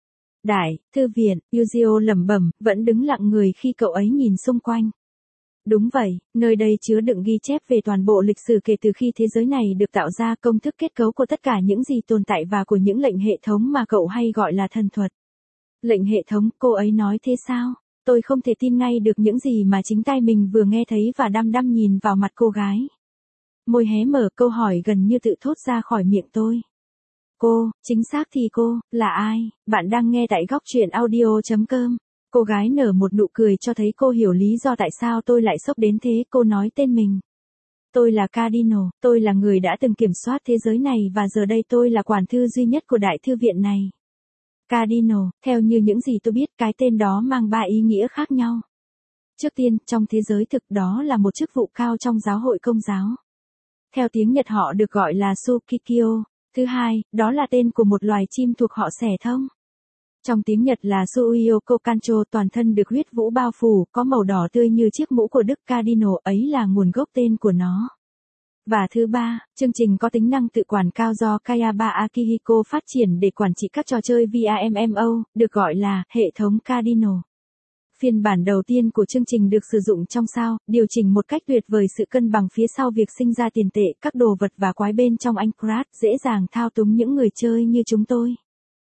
Đại thư viện, Yuzio lẩm bẩm, vẫn đứng lặng người khi cậu ấy nhìn xung quanh. Đúng vậy, nơi đây chứa đựng ghi chép về toàn bộ lịch sử kể từ khi thế giới này được tạo ra, công thức kết cấu của tất cả những gì tồn tại và của những lệnh hệ thống mà cậu hay gọi là thần thuật. Lệnh hệ thống, cô ấy nói thế sao? Tôi không thể tin ngay được những gì mà chính tai mình vừa nghe thấy và đăm đăm nhìn vào mặt cô gái. Môi hé mở, câu hỏi gần như tự thốt ra khỏi miệng tôi. Cô, chính xác thì cô, là ai? Bạn đang nghe tại góc truyện audio chấm com. Cô gái nở một nụ cười cho thấy cô hiểu lý do tại sao tôi lại sốc đến thế, cô nói tên mình. Tôi là Cardinal, tôi là người đã từng kiểm soát thế giới này và giờ đây tôi là quản thư duy nhất của đại thư viện này. Cardinal, theo như những gì tôi biết, cái tên đó mang ba ý nghĩa khác nhau. Trước tiên, trong thế giới thực đó là một chức vụ cao trong giáo hội Công giáo. Theo tiếng Nhật họ được gọi là Tsukikyo. Thứ hai, đó là tên của một loài chim thuộc họ xẻ thông. Trong tiếng Nhật là Suiyoko Kancho, toàn thân được huyết vũ bao phủ, có màu đỏ tươi như chiếc mũ của Đức Cardinal, ấy là nguồn gốc tên của nó. Và thứ ba, chương trình có tính năng tự quản cao do Kayaba Akihiko phát triển để quản trị các trò chơi vê a em em o, được gọi là hệ thống Cardinal. Phiên bản đầu tiên của chương trình được sử dụng trong sao, điều chỉnh một cách tuyệt vời sự cân bằng phía sau việc sinh ra tiền tệ, các đồ vật và quái bên trong Aincrad, dễ dàng thao túng những người chơi như chúng tôi.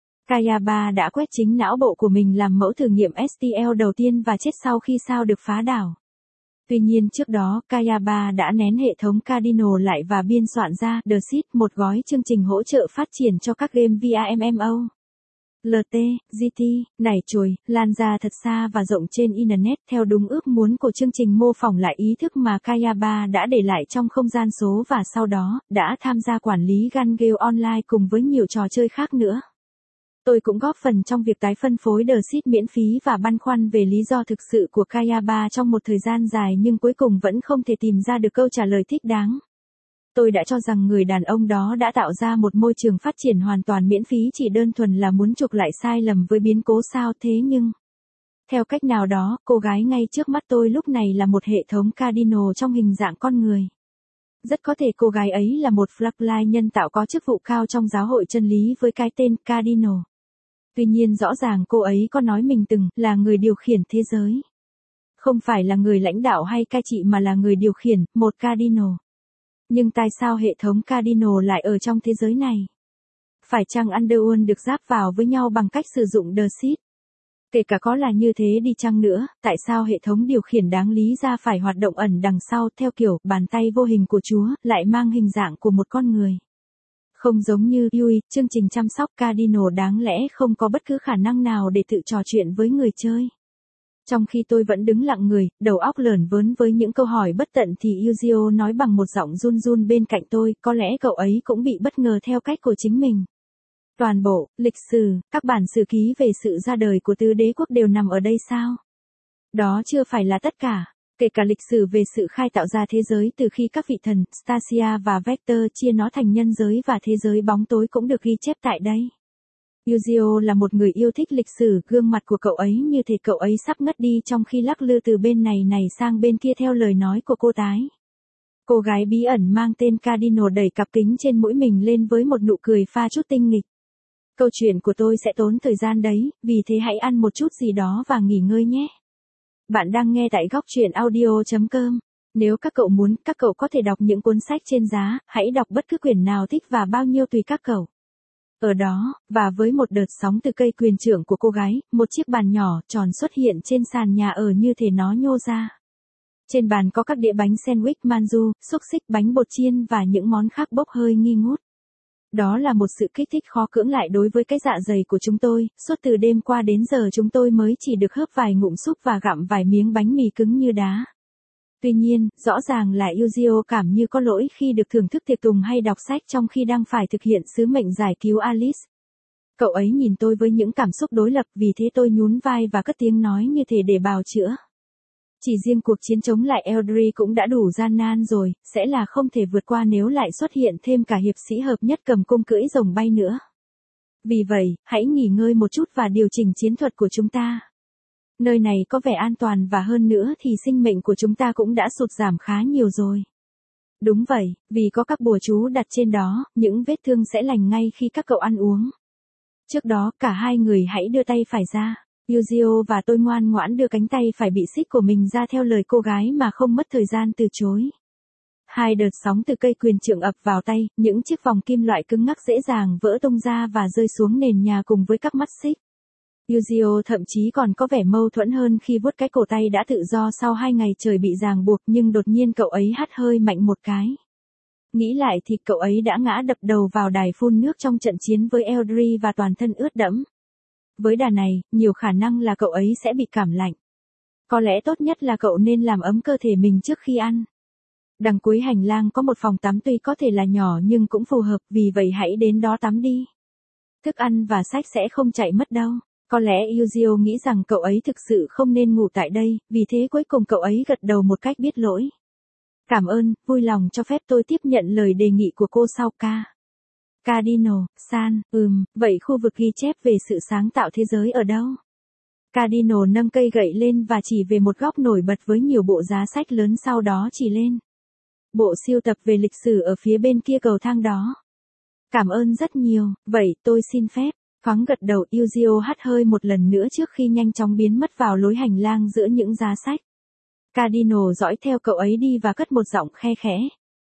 Kayaba đã quét chính não bộ của mình làm mẫu thử nghiệm ét tê lờ đầu tiên và chết sau khi sao được phá đảo. Tuy nhiên trước đó, Kayaba đã nén hệ thống Cardinal lại và biên soạn ra The Seed, một gói chương trình hỗ trợ phát triển cho các game vê a em em o. lờ tê, giê tê, nảy chồi, lan ra thật xa và rộng trên Internet theo đúng ước muốn của chương trình mô phỏng lại ý thức mà Kayaba đã để lại trong không gian số và sau đó, đã tham gia quản lý Gun Gale Online cùng với nhiều trò chơi khác nữa. Tôi cũng góp phần trong việc tái phân phối The Seed miễn phí và băn khoăn về lý do thực sự của Kayaba trong một thời gian dài nhưng cuối cùng vẫn không thể tìm ra được câu trả lời thích đáng. Tôi đã cho rằng người đàn ông đó đã tạo ra một môi trường phát triển hoàn toàn miễn phí chỉ đơn thuần là muốn chuộc lại sai lầm với biến cố sao thế nhưng... Theo cách nào đó, cô gái ngay trước mắt tôi lúc này là một hệ thống Cardinal trong hình dạng con người. Rất có thể cô gái ấy là một Flatline nhân tạo có chức vụ cao trong giáo hội chân lý với cái tên Cardinal. Tuy nhiên rõ ràng cô ấy có nói mình từng là người điều khiển thế giới. Không phải là người lãnh đạo hay cai trị mà là người điều khiển, một Cardinal. Nhưng tại sao hệ thống Cardinal lại ở trong thế giới này? Phải chăng Underworld được ráp vào với nhau bằng cách sử dụng The Seed? Kể cả có là như thế đi chăng nữa, tại sao hệ thống điều khiển đáng lý ra phải hoạt động ẩn đằng sau theo kiểu bàn tay vô hình của Chúa lại mang hình dạng của một con người? Không giống như Yui, chương trình chăm sóc Cardinal đáng lẽ không có bất cứ khả năng nào để tự trò chuyện với người chơi. Trong khi tôi vẫn đứng lặng người, đầu óc lởn vớn với những câu hỏi bất tận thì Yuzio nói bằng một giọng run run bên cạnh tôi, có lẽ cậu ấy cũng bị bất ngờ theo cách của chính mình. Toàn bộ, lịch sử, các bản sử ký về sự ra đời của tứ đế quốc đều nằm ở đây sao? Đó chưa phải là tất cả. Kể cả lịch sử về sự khai tạo ra thế giới từ khi các vị thần, Stasia và Vector chia nó thành nhân giới và thế giới bóng tối cũng được ghi chép tại đây. Yuzio là một người yêu thích lịch sử, gương mặt của cậu ấy như thể cậu ấy sắp ngất đi trong khi lắc lư từ bên này này sang bên kia theo lời nói của cô tái. Cô gái bí ẩn mang tên Cardinal đẩy cặp kính trên mũi mình lên với một nụ cười pha chút tinh nghịch. Câu chuyện của tôi sẽ tốn thời gian đấy, vì thế hãy ăn một chút gì đó và nghỉ ngơi nhé. Bạn đang nghe tại góc truyện audio chấm com. Nếu các cậu muốn, các cậu có thể đọc những cuốn sách trên giá, hãy đọc bất cứ quyển nào thích và bao nhiêu tùy các cậu. Ở đó, và với một đợt sóng từ cây quyền trượng của cô gái, một chiếc bàn nhỏ, tròn xuất hiện trên sàn nhà ở như thể nó nhô ra. Trên bàn có các đĩa bánh sandwich manju, xúc xích, bánh bột chiên và những món khác bốc hơi nghi ngút. Đó là một sự kích thích khó cưỡng lại đối với cái dạ dày của chúng tôi, suốt từ đêm qua đến giờ chúng tôi mới chỉ được hớp vài ngụm súp và gặm vài miếng bánh mì cứng như đá. Tuy nhiên, rõ ràng là Yuzio cảm như có lỗi khi được thưởng thức tiệc tùng hay đọc sách trong khi đang phải thực hiện sứ mệnh giải cứu Alice. Cậu ấy nhìn tôi với những cảm xúc đối lập, vì thế tôi nhún vai và cất tiếng nói như thể để bào chữa. Chỉ riêng cuộc chiến chống lại Eldri cũng đã đủ gian nan rồi, sẽ là không thể vượt qua nếu lại xuất hiện thêm cả hiệp sĩ hợp nhất cầm cung cưỡi rồng bay nữa. Vì vậy, hãy nghỉ ngơi một chút và điều chỉnh chiến thuật của chúng ta. Nơi này có vẻ an toàn và hơn nữa thì sinh mệnh của chúng ta cũng đã sụt giảm khá nhiều rồi. Đúng vậy, vì có các bùa chú đặt trên đó, những vết thương sẽ lành ngay khi các cậu ăn uống. Trước đó, cả hai người hãy đưa tay phải ra. Yuzio và tôi ngoan ngoãn đưa cánh tay phải bị xích của mình ra theo lời cô gái mà không mất thời gian từ chối. Hai đợt sóng từ cây quyền trượng ập vào tay, những chiếc vòng kim loại cứng ngắc dễ dàng vỡ tung ra và rơi xuống nền nhà cùng với các mắt xích. Yuzio thậm chí còn có vẻ mâu thuẫn hơn khi vuốt cái cổ tay đã tự do sau hai ngày trời bị ràng buộc, nhưng đột nhiên cậu ấy hắt hơi mạnh một cái. Nghĩ lại thì cậu ấy đã ngã đập đầu vào đài phun nước trong trận chiến với Eldri và toàn thân ướt đẫm. Với đà này, nhiều khả năng là cậu ấy sẽ bị cảm lạnh. Có lẽ tốt nhất là cậu nên làm ấm cơ thể mình trước khi ăn. Đằng cuối hành lang có một phòng tắm tuy có thể là nhỏ nhưng cũng phù hợp, vì vậy hãy đến đó tắm đi. Thức ăn và sách sẽ không chạy mất đâu. Có lẽ Yuzio nghĩ rằng cậu ấy thực sự không nên ngủ tại đây, vì thế cuối cùng cậu ấy gật đầu một cách biết lỗi. Cảm ơn, vui lòng cho phép tôi tiếp nhận lời đề nghị của cô sau ca. Cardinal, San, ừm, vậy khu vực ghi chép về sự sáng tạo thế giới ở đâu? Cardinal nâng cây gậy lên và chỉ về một góc nổi bật với nhiều bộ giá sách lớn, sau đó chỉ lên. Bộ siêu tập về lịch sử ở phía bên kia cầu thang đó. Cảm ơn rất nhiều, vậy tôi xin phép. Thoáng gật đầu, Yuzio hắt hơi một lần nữa trước khi nhanh chóng biến mất vào lối hành lang giữa những giá sách. Cardinal dõi theo cậu ấy đi và cất một giọng khe khẽ.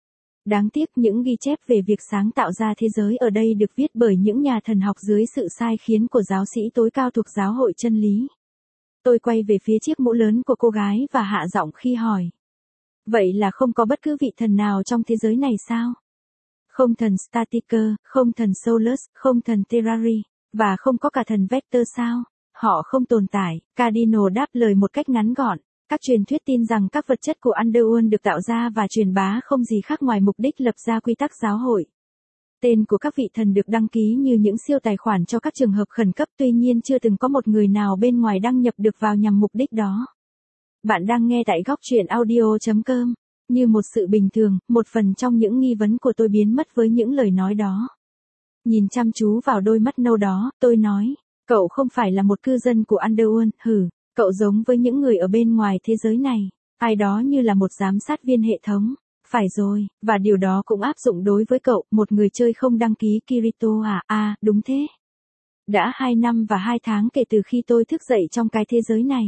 Đáng tiếc những ghi chép về việc sáng tạo ra thế giới ở đây được viết bởi những nhà thần học dưới sự sai khiến của giáo sĩ tối cao thuộc giáo hội chân lý. Tôi quay về phía chiếc mũ lớn của cô gái và hạ giọng khi hỏi. Vậy là không có bất cứ vị thần nào trong thế giới này sao? Không thần Statiker, không thần Solus, không thần Terrari. Và không có cả thần Vector sao? Họ không tồn tại, Cardinal đáp lời một cách ngắn gọn. Các truyền thuyết tin rằng các vật chất của Underworld được tạo ra và truyền bá không gì khác ngoài mục đích lập ra quy tắc giáo hội. Tên của các vị thần được đăng ký như những siêu tài khoản cho các trường hợp khẩn cấp, tuy nhiên chưa từng có một người nào bên ngoài đăng nhập được vào nhằm mục đích đó. Bạn đang nghe tại góc truyện audio chấm com. Như một sự bình thường, một phần trong những nghi vấn của tôi biến mất với những lời nói đó. Nhìn chăm chú vào đôi mắt nâu đó, tôi nói, cậu không phải là một cư dân của Underworld, hử, cậu giống với những người ở bên ngoài thế giới này, ai đó như là một giám sát viên hệ thống. Phải rồi, và điều đó cũng áp dụng đối với cậu, một người chơi không đăng ký Kirito à, à, đúng thế. Đã hai năm và hai tháng kể từ khi tôi thức dậy trong cái thế giới này.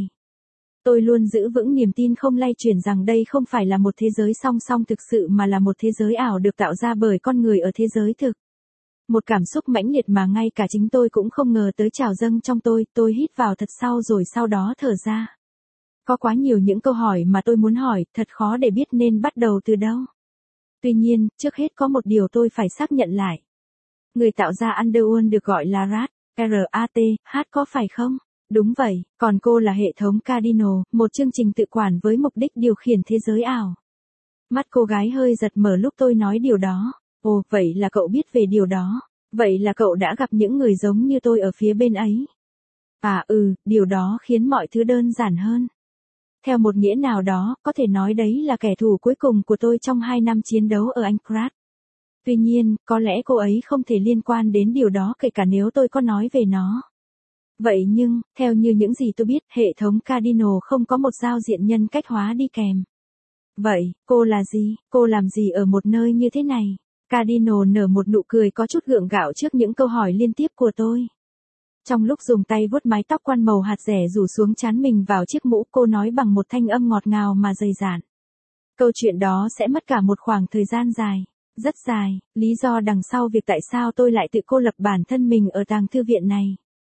Tôi luôn giữ vững niềm tin không lay chuyển rằng đây không phải là một thế giới song song thực sự mà là một thế giới ảo được tạo ra bởi con người ở thế giới thực. Một cảm xúc mãnh liệt mà ngay cả chính tôi cũng không ngờ tới trào dâng trong tôi, tôi hít vào thật sâu rồi sau đó thở ra. Có quá nhiều những câu hỏi mà tôi muốn hỏi, thật khó để biết nên bắt đầu từ đâu. Tuy nhiên, trước hết có một điều tôi phải xác nhận lại. Người tạo ra Underworld được gọi là rát, R A T, H có phải không? Đúng vậy, còn cô là hệ thống Cardinal, một chương trình tự quản với mục đích điều khiển thế giới ảo. Mắt cô gái hơi giật mở lúc tôi nói điều đó. Ồ, vậy là cậu biết về điều đó. Vậy là cậu đã gặp những người giống như tôi ở phía bên ấy. À ừ, điều đó khiến mọi thứ đơn giản hơn. Theo một nghĩa nào đó, có thể nói đấy là kẻ thù cuối cùng của tôi trong hai năm chiến đấu ở Anchorage. Tuy nhiên, có lẽ cô ấy không thể liên quan đến điều đó kể cả nếu tôi có nói về nó. Vậy nhưng, theo như những gì tôi biết, hệ thống Cardinal không có một giao diện nhân cách hóa đi kèm. Vậy, cô là gì? Cô làm gì ở một nơi như thế này? Cardinal nở một nụ cười có chút gượng gạo trước những câu hỏi liên tiếp của tôi. Trong lúc dùng tay vuốt mái tóc quan màu hạt rẻ rủ xuống trán mình vào chiếc mũ, cô nói bằng một thanh âm ngọt ngào mà dày dạn. Câu chuyện đó sẽ mất cả một khoảng thời gian dài, rất dài, lý do đằng sau việc tại sao tôi lại tự cô lập bản thân mình ở tàng thư viện này.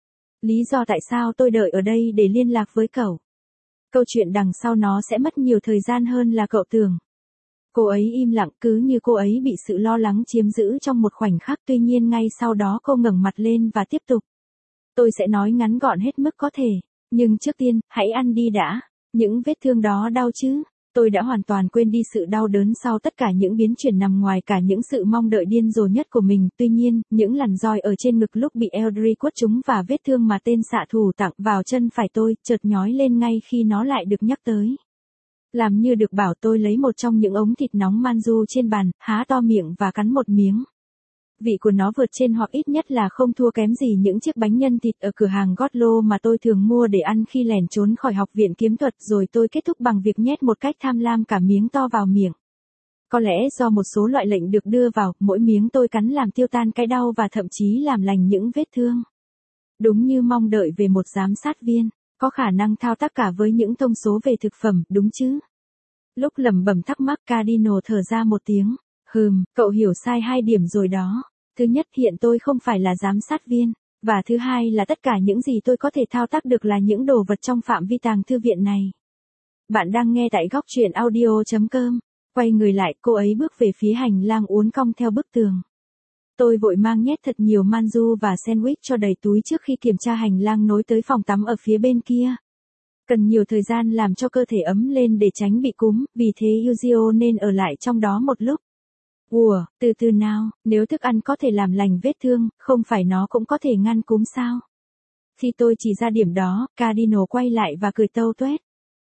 Lý do tại sao tôi đợi ở đây để liên lạc với cậu. Câu chuyện đằng sau nó sẽ mất nhiều thời gian hơn là cậu tưởng. Cô ấy im lặng cứ như cô ấy bị sự lo lắng chiếm giữ trong một khoảnh khắc, tuy nhiên ngay sau đó cô ngẩng mặt lên và tiếp tục. Tôi sẽ nói ngắn gọn hết mức có thể, nhưng trước tiên, hãy ăn đi đã. Những vết thương đó đau chứ? Tôi đã hoàn toàn quên đi sự đau đớn sau tất cả những biến chuyển nằm ngoài cả những sự mong đợi điên rồ nhất của mình. Tuy nhiên, những lằn roi ở trên ngực lúc bị Eldritch quất trúng và vết thương mà tên xạ thủ tặng vào chân phải tôi chợt nhói lên ngay khi nó lại được nhắc tới. Làm như được bảo, tôi lấy một trong những ống thịt nóng manju trên bàn, há to miệng và cắn một miếng. Vị của nó vượt trên hoặc ít nhất là không thua kém gì những chiếc bánh nhân thịt ở cửa hàng Gotlo mà tôi thường mua để ăn khi lẻn trốn khỏi học viện kiếm thuật, rồi tôi kết thúc bằng việc nhét một cách tham lam cả miếng to vào miệng. Có lẽ do một số loại lệnh được đưa vào, mỗi miếng tôi cắn làm tiêu tan cái đau và thậm chí làm lành những vết thương. Đúng như mong đợi về một giám sát viên, có khả năng thao tác cả với những thông số về thực phẩm, đúng chứ? Lúc lẩm bẩm thắc mắc, Cardinal thở ra một tiếng. Hừm, cậu hiểu sai hai điểm rồi đó. Thứ nhất, hiện tôi không phải là giám sát viên. Và thứ hai là tất cả những gì tôi có thể thao tác được là những đồ vật trong phạm vi tàng thư viện này. Bạn đang nghe tại góc truyện audio chấm com. Quay người lại, cô ấy bước về phía hành lang uốn cong theo bức tường. Tôi vội mang nhét thật nhiều manju và sandwich cho đầy túi trước khi kiểm tra hành lang nối tới phòng tắm ở phía bên kia. Cần nhiều thời gian làm cho cơ thể ấm lên để tránh bị cúm, vì thế Yuzio nên ở lại trong đó một lúc. Ủa, từ từ nào, nếu thức ăn có thể làm lành vết thương, không phải nó cũng có thể ngăn cúm sao? Khi tôi chỉ ra điểm đó, Cardinal quay lại và cười tâu tuét.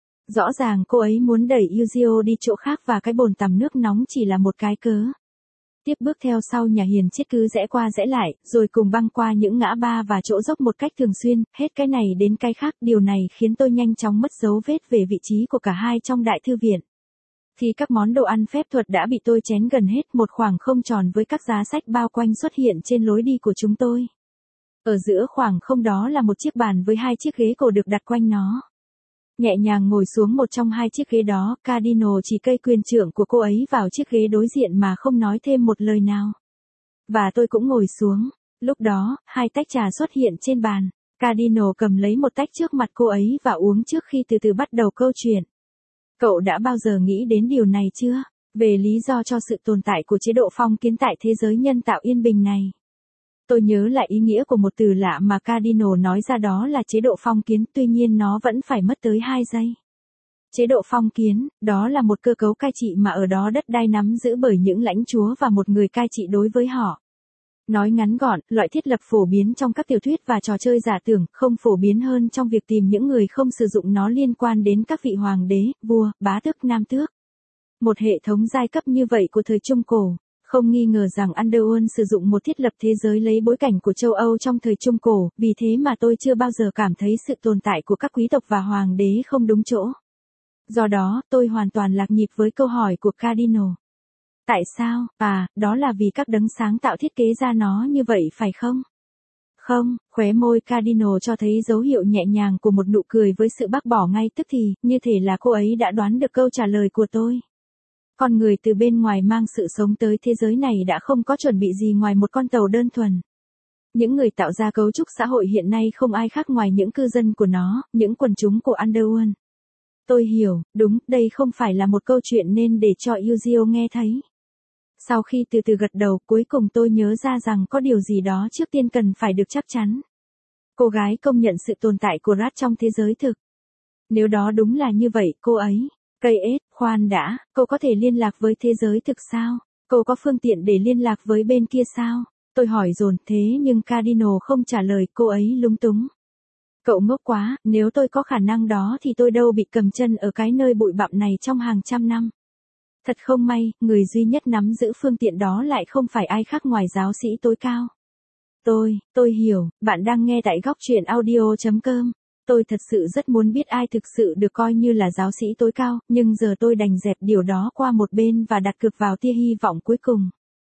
Rõ ràng cô ấy muốn đẩy Yuzio đi chỗ khác và cái bồn tắm nước nóng chỉ là một cái cớ. Tiếp bước theo sau nhà hiền triết cứ rẽ qua rẽ lại, rồi cùng băng qua những ngã ba và chỗ dốc một cách thường xuyên, hết cái này đến cái khác. Điều này khiến tôi nhanh chóng mất dấu vết về vị trí của cả hai trong đại thư viện. Khi các món đồ ăn phép thuật đã bị tôi chén gần hết, một khoảng không tròn với các giá sách bao quanh xuất hiện trên lối đi của chúng tôi. Ở giữa khoảng không đó là một chiếc bàn với hai chiếc ghế cổ được đặt quanh nó. Nhẹ nhàng ngồi xuống một trong hai chiếc ghế đó, Cardinal chỉ cây quyền trượng của cô ấy vào chiếc ghế đối diện mà không nói thêm một lời nào. Và tôi cũng ngồi xuống. Lúc đó, hai tách trà xuất hiện trên bàn. Cardinal cầm lấy một tách trước mặt cô ấy và uống trước khi từ từ bắt đầu câu chuyện. Cậu đã bao giờ nghĩ đến điều này chưa? Về lý do cho sự tồn tại của chế độ phong kiến tại thế giới nhân tạo yên bình này. Tôi nhớ lại ý nghĩa của một từ lạ mà Cardinal nói ra, đó là chế độ phong kiến, tuy nhiên nó vẫn phải mất tới hai giây. Chế độ phong kiến, đó là một cơ cấu cai trị mà ở đó đất đai nắm giữ bởi những lãnh chúa và một người cai trị đối với họ. Nói ngắn gọn, loại thiết lập phổ biến trong các tiểu thuyết và trò chơi giả tưởng, không phổ biến hơn trong việc tìm những người không sử dụng nó liên quan đến các vị hoàng đế, vua, bá tước, nam tước. Một hệ thống giai cấp như vậy của thời Trung Cổ, không nghi ngờ rằng Underworld sử dụng một thiết lập thế giới lấy bối cảnh của châu Âu trong thời Trung Cổ, vì thế mà tôi chưa bao giờ cảm thấy sự tồn tại của các quý tộc và hoàng đế không đúng chỗ. Do đó, tôi hoàn toàn lạc nhịp với câu hỏi của Cardinal. Tại sao? À, đó là vì các đấng sáng tạo thiết kế ra nó như vậy phải không? Không, khóe môi Cardinal cho thấy dấu hiệu nhẹ nhàng của một nụ cười với sự bác bỏ ngay tức thì, như thể là cô ấy đã đoán được câu trả lời của tôi. Con người từ bên ngoài mang sự sống tới thế giới này đã không có chuẩn bị gì ngoài một con tàu đơn thuần. Những người tạo ra cấu trúc xã hội hiện nay không ai khác ngoài những cư dân của nó, những quần chúng của Underworld. Tôi hiểu, đúng, đây không phải là một câu chuyện nên để cho Yuzio nghe thấy. Sau khi từ từ gật đầu, cuối cùng tôi nhớ ra rằng có điều gì đó trước tiên cần phải được chắc chắn. Cô gái công nhận sự tồn tại của Rat trong thế giới thực. Nếu đó đúng là như vậy, cô ấy... Cây ết, khoan đã, cô có thể liên lạc với thế giới thực sao? Cô có phương tiện để liên lạc với bên kia sao? Tôi hỏi dồn, thế nhưng Cardinal không trả lời, cô ấy lúng túng. Cậu ngốc quá, nếu tôi có khả năng đó thì tôi đâu bị cầm chân ở cái nơi bụi bặm này trong hàng trăm năm. Thật không may, người duy nhất nắm giữ phương tiện đó lại không phải ai khác ngoài giáo sĩ tối cao. Tôi, tôi hiểu, bạn đang nghe tại góc truyện audio chấm com. Tôi thật sự rất muốn biết ai thực sự được coi như là giáo sĩ tối cao, nhưng giờ tôi đành dẹp điều đó qua một bên và đặt cược vào tia hy vọng cuối cùng.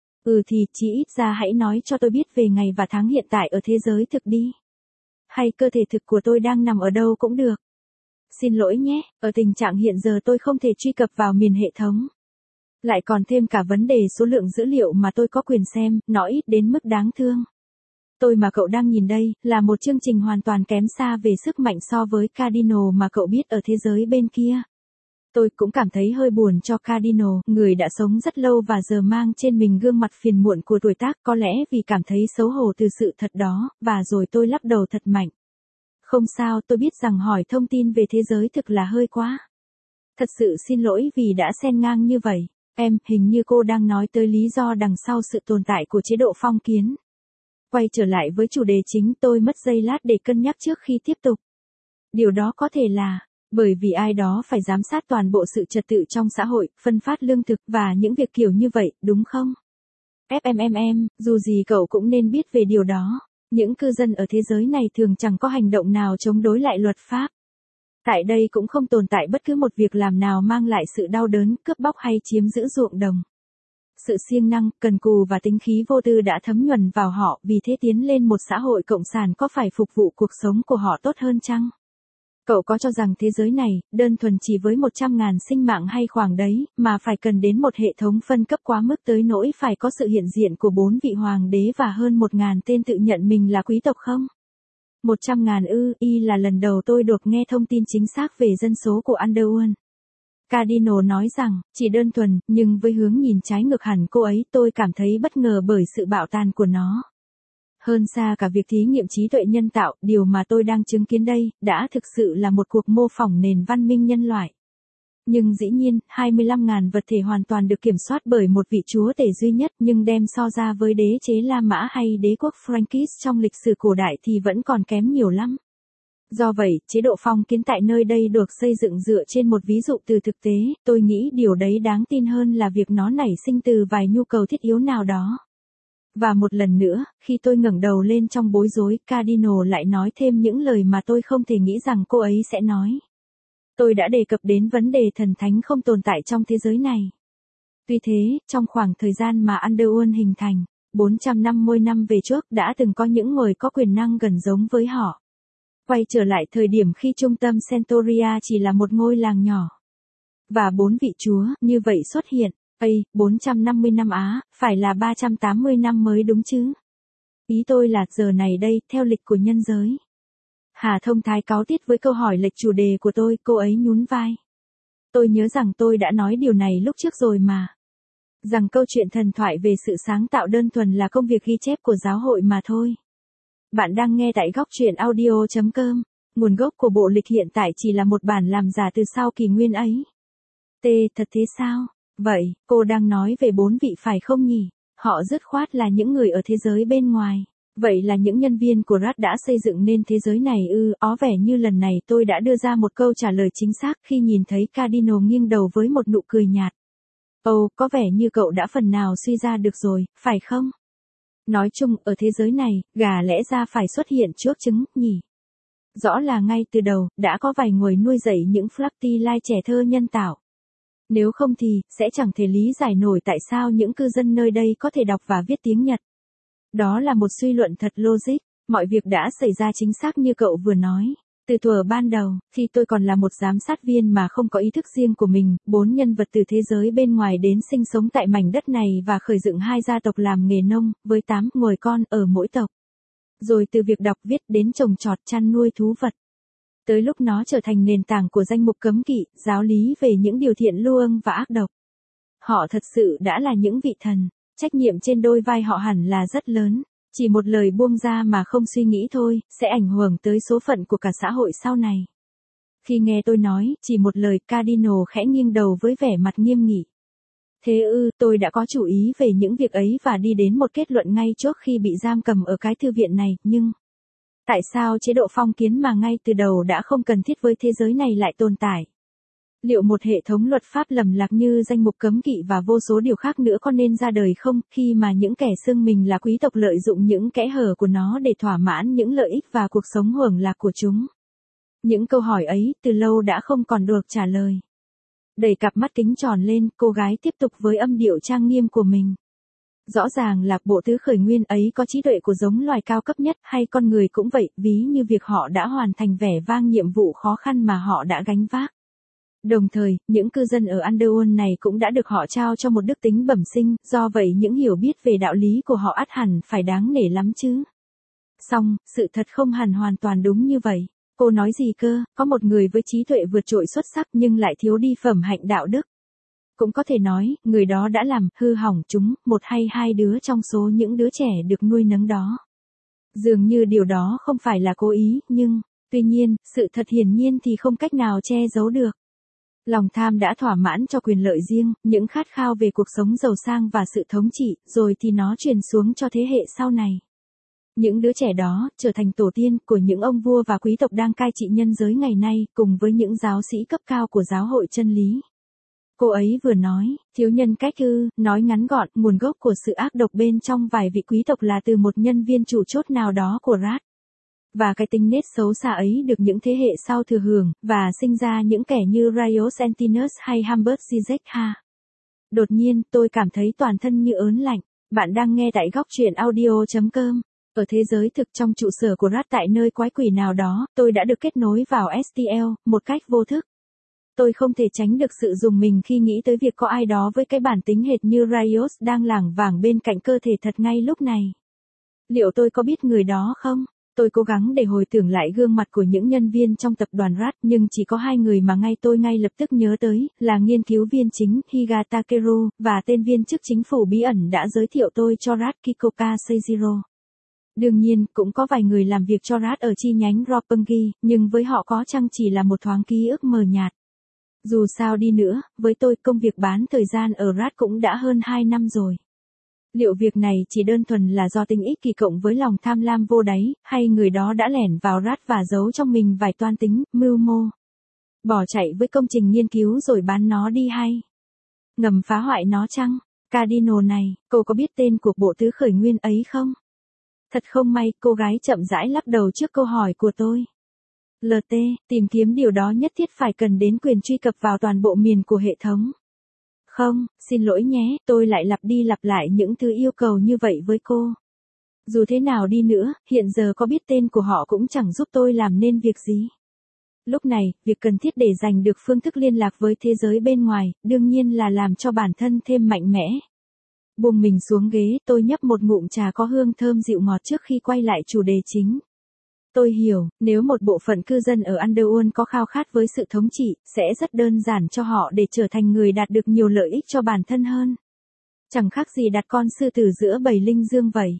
Ừ thì, chỉ ít ra hãy nói cho tôi biết về ngày và tháng hiện tại ở thế giới thực đi. Hay cơ thể thực của tôi đang nằm ở đâu cũng được. Xin lỗi nhé, ở tình trạng hiện giờ tôi không thể truy cập vào miền hệ thống. Lại còn thêm cả vấn đề số lượng dữ liệu mà tôi có quyền xem, nó ít đến mức đáng thương. Tôi mà cậu đang nhìn đây, là một chương trình hoàn toàn kém xa về sức mạnh so với Cardinal mà cậu biết ở thế giới bên kia. Tôi cũng cảm thấy hơi buồn cho Cardinal, người đã sống rất lâu và giờ mang trên mình gương mặt phiền muộn của tuổi tác, có lẽ vì cảm thấy xấu hổ từ sự thật đó, và rồi tôi lắc đầu thật mạnh. Không sao, tôi biết rằng hỏi thông tin về thế giới thực là hơi quá. Thật sự xin lỗi vì đã xen ngang như vậy. Em, hình như cô đang nói tới lý do đằng sau sự tồn tại của chế độ phong kiến. Quay trở lại với chủ đề chính, tôi mất giây lát để cân nhắc trước khi tiếp tục. Điều đó có thể là, bởi vì ai đó phải giám sát toàn bộ sự trật tự trong xã hội, phân phát lương thực và những việc kiểu như vậy, đúng không? ép em em em, dù gì cậu cũng nên biết về điều đó. Những cư dân ở thế giới này thường chẳng có hành động nào chống đối lại luật pháp. Tại đây cũng không tồn tại bất cứ một việc làm nào mang lại sự đau đớn, cướp bóc hay chiếm giữ ruộng đồng. Sự siêng năng, cần cù và tính khí vô tư đã thấm nhuần vào họ, vì thế tiến lên một xã hội cộng sản có phải phục vụ cuộc sống của họ tốt hơn chăng? Cậu có cho rằng thế giới này, đơn thuần chỉ với một trăm ngàn sinh mạng hay khoảng đấy, mà phải cần đến một hệ thống phân cấp quá mức tới nỗi phải có sự hiện diện của bốn vị hoàng đế và hơn một ngàn tên tự nhận mình là quý tộc không? Một trăm ngàn ư, y là lần đầu tôi được nghe thông tin chính xác về dân số của Underworld. Cardinal nói rằng, chỉ đơn thuần, nhưng với hướng nhìn trái ngược hẳn cô ấy, tôi cảm thấy bất ngờ bởi sự bạo tàn của nó. Hơn xa cả việc thí nghiệm trí tuệ nhân tạo, điều mà tôi đang chứng kiến đây, đã thực sự là một cuộc mô phỏng nền văn minh nhân loại. Nhưng dĩ nhiên, hai mươi lăm ngàn vật thể hoàn toàn được kiểm soát bởi một vị chúa tể duy nhất, nhưng đem so ra với đế chế La Mã hay đế quốc Frankish trong lịch sử cổ đại thì vẫn còn kém nhiều lắm. Do vậy, chế độ phong kiến tại nơi đây được xây dựng dựa trên một ví dụ từ thực tế, tôi nghĩ điều đấy đáng tin hơn là việc nó nảy sinh từ vài nhu cầu thiết yếu nào đó. Và một lần nữa, khi tôi ngẩng đầu lên trong bối rối, Cardinal lại nói thêm những lời mà tôi không thể nghĩ rằng cô ấy sẽ nói. Tôi đã đề cập đến vấn đề thần thánh không tồn tại trong thế giới này. Tuy thế, trong khoảng thời gian mà Underworld hình thành, bốn trăm năm mươi năm về trước đã từng có những người có quyền năng gần giống với họ. Quay trở lại thời điểm khi trung tâm Centauria chỉ là một ngôi làng nhỏ. Và bốn vị chúa như vậy xuất hiện. Ây, bốn trăm năm mươi năm Á, phải là ba trăm tám mươi năm mới đúng chứ? Ý tôi là giờ này đây, theo lịch của nhân giới. Hà Thông Thái cáu tiết với câu hỏi lệch chủ đề của tôi, cô ấy nhún vai. Tôi nhớ rằng tôi đã nói điều này lúc trước rồi mà. Rằng câu chuyện thần thoại về sự sáng tạo đơn thuần là công việc ghi chép của giáo hội mà thôi. Bạn đang nghe tại góc truyện audio chấm com. Nguồn gốc của bộ lịch hiện tại chỉ là một bản làm giả từ sau kỷ nguyên ấy. T, thật thế sao? Vậy, cô đang nói về bốn vị phải không nhỉ? Họ dứt khoát là những người ở thế giới bên ngoài. Vậy là những nhân viên của rát đã xây dựng nên thế giới này ư? Ó vẻ như lần này tôi đã đưa ra một câu trả lời chính xác khi nhìn thấy Cardinal nghiêng đầu với một nụ cười nhạt. Ồ, oh, có vẻ như cậu đã phần nào suy ra được rồi, phải không? Nói chung, ở thế giới này, gà lẽ ra phải xuất hiện trước trứng, nhỉ? Rõ là ngay từ đầu, đã có vài người nuôi dạy những Flirty Lai trẻ thơ nhân tạo. Nếu không thì, sẽ chẳng thể lý giải nổi tại sao những cư dân nơi đây có thể đọc và viết tiếng Nhật. Đó là một suy luận thật logic, mọi việc đã xảy ra chính xác như cậu vừa nói. Từ thuở ban đầu, khi tôi còn là một giám sát viên mà không có ý thức riêng của mình, bốn nhân vật từ thế giới bên ngoài đến sinh sống tại mảnh đất này và khởi dựng hai gia tộc làm nghề nông, với tám người con ở mỗi tộc. Rồi từ việc đọc viết đến trồng trọt chăn nuôi thú vật. Tới lúc nó trở thành nền tảng của danh mục cấm kỵ, giáo lý về những điều thiện lương và ác độc. Họ thật sự đã là những vị thần, trách nhiệm trên đôi vai họ hẳn là rất lớn. Chỉ một lời buông ra mà không suy nghĩ thôi, sẽ ảnh hưởng tới số phận của cả xã hội sau này. Khi nghe tôi nói, chỉ một lời, Cardinal khẽ nghiêng đầu với vẻ mặt nghiêm nghị. Thế ư, tôi đã có chủ ý về những việc ấy và đi đến một kết luận ngay trước khi bị giam cầm ở cái thư viện này, nhưng... Tại sao chế độ phong kiến mà ngay từ đầu đã không cần thiết với thế giới này lại tồn tại? Liệu một hệ thống luật pháp lầm lạc như danh mục cấm kỵ và vô số điều khác nữa có nên ra đời không, khi mà những kẻ xưng mình là quý tộc lợi dụng những kẽ hở của nó để thỏa mãn những lợi ích và cuộc sống hưởng lạc của chúng? Những câu hỏi ấy từ lâu đã không còn được trả lời. Đẩy cặp mắt kính tròn lên, cô gái tiếp tục với âm điệu trang nghiêm của mình. Rõ ràng là bộ tứ khởi nguyên ấy có trí tuệ của giống loài cao cấp nhất, hay con người cũng vậy, ví như việc họ đã hoàn thành vẻ vang nhiệm vụ khó khăn mà họ đã gánh vác. Đồng thời, những cư dân ở Underworld này cũng đã được họ trao cho một đức tính bẩm sinh, do vậy những hiểu biết về đạo lý của họ ắt hẳn phải đáng nể lắm chứ. Song, sự thật không hẳn hoàn toàn đúng như vậy. Cô nói gì cơ, có một người với trí tuệ vượt trội xuất sắc nhưng lại thiếu đi phẩm hạnh đạo đức. Cũng có thể nói, người đó đã làm hư hỏng chúng, một hay hai đứa trong số những đứa trẻ được nuôi nấng đó. Dường như điều đó không phải là cố ý, nhưng, tuy nhiên, sự thật hiển nhiên thì không cách nào che giấu được. Lòng tham đã thỏa mãn cho quyền lợi riêng, những khát khao về cuộc sống giàu sang và sự thống trị, rồi thì nó truyền xuống cho thế hệ sau này. Những đứa trẻ đó, trở thành tổ tiên của những ông vua và quý tộc đang cai trị nhân giới ngày nay, cùng với những giáo sĩ cấp cao của giáo hội chân lý. Cô ấy vừa nói, thiếu nhân cách ư, nói ngắn gọn, nguồn gốc của sự ác độc bên trong vài vị quý tộc là từ một nhân viên chủ chốt nào đó của rát. Và cái tính nết xấu xa ấy được những thế hệ sau thừa hưởng, và sinh ra những kẻ như Riot Sentinus hay Humbert Zizek. Đột nhiên, tôi cảm thấy toàn thân như ớn lạnh. Bạn đang nghe tại góc truyện audio chấm com. Ở thế giới thực trong trụ sở của rát tại nơi quái quỷ nào đó, tôi đã được kết nối vào ét tê lờ, một cách vô thức. Tôi không thể tránh được sự rùng mình khi nghĩ tới việc có ai đó với cái bản tính hệt như Riot đang lảng vảng bên cạnh cơ thể thật ngay lúc này. Liệu tôi có biết người đó không? Tôi cố gắng để hồi tưởng lại gương mặt của những nhân viên trong tập đoàn rát, nhưng chỉ có hai người mà ngay tôi ngay lập tức nhớ tới, là nghiên cứu viên chính Higa Takeru, và tên viên chức chính phủ bí ẩn đã giới thiệu tôi cho rát Kikoka Seijiro. Đương nhiên, cũng có vài người làm việc cho rát ở chi nhánh Roppongi, nhưng với họ có chăng chỉ là một thoáng ký ức mờ nhạt. Dù sao đi nữa, với tôi công việc bán thời gian ở rát cũng đã hơn hai năm rồi. Liệu việc này chỉ đơn thuần là do tính ích kỷ cộng với lòng tham lam vô đáy, hay người đó đã lẻn vào rát và giấu trong mình vài toan tính, mưu mô? Bỏ chạy với công trình nghiên cứu rồi bán nó đi hay? Ngầm phá hoại nó chăng? Cardinal này, cô có biết tên của bộ tứ khởi nguyên ấy không? Thật không may, cô gái chậm rãi lắc đầu trước câu hỏi của tôi. lờ tê, tìm kiếm điều đó nhất thiết phải cần đến quyền truy cập vào toàn bộ miền của hệ thống. Không, xin lỗi nhé, tôi lại lặp đi lặp lại những thứ yêu cầu như vậy với cô. Dù thế nào đi nữa, hiện giờ có biết tên của họ cũng chẳng giúp tôi làm nên việc gì. Lúc này, việc cần thiết để giành được phương thức liên lạc với thế giới bên ngoài, đương nhiên là làm cho bản thân thêm mạnh mẽ. Buông mình xuống ghế, tôi nhấp một ngụm trà có hương thơm dịu ngọt trước khi quay lại chủ đề chính. Tôi hiểu, nếu một bộ phận cư dân ở Underworld có khao khát với sự thống trị, sẽ rất đơn giản cho họ để trở thành người đạt được nhiều lợi ích cho bản thân hơn. Chẳng khác gì đặt con sư tử giữa bầy linh dương vậy.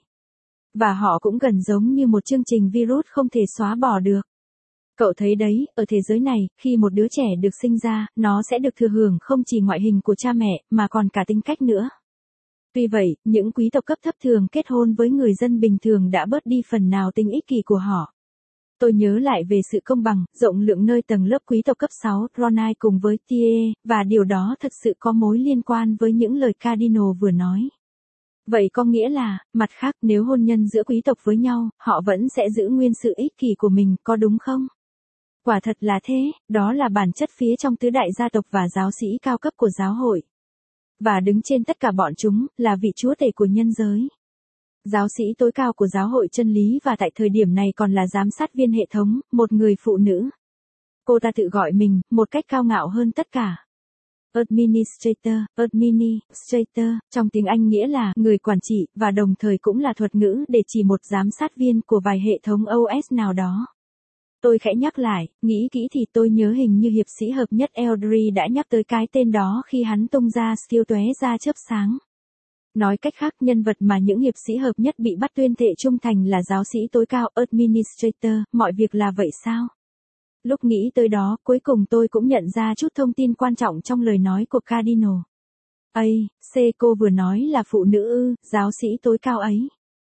Và họ cũng gần giống như một chương trình virus không thể xóa bỏ được. Cậu thấy đấy, ở thế giới này, khi một đứa trẻ được sinh ra, nó sẽ được thừa hưởng không chỉ ngoại hình của cha mẹ, mà còn cả tính cách nữa. Tuy vậy, những quý tộc cấp thấp thường kết hôn với người dân bình thường đã bớt đi phần nào tính ích kỷ của họ. Tôi nhớ lại về sự công bằng, rộng lượng nơi tầng lớp quý tộc cấp sáu, Ronai cùng với Thier, và điều đó thật sự có mối liên quan với những lời Cardinal vừa nói. Vậy có nghĩa là, mặt khác nếu hôn nhân giữa quý tộc với nhau, họ vẫn sẽ giữ nguyên sự ích kỷ của mình, có đúng không? Quả thật là thế, đó là bản chất phía trong tứ đại gia tộc và giáo sĩ cao cấp của giáo hội. Và đứng trên tất cả bọn chúng, là vị chúa tể của nhân giới. Giáo sĩ tối cao của giáo hội chân lý và tại thời điểm này còn là giám sát viên hệ thống, một người phụ nữ. Cô ta tự gọi mình, một cách cao ngạo hơn tất cả. Administrator, Administrator, trong tiếng Anh nghĩa là người quản trị, và đồng thời cũng là thuật ngữ để chỉ một giám sát viên của vài hệ thống ô ét nào đó. Tôi khẽ nhắc lại, nghĩ kỹ thì tôi nhớ hình như hiệp sĩ hợp nhất Eldry đã nhắc tới cái tên đó khi hắn tung ra skill tóe ra chớp sáng. Nói cách khác, nhân vật mà những hiệp sĩ hợp nhất bị bắt tuyên thệ trung thành là giáo sĩ tối cao Administrator, mọi việc là vậy sao? Lúc nghĩ tới đó, cuối cùng tôi cũng nhận ra chút thông tin quan trọng trong lời nói của Cardinal. Ây, C cô vừa nói là phụ nữ ư, giáo sĩ tối cao ấy.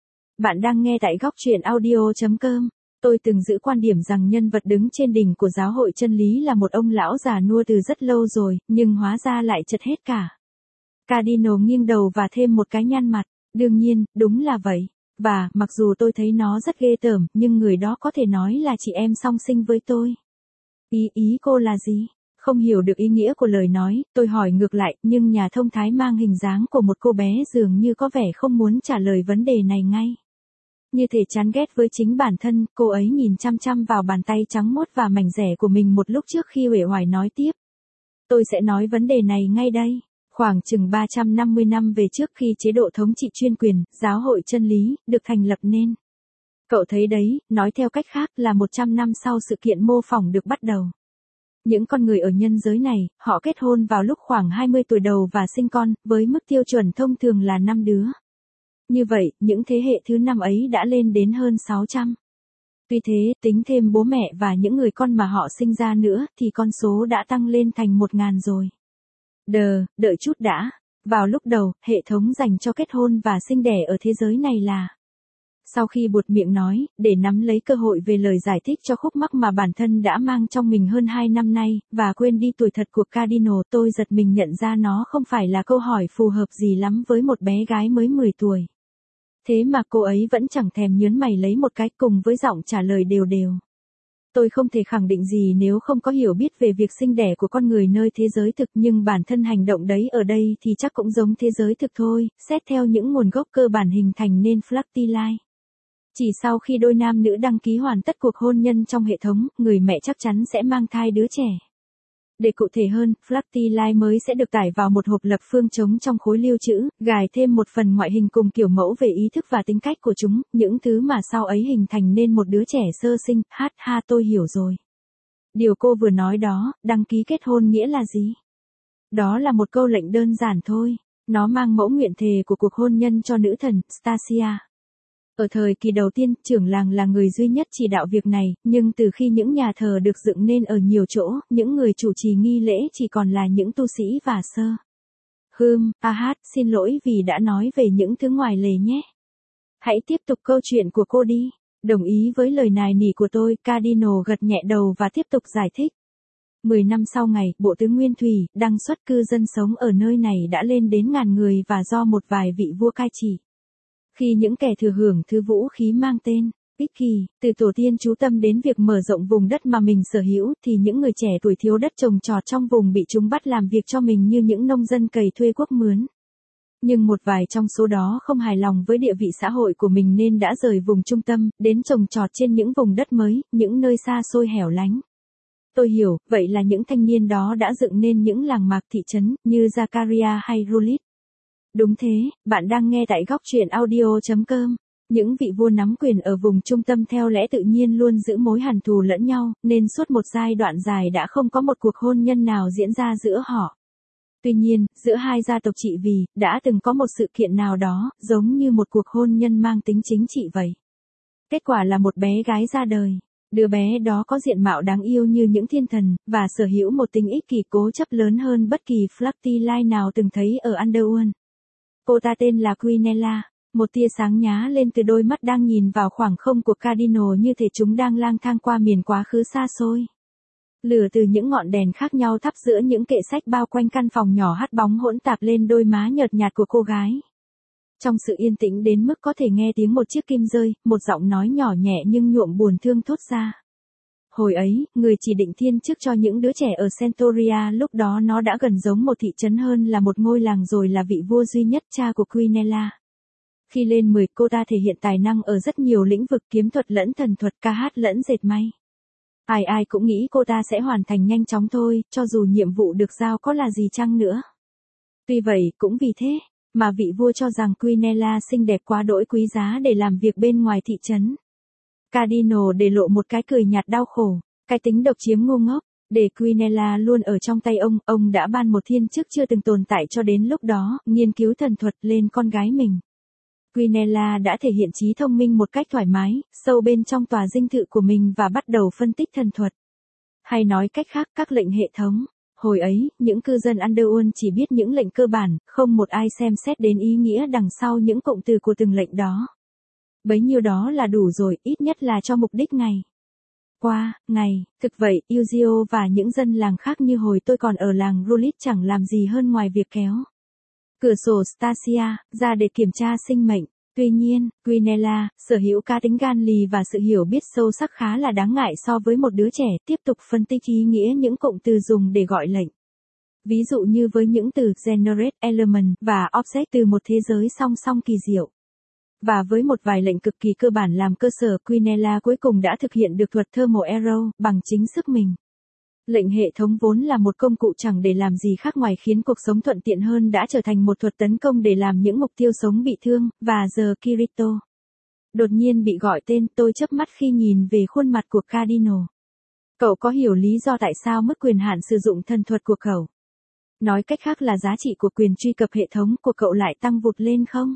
Bạn đang nghe tại góc truyện audio chấm com. Tôi từng giữ quan điểm rằng nhân vật đứng trên đỉnh của giáo hội chân lý là một ông lão già nua từ rất lâu rồi, nhưng hóa ra lại chật hết cả. Cardinal nghiêng đầu và thêm một cái nhăn mặt. Đương nhiên, đúng là vậy. Và, mặc dù tôi thấy nó rất ghê tởm, nhưng người đó có thể nói là chị em song sinh với tôi. Ý ý cô là gì? Không hiểu được ý nghĩa của lời nói, tôi hỏi ngược lại, nhưng nhà thông thái mang hình dáng của một cô bé dường như có vẻ không muốn trả lời vấn đề này ngay. Như thể chán ghét với chính bản thân, cô ấy nhìn chăm chăm vào bàn tay trắng mốt và mảnh rẻ của mình một lúc trước khi uể oải nói tiếp. Tôi sẽ nói vấn đề này ngay đây. Khoảng chừng ba trăm năm mươi năm về trước khi chế độ thống trị chuyên quyền, giáo hội chân lý, được thành lập nên. Cậu thấy đấy, nói theo cách khác là một trăm năm sau sự kiện mô phỏng được bắt đầu. Những con người ở nhân giới này, họ kết hôn vào lúc khoảng hai mươi tuổi đầu và sinh con, với mức tiêu chuẩn thông thường là năm đứa. Như vậy, những thế hệ thứ năm ấy đã lên đến hơn sáu trăm. Tuy thế, tính thêm bố mẹ và những người con mà họ sinh ra nữa, thì con số đã tăng lên thành một ngàn rồi. Đờ, đợi chút đã. Vào lúc đầu, hệ thống dành cho kết hôn và sinh đẻ ở thế giới này là... Sau khi buột miệng nói, để nắm lấy cơ hội về lời giải thích cho khúc mắc mà bản thân đã mang trong mình hơn hai năm nay, và quên đi tuổi thật của Cardinal, tôi giật mình nhận ra nó không phải là câu hỏi phù hợp gì lắm với một bé gái mới mười tuổi. Thế mà cô ấy vẫn chẳng thèm nhớn mày lấy một cái cùng với giọng trả lời đều đều. Tôi không thể khẳng định gì nếu không có hiểu biết về việc sinh đẻ của con người nơi thế giới thực, nhưng bản thân hành động đấy ở đây thì chắc cũng giống thế giới thực thôi, xét theo những nguồn gốc cơ bản hình thành nên Flactili. Chỉ sau khi đôi nam nữ đăng ký hoàn tất cuộc hôn nhân trong hệ thống, người mẹ chắc chắn sẽ mang thai đứa trẻ. Để cụ thể hơn, Flactili mới sẽ được tải vào một hộp lập phương trống trong khối lưu trữ, gài thêm một phần ngoại hình cùng kiểu mẫu về ý thức và tính cách của chúng, những thứ mà sau ấy hình thành nên một đứa trẻ sơ sinh. Hát ha, tôi hiểu rồi. Điều cô vừa nói đó, đăng ký kết hôn nghĩa là gì? Đó là một câu lệnh đơn giản thôi. Nó mang mẫu nguyện thề của cuộc hôn nhân cho nữ thần, Stasia. Ở thời kỳ đầu tiên, trưởng làng là người duy nhất chỉ đạo việc này, nhưng từ khi những nhà thờ được dựng nên ở nhiều chỗ, những người chủ trì nghi lễ chỉ còn là những tu sĩ và sơ. Hừm, a hát, xin lỗi vì đã nói về những thứ ngoài lề nhé. Hãy tiếp tục câu chuyện của cô đi. Đồng ý với lời nài nỉ của tôi, Cardinal gật nhẹ đầu và tiếp tục giải thích. Mười năm sau ngày, bộ tứ Nguyên Thủy, đăng xuất cư dân sống ở nơi này đã lên đến ngàn người và do một vài vị vua cai trị. Khi những kẻ thừa hưởng thứ vũ khí mang tên ích kỷ, từ tổ tiên chú tâm đến việc mở rộng vùng đất mà mình sở hữu, thì những người trẻ tuổi thiếu đất trồng trọt trong vùng bị chúng bắt làm việc cho mình như những nông dân cày thuê quốc mướn. Nhưng một vài trong số đó không hài lòng với địa vị xã hội của mình nên đã rời vùng trung tâm, đến trồng trọt trên những vùng đất mới, những nơi xa xôi hẻo lánh. Tôi hiểu, vậy là những thanh niên đó đã dựng nên những làng mạc thị trấn, như Zakaria hay Rulit. Đúng thế, bạn đang nghe tại góc truyện audio chấm com. Những vị vua nắm quyền ở vùng trung tâm theo lẽ tự nhiên luôn giữ mối hằn thù lẫn nhau, nên suốt một giai đoạn dài đã không có một cuộc hôn nhân nào diễn ra giữa họ. Tuy nhiên, giữa hai gia tộc chị Vì, đã từng có một sự kiện nào đó, giống như một cuộc hôn nhân mang tính chính trị vậy. Kết quả là một bé gái ra đời. Đứa bé đó có diện mạo đáng yêu như những thiên thần, và sở hữu một tính ích kỷ cố chấp lớn hơn bất kỳ Flirty Line nào từng thấy ở Underworld. Cô ta tên là Quinella. Một tia sáng nhá lên từ đôi mắt đang nhìn vào khoảng không của Cardinal như thể chúng đang lang thang qua miền quá khứ xa xôi. Lửa từ những ngọn đèn khác nhau thắp giữa những kệ sách bao quanh căn phòng nhỏ hắt bóng hỗn tạp lên đôi má nhợt nhạt của cô gái. Trong sự yên tĩnh đến mức có thể nghe tiếng một chiếc kim rơi, một giọng nói nhỏ nhẹ nhưng nhuộm buồn thương thốt ra. Hồi ấy, người chỉ định thiên chức cho những đứa trẻ ở Centauria lúc đó nó đã gần giống một thị trấn hơn là một ngôi làng rồi là vị vua duy nhất cha của Quinella. Khi lên mười, cô ta thể hiện tài năng ở rất nhiều lĩnh vực kiếm thuật lẫn thần thuật, ca hát lẫn dệt may. Ai ai cũng nghĩ cô ta sẽ hoàn thành nhanh chóng thôi, cho dù nhiệm vụ được giao có là gì chăng nữa. Tuy vậy, cũng vì thế, mà vị vua cho rằng Quinella xinh đẹp quá đỗi quý giá để làm việc bên ngoài thị trấn. Cardinal để lộ một cái cười nhạt đau khổ, cái tính độc chiếm ngu ngốc, để Quinella luôn ở trong tay ông, ông đã ban một thiên chức chưa từng tồn tại cho đến lúc đó, nghiên cứu thần thuật lên con gái mình. Quinella đã thể hiện trí thông minh một cách thoải mái, sâu bên trong tòa dinh thự của mình và bắt đầu phân tích thần thuật. Hay nói cách khác, các lệnh hệ thống. Hồi ấy, những cư dân Underworld chỉ biết những lệnh cơ bản, không một ai xem xét đến ý nghĩa đằng sau những cụm từ của từng lệnh đó. Bấy nhiêu đó là đủ rồi, ít nhất là cho mục đích ngày qua, ngày, thực vậy, Eugeo và những dân làng khác như hồi tôi còn ở làng Rulit chẳng làm gì hơn ngoài việc kéo cửa sổ Stasia ra để kiểm tra sinh mệnh. Tuy nhiên, Quinella, sở hữu cá tính gan lì và sự hiểu biết sâu sắc khá là đáng ngại so với một đứa trẻ, tiếp tục phân tích ý nghĩa những cụm từ dùng để gọi lệnh. Ví dụ như với những từ Generate Element và Object từ một thế giới song song kỳ diệu. Và với một vài lệnh cực kỳ cơ bản làm cơ sở, Quinella cuối cùng đã thực hiện được thuật Thermal Arrow bằng chính sức mình. Lệnh hệ thống vốn là một công cụ chẳng để làm gì khác ngoài khiến cuộc sống thuận tiện hơn đã trở thành một thuật tấn công để làm những mục tiêu sống bị thương, và giờ Kirito đột nhiên bị gọi tên. Tôi chớp mắt khi nhìn về khuôn mặt của Cardinal. Cậu có hiểu lý do tại sao mức quyền hạn sử dụng thần thuật của cậu? Nói cách khác là giá trị của quyền truy cập hệ thống của cậu lại tăng vụt lên không?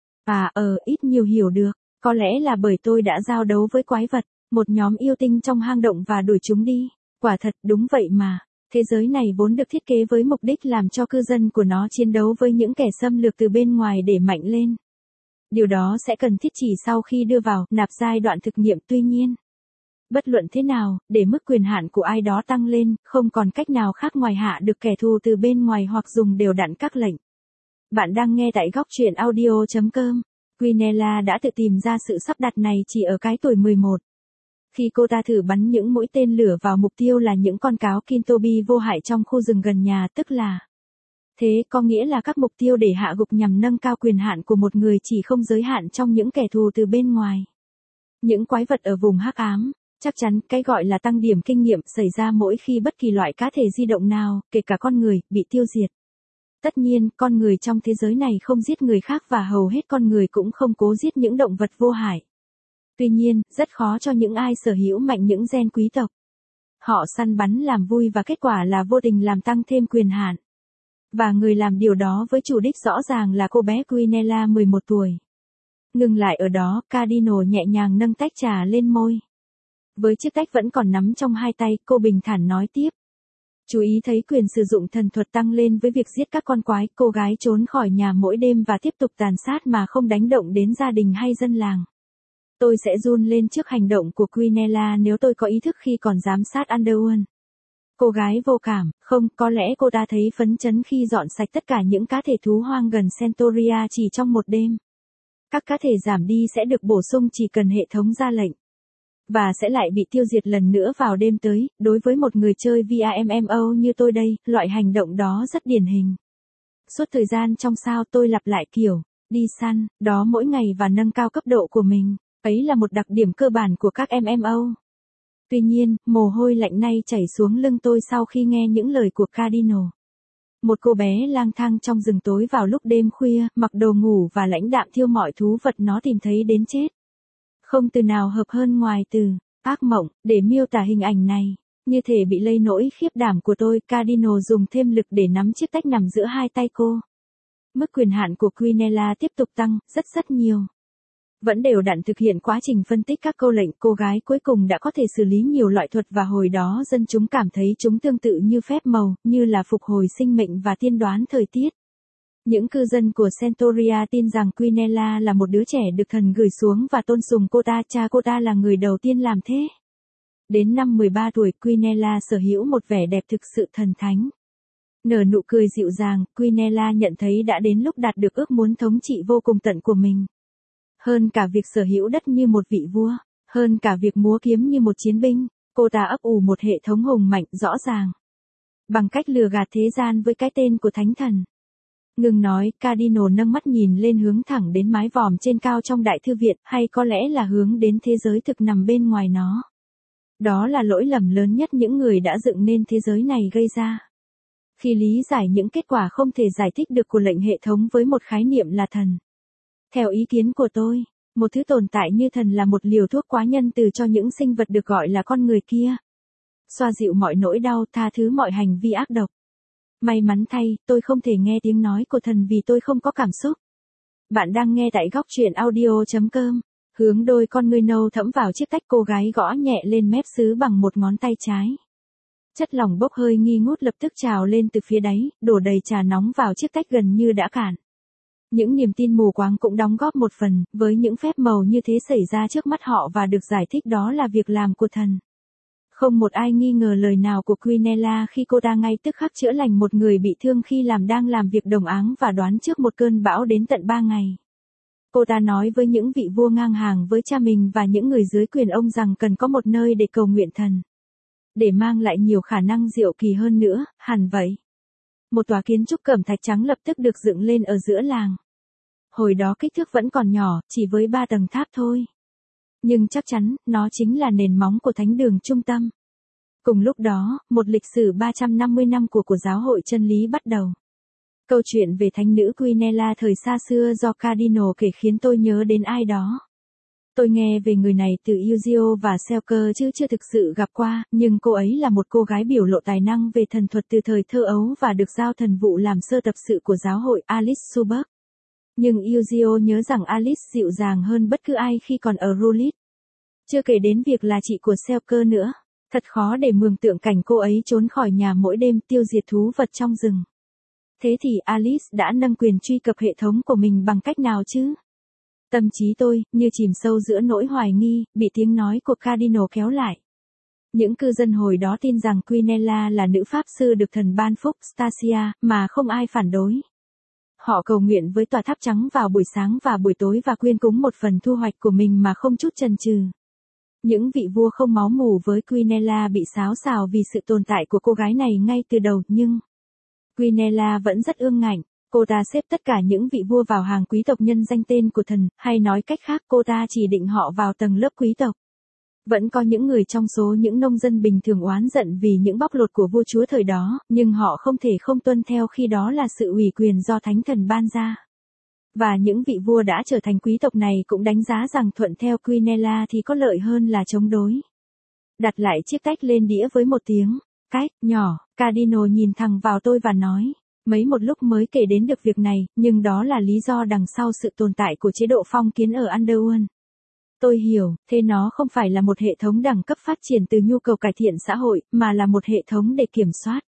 À ờ, ít nhiều hiểu được, có lẽ là bởi tôi đã giao đấu với quái vật, một nhóm yêu tinh trong hang động và đuổi chúng đi. Quả thật, đúng vậy mà. Thế giới này vốn được thiết kế với mục đích làm cho cư dân của nó chiến đấu với những kẻ xâm lược từ bên ngoài để mạnh lên. Điều đó sẽ cần thiết chỉ sau khi đưa vào nạp giai đoạn thực nghiệm. Tuy nhiên, bất luận thế nào, để mức quyền hạn của ai đó tăng lên, không còn cách nào khác ngoài hạ được kẻ thù từ bên ngoài hoặc dùng đều đặn các lệnh. Bạn đang nghe tại góc truyện audio chấm com. Quinella đã tự tìm ra sự sắp đặt này chỉ ở cái tuổi mười một. Khi cô ta thử bắn những mũi tên lửa vào mục tiêu là những con cáo Kintobi vô hại trong khu rừng gần nhà, tức là thế có nghĩa là các mục tiêu để hạ gục nhằm nâng cao quyền hạn của một người chỉ không giới hạn trong những kẻ thù từ bên ngoài. Những quái vật ở vùng hắc ám, chắc chắn cái gọi là tăng điểm kinh nghiệm xảy ra mỗi khi bất kỳ loại cá thể di động nào, kể cả con người, bị tiêu diệt. Tất nhiên, con người trong thế giới này không giết người khác và hầu hết con người cũng không cố giết những động vật vô hại. Tuy nhiên, rất khó cho những ai sở hữu mạnh những gen quý tộc. Họ săn bắn làm vui và kết quả là vô tình làm tăng thêm quyền hạn. Và người làm điều đó với chủ đích rõ ràng là cô bé Quinella mười một tuổi. Ngừng lại ở đó, Cardinal nhẹ nhàng nâng tách trà lên môi. Với chiếc tách vẫn còn nắm trong hai tay, cô bình thản nói tiếp. Chú ý thấy quyền sử dụng thần thuật tăng lên với việc giết các con quái, cô gái trốn khỏi nhà mỗi đêm và tiếp tục tàn sát mà không đánh động đến gia đình hay dân làng. Tôi sẽ run lên trước hành động của Quinella nếu tôi có ý thức khi còn giám sát Underworld. Cô gái vô cảm, không, có lẽ cô ta thấy phấn chấn khi dọn sạch tất cả những cá thể thú hoang gần Centauria chỉ trong một đêm. Các cá thể giảm đi sẽ được bổ sung chỉ cần hệ thống ra lệnh. Và sẽ lại bị tiêu diệt lần nữa vào đêm tới. Đối với một người chơi vê rờ em em o như tôi đây, loại hành động đó rất điển hình. Suốt thời gian trong sao tôi lặp lại kiểu, đi săn, đó mỗi ngày và nâng cao cấp độ của mình. Ấy là một đặc điểm cơ bản của các em em o. Tuy nhiên, mồ hôi lạnh nay chảy xuống lưng tôi sau khi nghe những lời của Cardinal. Một cô bé lang thang trong rừng tối vào lúc đêm khuya, mặc đồ ngủ và lãnh đạm thiêu mọi thú vật nó tìm thấy đến chết. Không từ nào hợp hơn ngoài từ ác mộng để miêu tả hình ảnh này. Như thể bị lây nỗi khiếp đảm của tôi, Cardinal dùng thêm lực để nắm chiếc tách nằm giữa hai tay cô. Mức quyền hạn của Quinella tiếp tục tăng, rất rất nhiều. Vẫn đều đặn thực hiện quá trình phân tích các câu lệnh, cô gái cuối cùng đã có thể xử lý nhiều loại thuật và hồi đó dân chúng cảm thấy chúng tương tự như phép màu, như là phục hồi sinh mệnh và tiên đoán thời tiết. Những cư dân của Centauria tin rằng Quinella là một đứa trẻ được thần gửi xuống và tôn sùng cô ta, cha cô ta là người đầu tiên làm thế. Đến năm mười ba tuổi, Quinella sở hữu một vẻ đẹp thực sự thần thánh. Nở nụ cười dịu dàng, Quinella nhận thấy đã đến lúc đạt được ước muốn thống trị vô cùng tận của mình. Hơn cả việc sở hữu đất như một vị vua, hơn cả việc múa kiếm như một chiến binh, cô ta ấp ủ một hệ thống hùng mạnh rõ ràng. Bằng cách lừa gạt thế gian với cái tên của thánh thần. Ngừng nói, Cardinal nâng mắt nhìn lên hướng thẳng đến mái vòm trên cao trong đại thư viện, hay có lẽ là hướng đến thế giới thực nằm bên ngoài nó. Đó là lỗi lầm lớn nhất những người đã dựng nên thế giới này gây ra. Khi lý giải những kết quả không thể giải thích được của lệnh hệ thống với một khái niệm là thần. Theo ý kiến của tôi, một thứ tồn tại như thần là một liều thuốc quá nhân từ cho những sinh vật được gọi là con người kia. Xoa dịu mọi nỗi đau, tha thứ mọi hành vi ác độc. May mắn thay, tôi không thể nghe tiếng nói của thần vì tôi không có cảm xúc. Bạn đang nghe tại góc truyện audio chấm com. Hướng đôi con ngươi nâu thẫm vào chiếc tách, cô gái gõ nhẹ lên mép sứ bằng một ngón tay trái. Chất lỏng bốc hơi nghi ngút lập tức trào lên từ phía đáy, đổ đầy trà nóng vào chiếc tách gần như đã cạn. Những niềm tin mù quáng cũng đóng góp một phần, với những phép màu như thế xảy ra trước mắt họ và được giải thích đó là việc làm của thần. Không một ai nghi ngờ lời nào của Quinella khi cô ta ngay tức khắc chữa lành một người bị thương khi làm đang làm việc đồng áng và đoán trước một cơn bão đến tận ba ngày. Cô ta nói với những vị vua ngang hàng với cha mình và những người dưới quyền ông rằng cần có một nơi để cầu nguyện thần. Để mang lại nhiều khả năng diệu kỳ hơn nữa, hẳn vậy. Một tòa kiến trúc cẩm thạch trắng lập tức được dựng lên ở giữa làng. Hồi đó kích thước vẫn còn nhỏ, chỉ với ba tầng tháp thôi. Nhưng chắc chắn, nó chính là nền móng của thánh đường trung tâm. Cùng lúc đó, một lịch sử ba trăm năm mươi năm của của giáo hội chân lý bắt đầu. Câu chuyện về thánh nữ Quinella thời xa xưa do Cardinal kể khiến tôi nhớ đến ai đó. Tôi nghe về người này từ Eugeo và Selker chứ chưa thực sự gặp qua, nhưng cô ấy là một cô gái biểu lộ tài năng về thần thuật từ thời thơ ấu và được giao thần vụ làm sơ tập sự của giáo hội Alice Suberg. Nhưng Eugeo nhớ rằng Alice dịu dàng hơn bất cứ ai khi còn ở Rulit. Chưa kể đến việc là chị của Selker nữa. Thật khó để mường tượng cảnh cô ấy trốn khỏi nhà mỗi đêm tiêu diệt thú vật trong rừng. Thế thì Alice đã nâng quyền truy cập hệ thống của mình bằng cách nào chứ? Tâm trí tôi, như chìm sâu giữa nỗi hoài nghi, bị tiếng nói của Cardinal kéo lại. Những cư dân hồi đó tin rằng Quinella là nữ pháp sư được thần ban phúc Stasia, mà không ai phản đối. Họ cầu nguyện với tòa tháp trắng vào buổi sáng và buổi tối và quyên cúng một phần thu hoạch của mình mà không chút chần chừ. Những vị vua không máu mù với Quinella bị xáo xào vì sự tồn tại của cô gái này ngay từ đầu, nhưng Quinella vẫn rất ương ngạnh. Cô ta xếp tất cả những vị vua vào hàng quý tộc nhân danh tên của thần, hay nói cách khác cô ta chỉ định họ vào tầng lớp quý tộc. Vẫn có những người trong số những nông dân bình thường oán giận vì những bóc lột của vua chúa thời đó, nhưng họ không thể không tuân theo khi đó là sự ủy quyền do thánh thần ban ra. Và những vị vua đã trở thành quý tộc này cũng đánh giá rằng thuận theo Quinella thì có lợi hơn là chống đối. Đặt lại chiếc tách lên đĩa với một tiếng cách nhỏ, Cardinal nhìn thẳng vào tôi và nói, mấy một lúc mới kể đến được việc này, nhưng đó là lý do đằng sau sự tồn tại của chế độ phong kiến ở Underworld. Tôi hiểu, thế nó không phải là một hệ thống đẳng cấp phát triển từ nhu cầu cải thiện xã hội, mà là một hệ thống để kiểm soát.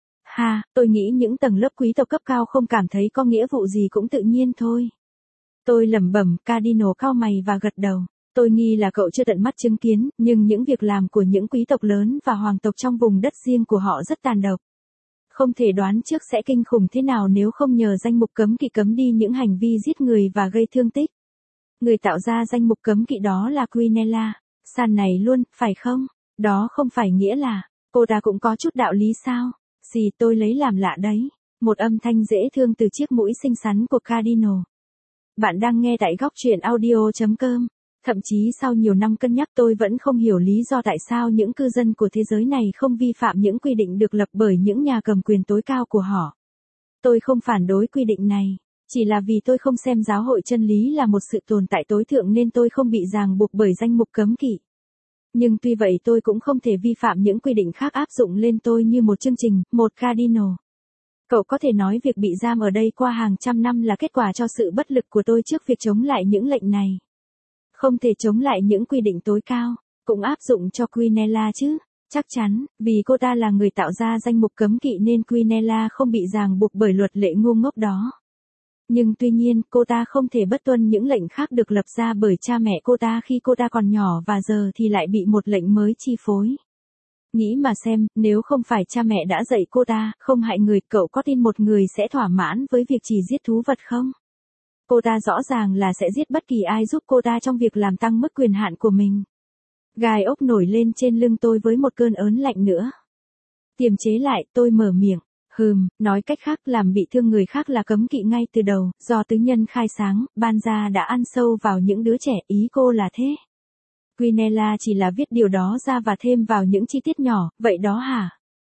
Ha, tôi nghĩ những tầng lớp quý tộc cấp cao không cảm thấy có nghĩa vụ gì cũng tự nhiên thôi. Tôi lẩm bẩm, Cardinal cau mày và gật đầu. Tôi nghi là cậu chưa tận mắt chứng kiến, nhưng những việc làm của những quý tộc lớn và hoàng tộc trong vùng đất riêng của họ rất tàn độc. Không thể đoán trước sẽ kinh khủng thế nào nếu không nhờ danh mục cấm kỵ cấm đi những hành vi giết người và gây thương tích. Người tạo ra danh mục cấm kỵ đó là Quinella. Sàn này luôn, phải không? Đó không phải nghĩa là, cô ta cũng có chút đạo lý sao? Gì tôi lấy làm lạ đấy. Một âm thanh dễ thương từ chiếc mũi xinh xắn của Cardinal. Bạn đang nghe tại góc truyện audio chấm com. Thậm chí sau nhiều năm cân nhắc tôi vẫn không hiểu lý do tại sao những cư dân của thế giới này không vi phạm những quy định được lập bởi những nhà cầm quyền tối cao của họ. Tôi không phản đối quy định này, chỉ là vì tôi không xem giáo hội chân lý là một sự tồn tại tối thượng nên tôi không bị ràng buộc bởi danh mục cấm kỵ. Nhưng tuy vậy tôi cũng không thể vi phạm những quy định khác áp dụng lên tôi như một chương trình, một cardinal. Cậu có thể nói việc bị giam ở đây qua hàng trăm năm là kết quả cho sự bất lực của tôi trước việc chống lại những lệnh này. Không thể chống lại những quy định tối cao, cũng áp dụng cho Quinella chứ. Chắc chắn, vì cô ta là người tạo ra danh mục cấm kỵ nên Quinella không bị ràng buộc bởi luật lệ ngu ngốc đó. Nhưng tuy nhiên, cô ta không thể bất tuân những lệnh khác được lập ra bởi cha mẹ cô ta khi cô ta còn nhỏ và giờ thì lại bị một lệnh mới chi phối. Nghĩ mà xem, nếu không phải cha mẹ đã dạy cô ta, không hại người, cậu có tin một người sẽ thỏa mãn với việc chỉ giết thú vật không? Cô ta rõ ràng là sẽ giết bất kỳ ai giúp cô ta trong việc làm tăng mức quyền hạn của mình. Gai ốc nổi lên trên lưng tôi với một cơn ớn lạnh nữa. Kiềm chế lại, tôi mở miệng. Hừm, nói cách khác làm bị thương người khác là cấm kỵ ngay từ đầu, do tứ nhân khai sáng, ban gia đã ăn sâu vào những đứa trẻ, ý cô là thế. Quinella chỉ là viết điều đó ra và thêm vào những chi tiết nhỏ, vậy đó hả?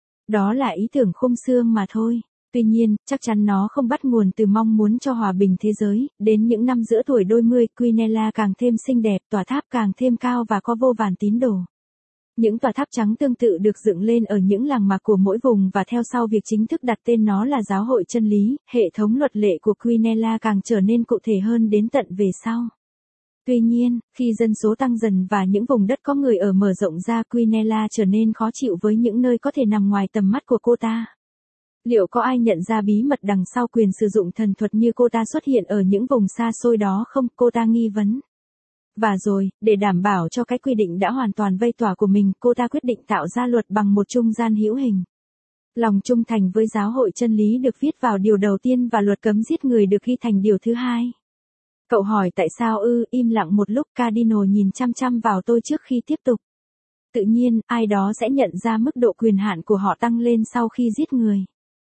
Đó là ý tưởng khung xương mà thôi. Tuy nhiên, chắc chắn nó không bắt nguồn từ mong muốn cho hòa bình thế giới, đến những năm giữa tuổi đôi mươi, Quinella càng thêm xinh đẹp, tòa tháp càng thêm cao và có vô vàn tín đồ. Những tòa tháp trắng tương tự được dựng lên ở những làng mạc của mỗi vùng và theo sau việc chính thức đặt tên nó là Giáo hội Chân lý, hệ thống luật lệ của Quinella càng trở nên cụ thể hơn đến tận về sau. Tuy nhiên, khi dân số tăng dần và những vùng đất có người ở mở rộng ra, Quinella trở nên khó chịu với những nơi có thể nằm ngoài tầm mắt của cô ta. Liệu có ai nhận ra bí mật đằng sau quyền sử dụng thần thuật như cô ta xuất hiện ở những vùng xa xôi đó không? Cô ta nghi vấn. Và rồi, để đảm bảo cho cái quy định đã hoàn toàn vây tỏa của mình, cô ta quyết định tạo ra luật bằng một trung gian hữu hình. Lòng trung thành với giáo hội chân lý được viết vào điều đầu tiên và luật cấm giết người được ghi thành điều thứ hai. Cậu hỏi tại sao ư? Im lặng một lúc, Cardinal nhìn chăm chăm vào tôi trước khi tiếp tục. Tự nhiên, ai đó sẽ nhận ra mức độ quyền hạn của họ tăng lên sau khi giết người.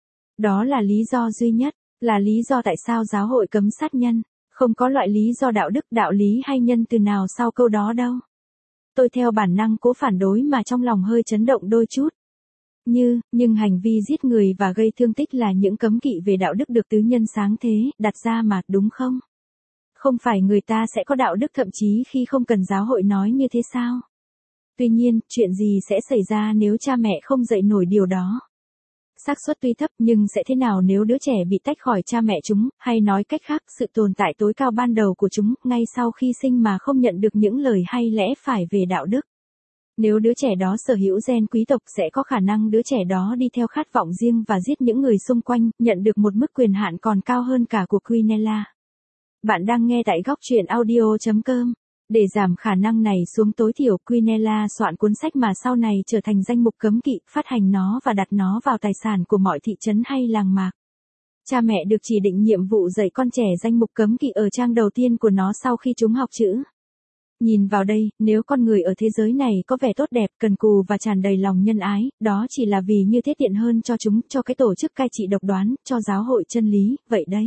Đó là lý do duy nhất, là lý do tại sao giáo hội cấm sát nhân. Không có loại lý do đạo đức, đạo lý hay nhân từ nào sau câu đó đâu. Tôi theo bản năng cố phản đối mà trong lòng hơi chấn động đôi chút. Như, nhưng hành vi giết người và gây thương tích là những cấm kỵ về đạo đức được tứ nhân sáng thế, đặt ra mà, đúng không? Không phải người ta sẽ có đạo đức thậm chí khi không cần giáo hội nói như thế sao? Tuy nhiên, chuyện gì sẽ xảy ra nếu cha mẹ không dạy nổi điều đó? Xác suất tuy thấp nhưng sẽ thế nào nếu đứa trẻ bị tách khỏi cha mẹ chúng, hay nói cách khác, sự tồn tại tối cao ban đầu của chúng, ngay sau khi sinh mà không nhận được những lời hay lẽ phải về đạo đức. Nếu đứa trẻ đó sở hữu gen quý tộc sẽ có khả năng đứa trẻ đó đi theo khát vọng riêng và giết những người xung quanh, nhận được một mức quyền hạn còn cao hơn cả của Quinella. Bạn đang nghe tại góc truyện audio chấm com. Để giảm khả năng này xuống tối thiểu, Quinella soạn cuốn sách mà sau này trở thành danh mục cấm kỵ, phát hành nó và đặt nó vào tài sản của mọi thị trấn hay làng mạc. Cha mẹ được chỉ định nhiệm vụ dạy con trẻ danh mục cấm kỵ ở trang đầu tiên của nó sau khi chúng học chữ. Nhìn vào đây, nếu con người ở thế giới này có vẻ tốt đẹp, cần cù và tràn đầy lòng nhân ái, đó chỉ là vì như thế tiện hơn cho chúng, cho cái tổ chức cai trị độc đoán, cho giáo hội chân lý, vậy đấy.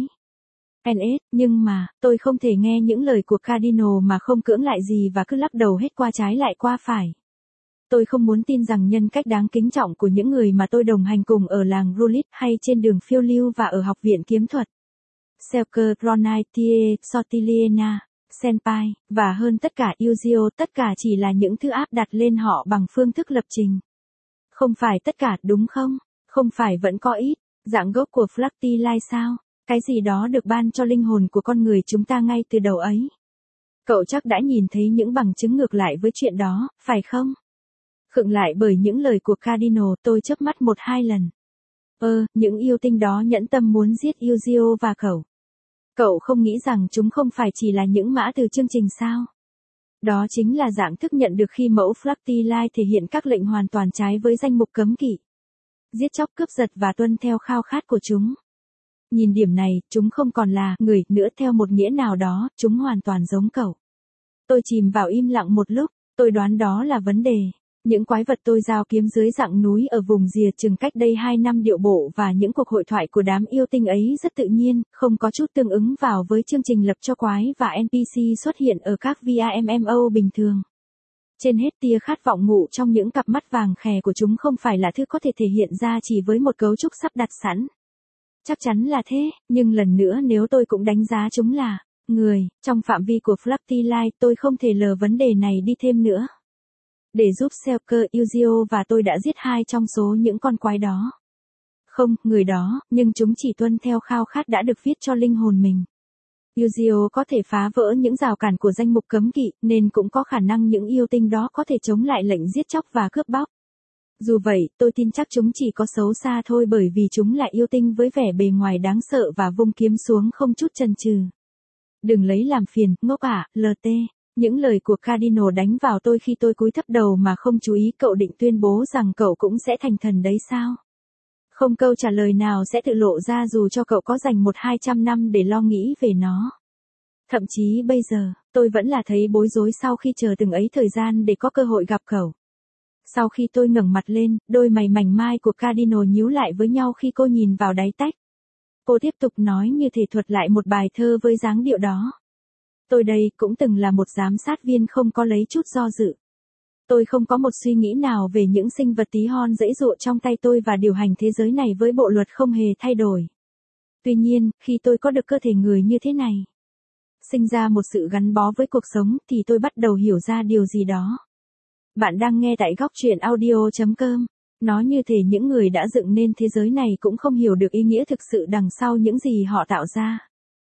en ét, nhưng mà, tôi không thể nghe những lời của Cardinal mà không cưỡng lại gì và cứ lắc đầu hết qua trái lại qua phải. Tôi không muốn tin rằng nhân cách đáng kính trọng của những người mà tôi đồng hành cùng ở làng Rulit hay trên đường phiêu lưu và ở học viện kiếm thuật. Selker, Ronaitie, Sotiliena, Senpai, và hơn tất cả Yuzio, tất cả chỉ là những thứ áp đặt lên họ bằng phương thức lập trình. Không phải tất cả, đúng không? Không phải vẫn có ít, dạng gốc của Flacti Lai sao? Cái gì đó được ban cho linh hồn của con người chúng ta ngay từ đầu ấy. Cậu chắc đã nhìn thấy những bằng chứng ngược lại với chuyện đó, phải không? Khựng lại bởi những lời của Cardinal, tôi chớp mắt một hai lần. Ơ, những yêu tinh đó nhẫn tâm muốn giết Yuzio và cậu. Cậu không nghĩ rằng chúng không phải chỉ là những mã từ chương trình sao? Đó chính là dạng thức nhận được khi mẫu Flacti Lai thể hiện các lệnh hoàn toàn trái với danh mục cấm kỵ. Giết chóc, cướp giật và tuân theo khao khát của chúng. Nhìn điểm này, chúng không còn là người nữa theo một nghĩa nào đó, chúng hoàn toàn giống cậu. Tôi chìm vào im lặng một lúc, tôi đoán đó là vấn đề. Những quái vật tôi giao kiếm dưới dạng núi ở vùng rìa chừng cách đây hai năm điệu bộ và những cuộc hội thoại của đám yêu tinh ấy rất tự nhiên, không có chút tương ứng vào với chương trình lập cho quái và en pê xê xuất hiện ở các vê em em o bình thường. Trên hết, tia khát vọng ngụ trong những cặp mắt vàng khè của chúng không phải là thứ có thể thể hiện ra chỉ với một cấu trúc sắp đặt sẵn. Chắc chắn là thế, nhưng lần nữa nếu tôi cũng đánh giá chúng là người, trong phạm vi của Flacti Lai, tôi không thể lờ vấn đề này đi thêm nữa. Để giúp Selker Yuzio và tôi đã giết hai trong số những con quái đó. Không, người đó, nhưng chúng chỉ tuân theo khao khát đã được viết cho linh hồn mình. Yuzio có thể phá vỡ những rào cản của danh mục cấm kỵ, nên cũng có khả năng những yêu tinh đó có thể chống lại lệnh giết chóc và cướp bóc. Dù vậy, tôi tin chắc chúng chỉ có xấu xa thôi bởi vì chúng là yêu tinh với vẻ bề ngoài đáng sợ và vung kiếm xuống không chút chần chừ. Đừng lấy làm phiền, ngốc ạ, lờ tê. Những lời của Cardinal đánh vào tôi khi tôi cúi thấp đầu mà không chú ý. Cậu định tuyên bố rằng cậu cũng sẽ thành thần đấy sao? Không câu trả lời nào sẽ tự lộ ra dù cho cậu có dành một hai trăm năm để lo nghĩ về nó. Thậm chí bây giờ, tôi vẫn là thấy bối rối sau khi chờ từng ấy thời gian để có cơ hội gặp cậu. Sau khi tôi ngẩng mặt lên, đôi mày mảnh mai của Cardinal nhíu lại với nhau khi cô nhìn vào đáy tách. Cô tiếp tục nói như thể thuật lại một bài thơ với dáng điệu đó. Tôi đây cũng từng là một giám sát viên không có lấy chút do dự. Tôi không có một suy nghĩ nào về những sinh vật tí hon dãy dụa trong tay tôi và điều hành thế giới này với bộ luật không hề thay đổi. Tuy nhiên, khi tôi có được cơ thể người như thế này, sinh ra một sự gắn bó với cuộc sống thì tôi bắt đầu hiểu ra điều gì đó. Bạn đang nghe tại góc truyện audio chấm com. Nó như thể những người đã dựng nên thế giới này cũng không hiểu được ý nghĩa thực sự đằng sau những gì họ tạo ra.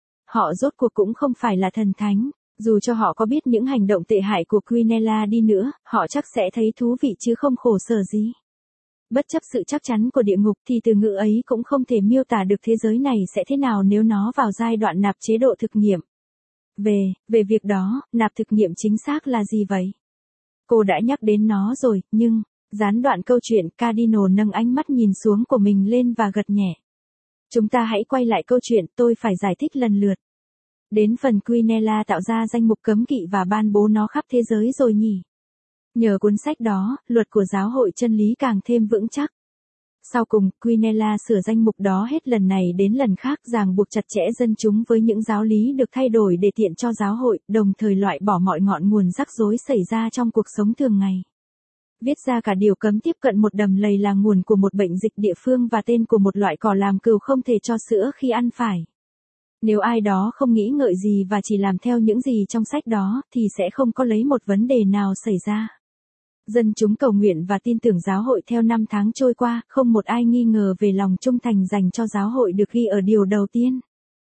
Họ rốt cuộc cũng không phải là thần thánh, dù cho họ có biết những hành động tệ hại của Quinella đi nữa, họ chắc sẽ thấy thú vị chứ không khổ sở gì. Bất chấp sự chắc chắn của địa ngục thì từ ngữ ấy cũng không thể miêu tả được thế giới này sẽ thế nào nếu nó vào giai đoạn nạp chế độ thực nghiệm. Về, về việc đó, nạp thực nghiệm chính xác là gì vậy? Cô đã nhắc đến nó rồi, nhưng, gián đoạn câu chuyện, Cardinal nâng ánh mắt nhìn xuống của mình lên và gật nhẹ. Chúng ta hãy quay lại câu chuyện, tôi phải giải thích lần lượt. Đến phần Quinella tạo ra danh mục cấm kỵ và ban bố nó khắp thế giới rồi nhỉ? Nhờ cuốn sách đó, luật của giáo hội chân lý càng thêm vững chắc. Sau cùng, Quinella sửa danh mục đó hết lần này đến lần khác ràng buộc chặt chẽ dân chúng với những giáo lý được thay đổi để tiện cho giáo hội, đồng thời loại bỏ mọi ngọn nguồn rắc rối xảy ra trong cuộc sống thường ngày. Viết ra cả điều cấm tiếp cận một đầm lầy là nguồn của một bệnh dịch địa phương và tên của một loại cỏ làm cừu không thể cho sữa khi ăn phải. Nếu ai đó không nghĩ ngợi gì và chỉ làm theo những gì trong sách đó, thì sẽ không có lấy một vấn đề nào xảy ra. Dân chúng cầu nguyện và tin tưởng giáo hội theo năm tháng trôi qua, không một ai nghi ngờ về lòng trung thành dành cho giáo hội được ghi ở điều đầu tiên.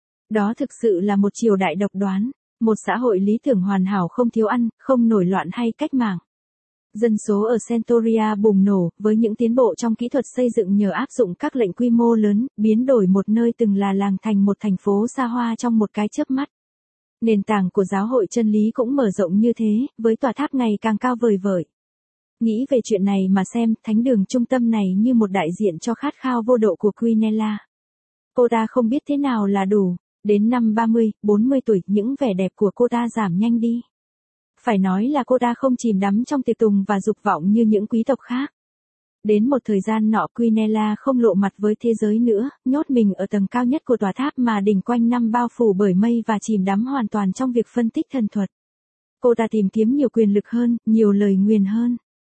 Đó thực sự là một triều đại độc đoán, một xã hội lý tưởng hoàn hảo không thiếu ăn, không nổi loạn hay cách mạng. Dân số ở Centauria bùng nổ, với những tiến bộ trong kỹ thuật xây dựng nhờ áp dụng các lệnh quy mô lớn, biến đổi một nơi từng là làng thành một thành phố xa hoa trong một cái chớp mắt. Nền tảng của giáo hội chân lý cũng mở rộng như thế, với tòa tháp ngày càng cao vời vợi. Nghĩ về chuyện này mà xem, thánh đường trung tâm này như một đại diện cho khát khao vô độ của Quinella. Cô ta không biết thế nào là đủ, đến năm ba mươi, bốn mươi tuổi, những vẻ đẹp của cô ta giảm nhanh đi. Phải nói là cô ta không chìm đắm trong tiệc tùng và dục vọng như những quý tộc khác. Đến một thời gian nọ Quinella không lộ mặt với thế giới nữa, nhốt mình ở tầng cao nhất của tòa tháp mà đỉnh quanh năm bao phủ bởi mây và chìm đắm hoàn toàn trong việc phân tích thần thuật. Cô ta tìm kiếm nhiều quyền lực hơn, nhiều lời nguyền hơn.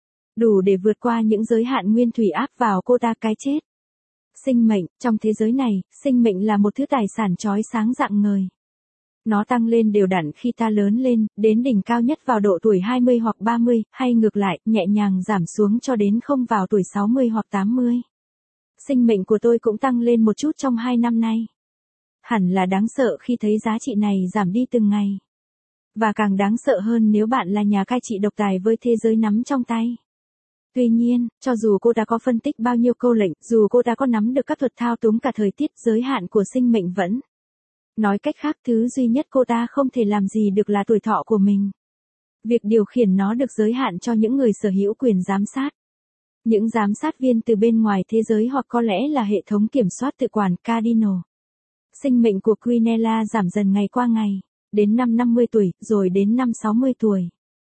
Đủ để vượt qua những giới hạn nguyên thủy áp vào cô ta cái chết. Sinh mệnh, trong thế giới này, sinh mệnh là một thứ tài sản chói sáng rạng ngời. Nó tăng lên đều đặn khi ta lớn lên, đến đỉnh cao nhất vào độ tuổi hai mươi hoặc ba mươi, hay ngược lại, nhẹ nhàng giảm xuống cho đến không vào tuổi sáu mươi hoặc tám mươi. Sinh mệnh của tôi cũng tăng lên một chút trong hai năm nay. Hẳn là đáng sợ khi thấy giá trị này giảm đi từng ngày. Và càng đáng sợ hơn nếu bạn là nhà cai trị độc tài với thế giới nắm trong tay. Tuy nhiên, cho dù cô ta có phân tích bao nhiêu câu lệnh, dù cô ta có nắm được các thuật thao túng cả thời tiết, giới hạn của sinh mệnh vẫn. Nói cách khác, thứ duy nhất cô ta không thể làm gì được là tuổi thọ của mình. Việc điều khiển nó được giới hạn cho những người sở hữu quyền giám sát. Những giám sát viên từ bên ngoài thế giới hoặc có lẽ là hệ thống kiểm soát tự quản Cardinal. Sinh mệnh của Quinella giảm dần ngày qua ngày, đến năm năm mươi tuổi, rồi đến năm sáu mươi tuổi.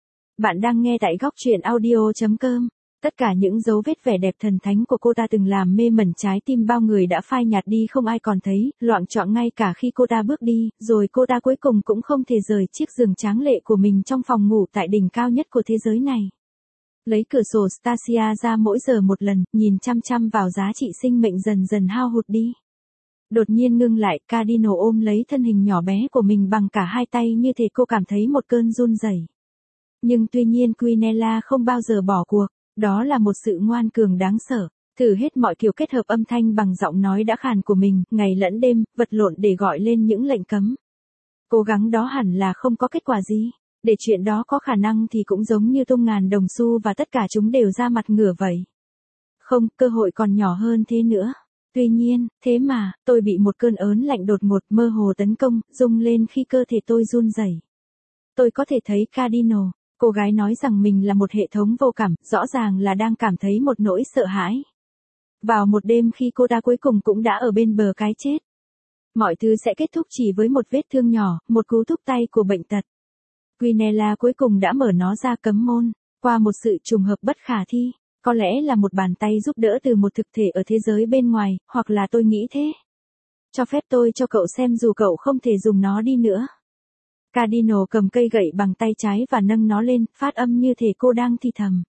Bạn đang nghe tại góc truyện audio chấm com. Tất cả những dấu vết vẻ đẹp thần thánh của cô ta từng làm mê mẩn trái tim bao người đã phai nhạt đi không ai còn thấy, loạng choạng ngay cả khi cô ta bước đi, rồi cô ta cuối cùng cũng không thể rời chiếc giường tráng lệ của mình trong phòng ngủ tại đỉnh cao nhất của thế giới này. Lấy cửa sổ Stasia ra mỗi giờ một lần, nhìn chăm chăm vào giá trị sinh mệnh dần dần hao hụt đi. Đột nhiên ngưng lại, Cardinal ôm lấy thân hình nhỏ bé của mình bằng cả hai tay như thể cô cảm thấy một cơn run rẩy. Nhưng tuy nhiên Quinella không bao giờ bỏ cuộc, đó là một sự ngoan cường đáng sợ. Thử hết mọi kiểu kết hợp âm thanh bằng giọng nói đã khàn của mình, ngày lẫn đêm, vật lộn để gọi lên những lệnh cấm. Cố gắng đó hẳn là không có kết quả gì. Để chuyện đó có khả năng thì cũng giống như tung ngàn đồng xu và tất cả chúng đều ra mặt ngửa vậy. Không, cơ hội còn nhỏ hơn thế nữa. Tuy nhiên, thế mà, tôi bị một cơn ớn lạnh đột ngột mơ hồ tấn công, rung lên khi cơ thể tôi run rẩy. Tôi có thể thấy Cardinal, cô gái nói rằng mình là một hệ thống vô cảm, rõ ràng là đang cảm thấy một nỗi sợ hãi. Vào một đêm khi cô ta cuối cùng cũng đã ở bên bờ cái chết. Mọi thứ sẽ kết thúc chỉ với một vết thương nhỏ, một cú thúc tay của bệnh tật. Quinella cuối cùng đã mở nó ra cấm môn, qua một sự trùng hợp bất khả thi. Có lẽ là một bàn tay giúp đỡ từ một thực thể ở thế giới bên ngoài, hoặc là tôi nghĩ thế. Cho phép tôi cho cậu xem dù cậu không thể dùng nó đi nữa. Cardinal cầm cây gậy bằng tay trái và nâng nó lên, phát âm như thể cô đang thì thầm.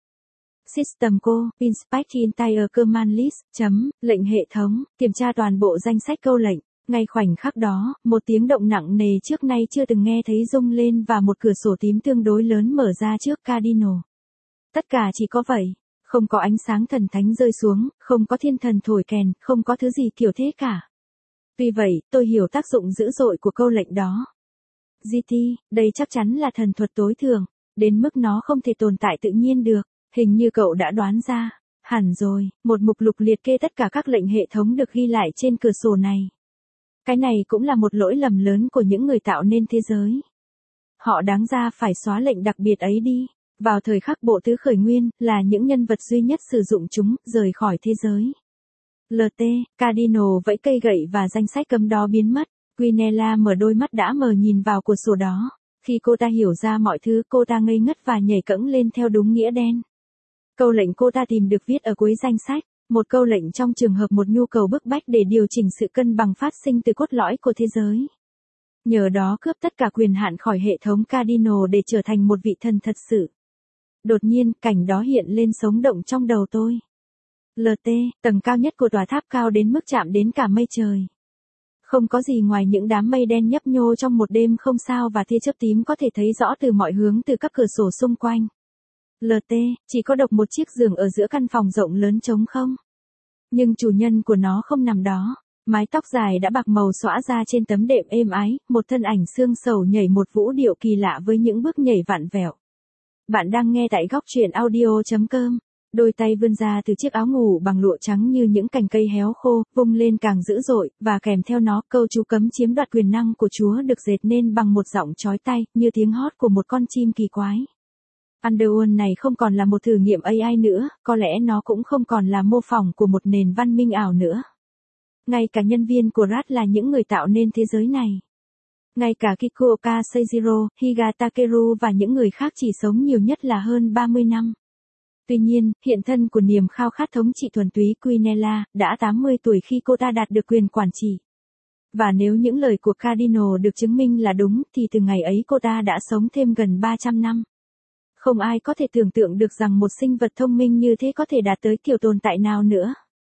System Co, Inspect Entire Command List, chấm, lệnh hệ thống, kiểm tra toàn bộ danh sách câu lệnh. Ngay khoảnh khắc đó, một tiếng động nặng nề trước nay chưa từng nghe thấy rung lên và một cửa sổ tím tương đối lớn mở ra trước Cardinal. Tất cả chỉ có vậy. Không có ánh sáng thần thánh rơi xuống, không có thiên thần thổi kèn, không có thứ gì kiểu thế cả. Tuy vậy, tôi hiểu tác dụng dữ dội của câu lệnh đó. giê tê, đây chắc chắn là thần thuật tối thượng, đến mức nó không thể tồn tại tự nhiên được, hình như cậu đã đoán ra. Hẳn rồi, một mục lục liệt kê tất cả các lệnh hệ thống được ghi lại trên cửa sổ này. Cái này cũng là một lỗi lầm lớn của những người tạo nên thế giới. Họ đáng ra phải xóa lệnh đặc biệt ấy đi. Vào thời khắc bộ tứ khởi nguyên, là những nhân vật duy nhất sử dụng chúng, rời khỏi thế giới. lờ tê, Cardinal vẫy cây gậy và danh sách cấm đó biến mất. Quinella mở đôi mắt đã mờ nhìn vào cửa sổ đó. Khi cô ta hiểu ra mọi thứ, cô ta ngây ngất và nhảy cẫng lên theo đúng nghĩa đen. Câu lệnh cô ta tìm được viết ở cuối danh sách. Một câu lệnh trong trường hợp một nhu cầu bức bách để điều chỉnh sự cân bằng phát sinh từ cốt lõi của thế giới. Nhờ đó cướp tất cả quyền hạn khỏi hệ thống Cardinal để trở thành một vị thần thật sự. Đột nhiên, cảnh đó hiện lên sống động trong đầu tôi. lờ tê, tầng cao nhất của tòa tháp cao đến mức chạm đến cả mây trời. Không có gì ngoài những đám mây đen nhấp nhô trong một đêm không sao và tia chớp tím có thể thấy rõ từ mọi hướng từ các cửa sổ xung quanh. lờ tê, chỉ có độc một chiếc giường ở giữa căn phòng rộng lớn trống không. Nhưng chủ nhân của nó không nằm đó. Mái tóc dài đã bạc màu xõa ra trên tấm đệm êm ái, một thân ảnh xương sầu nhảy một vũ điệu kỳ lạ với những bước nhảy vặn vẹo. Bạn đang nghe tại góc truyện audio chấm com. Đôi tay vươn ra từ chiếc áo ngủ bằng lụa trắng như những cành cây héo khô, vung lên càng dữ dội, và kèm theo nó câu chú cấm chiếm đoạt quyền năng của Chúa được dệt nên bằng một giọng chói tai, như tiếng hót của một con chim kỳ quái. Underworld này không còn là một thử nghiệm a i nữa, có lẽ nó cũng không còn là mô phỏng của một nền văn minh ảo nữa. Ngay cả nhân viên của rát là những người tạo nên thế giới này. Ngay cả Kikuoka Seijiro, Higa Takeru và những người khác chỉ sống nhiều nhất là hơn ba mươi năm. Tuy nhiên, hiện thân của niềm khao khát thống trị thuần túy Quinella, đã tám mươi tuổi khi cô ta đạt được quyền quản trị. Và nếu những lời của Cardinal được chứng minh là đúng, thì từ ngày ấy cô ta đã sống thêm gần ba trăm năm. Không ai có thể tưởng tượng được rằng một sinh vật thông minh như thế có thể đạt tới kiểu tồn tại nào nữa.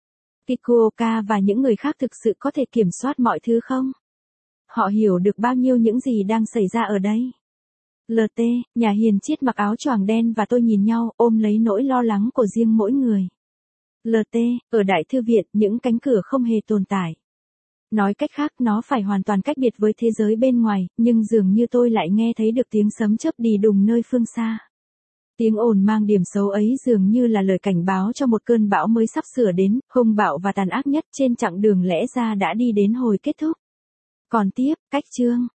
Kikuoka và những người khác thực sự có thể kiểm soát mọi thứ không? Họ hiểu được bao nhiêu những gì đang xảy ra ở đây? lờ tê, nhà hiền triết mặc áo choàng đen và tôi nhìn nhau, ôm lấy nỗi lo lắng của riêng mỗi người. lờ tê, ở Đại Thư viện, những cánh cửa không hề tồn tại. Nói cách khác, nó phải hoàn toàn cách biệt với thế giới bên ngoài, nhưng dường như tôi lại nghe thấy được tiếng sấm chớp đì đùng nơi phương xa. Tiếng ồn mang điểm xấu ấy dường như là lời cảnh báo cho một cơn bão mới sắp sửa đến, hung bạo và tàn ác nhất trên chặng đường lẽ ra đã đi đến hồi kết thúc. Còn tiếp, cách chương.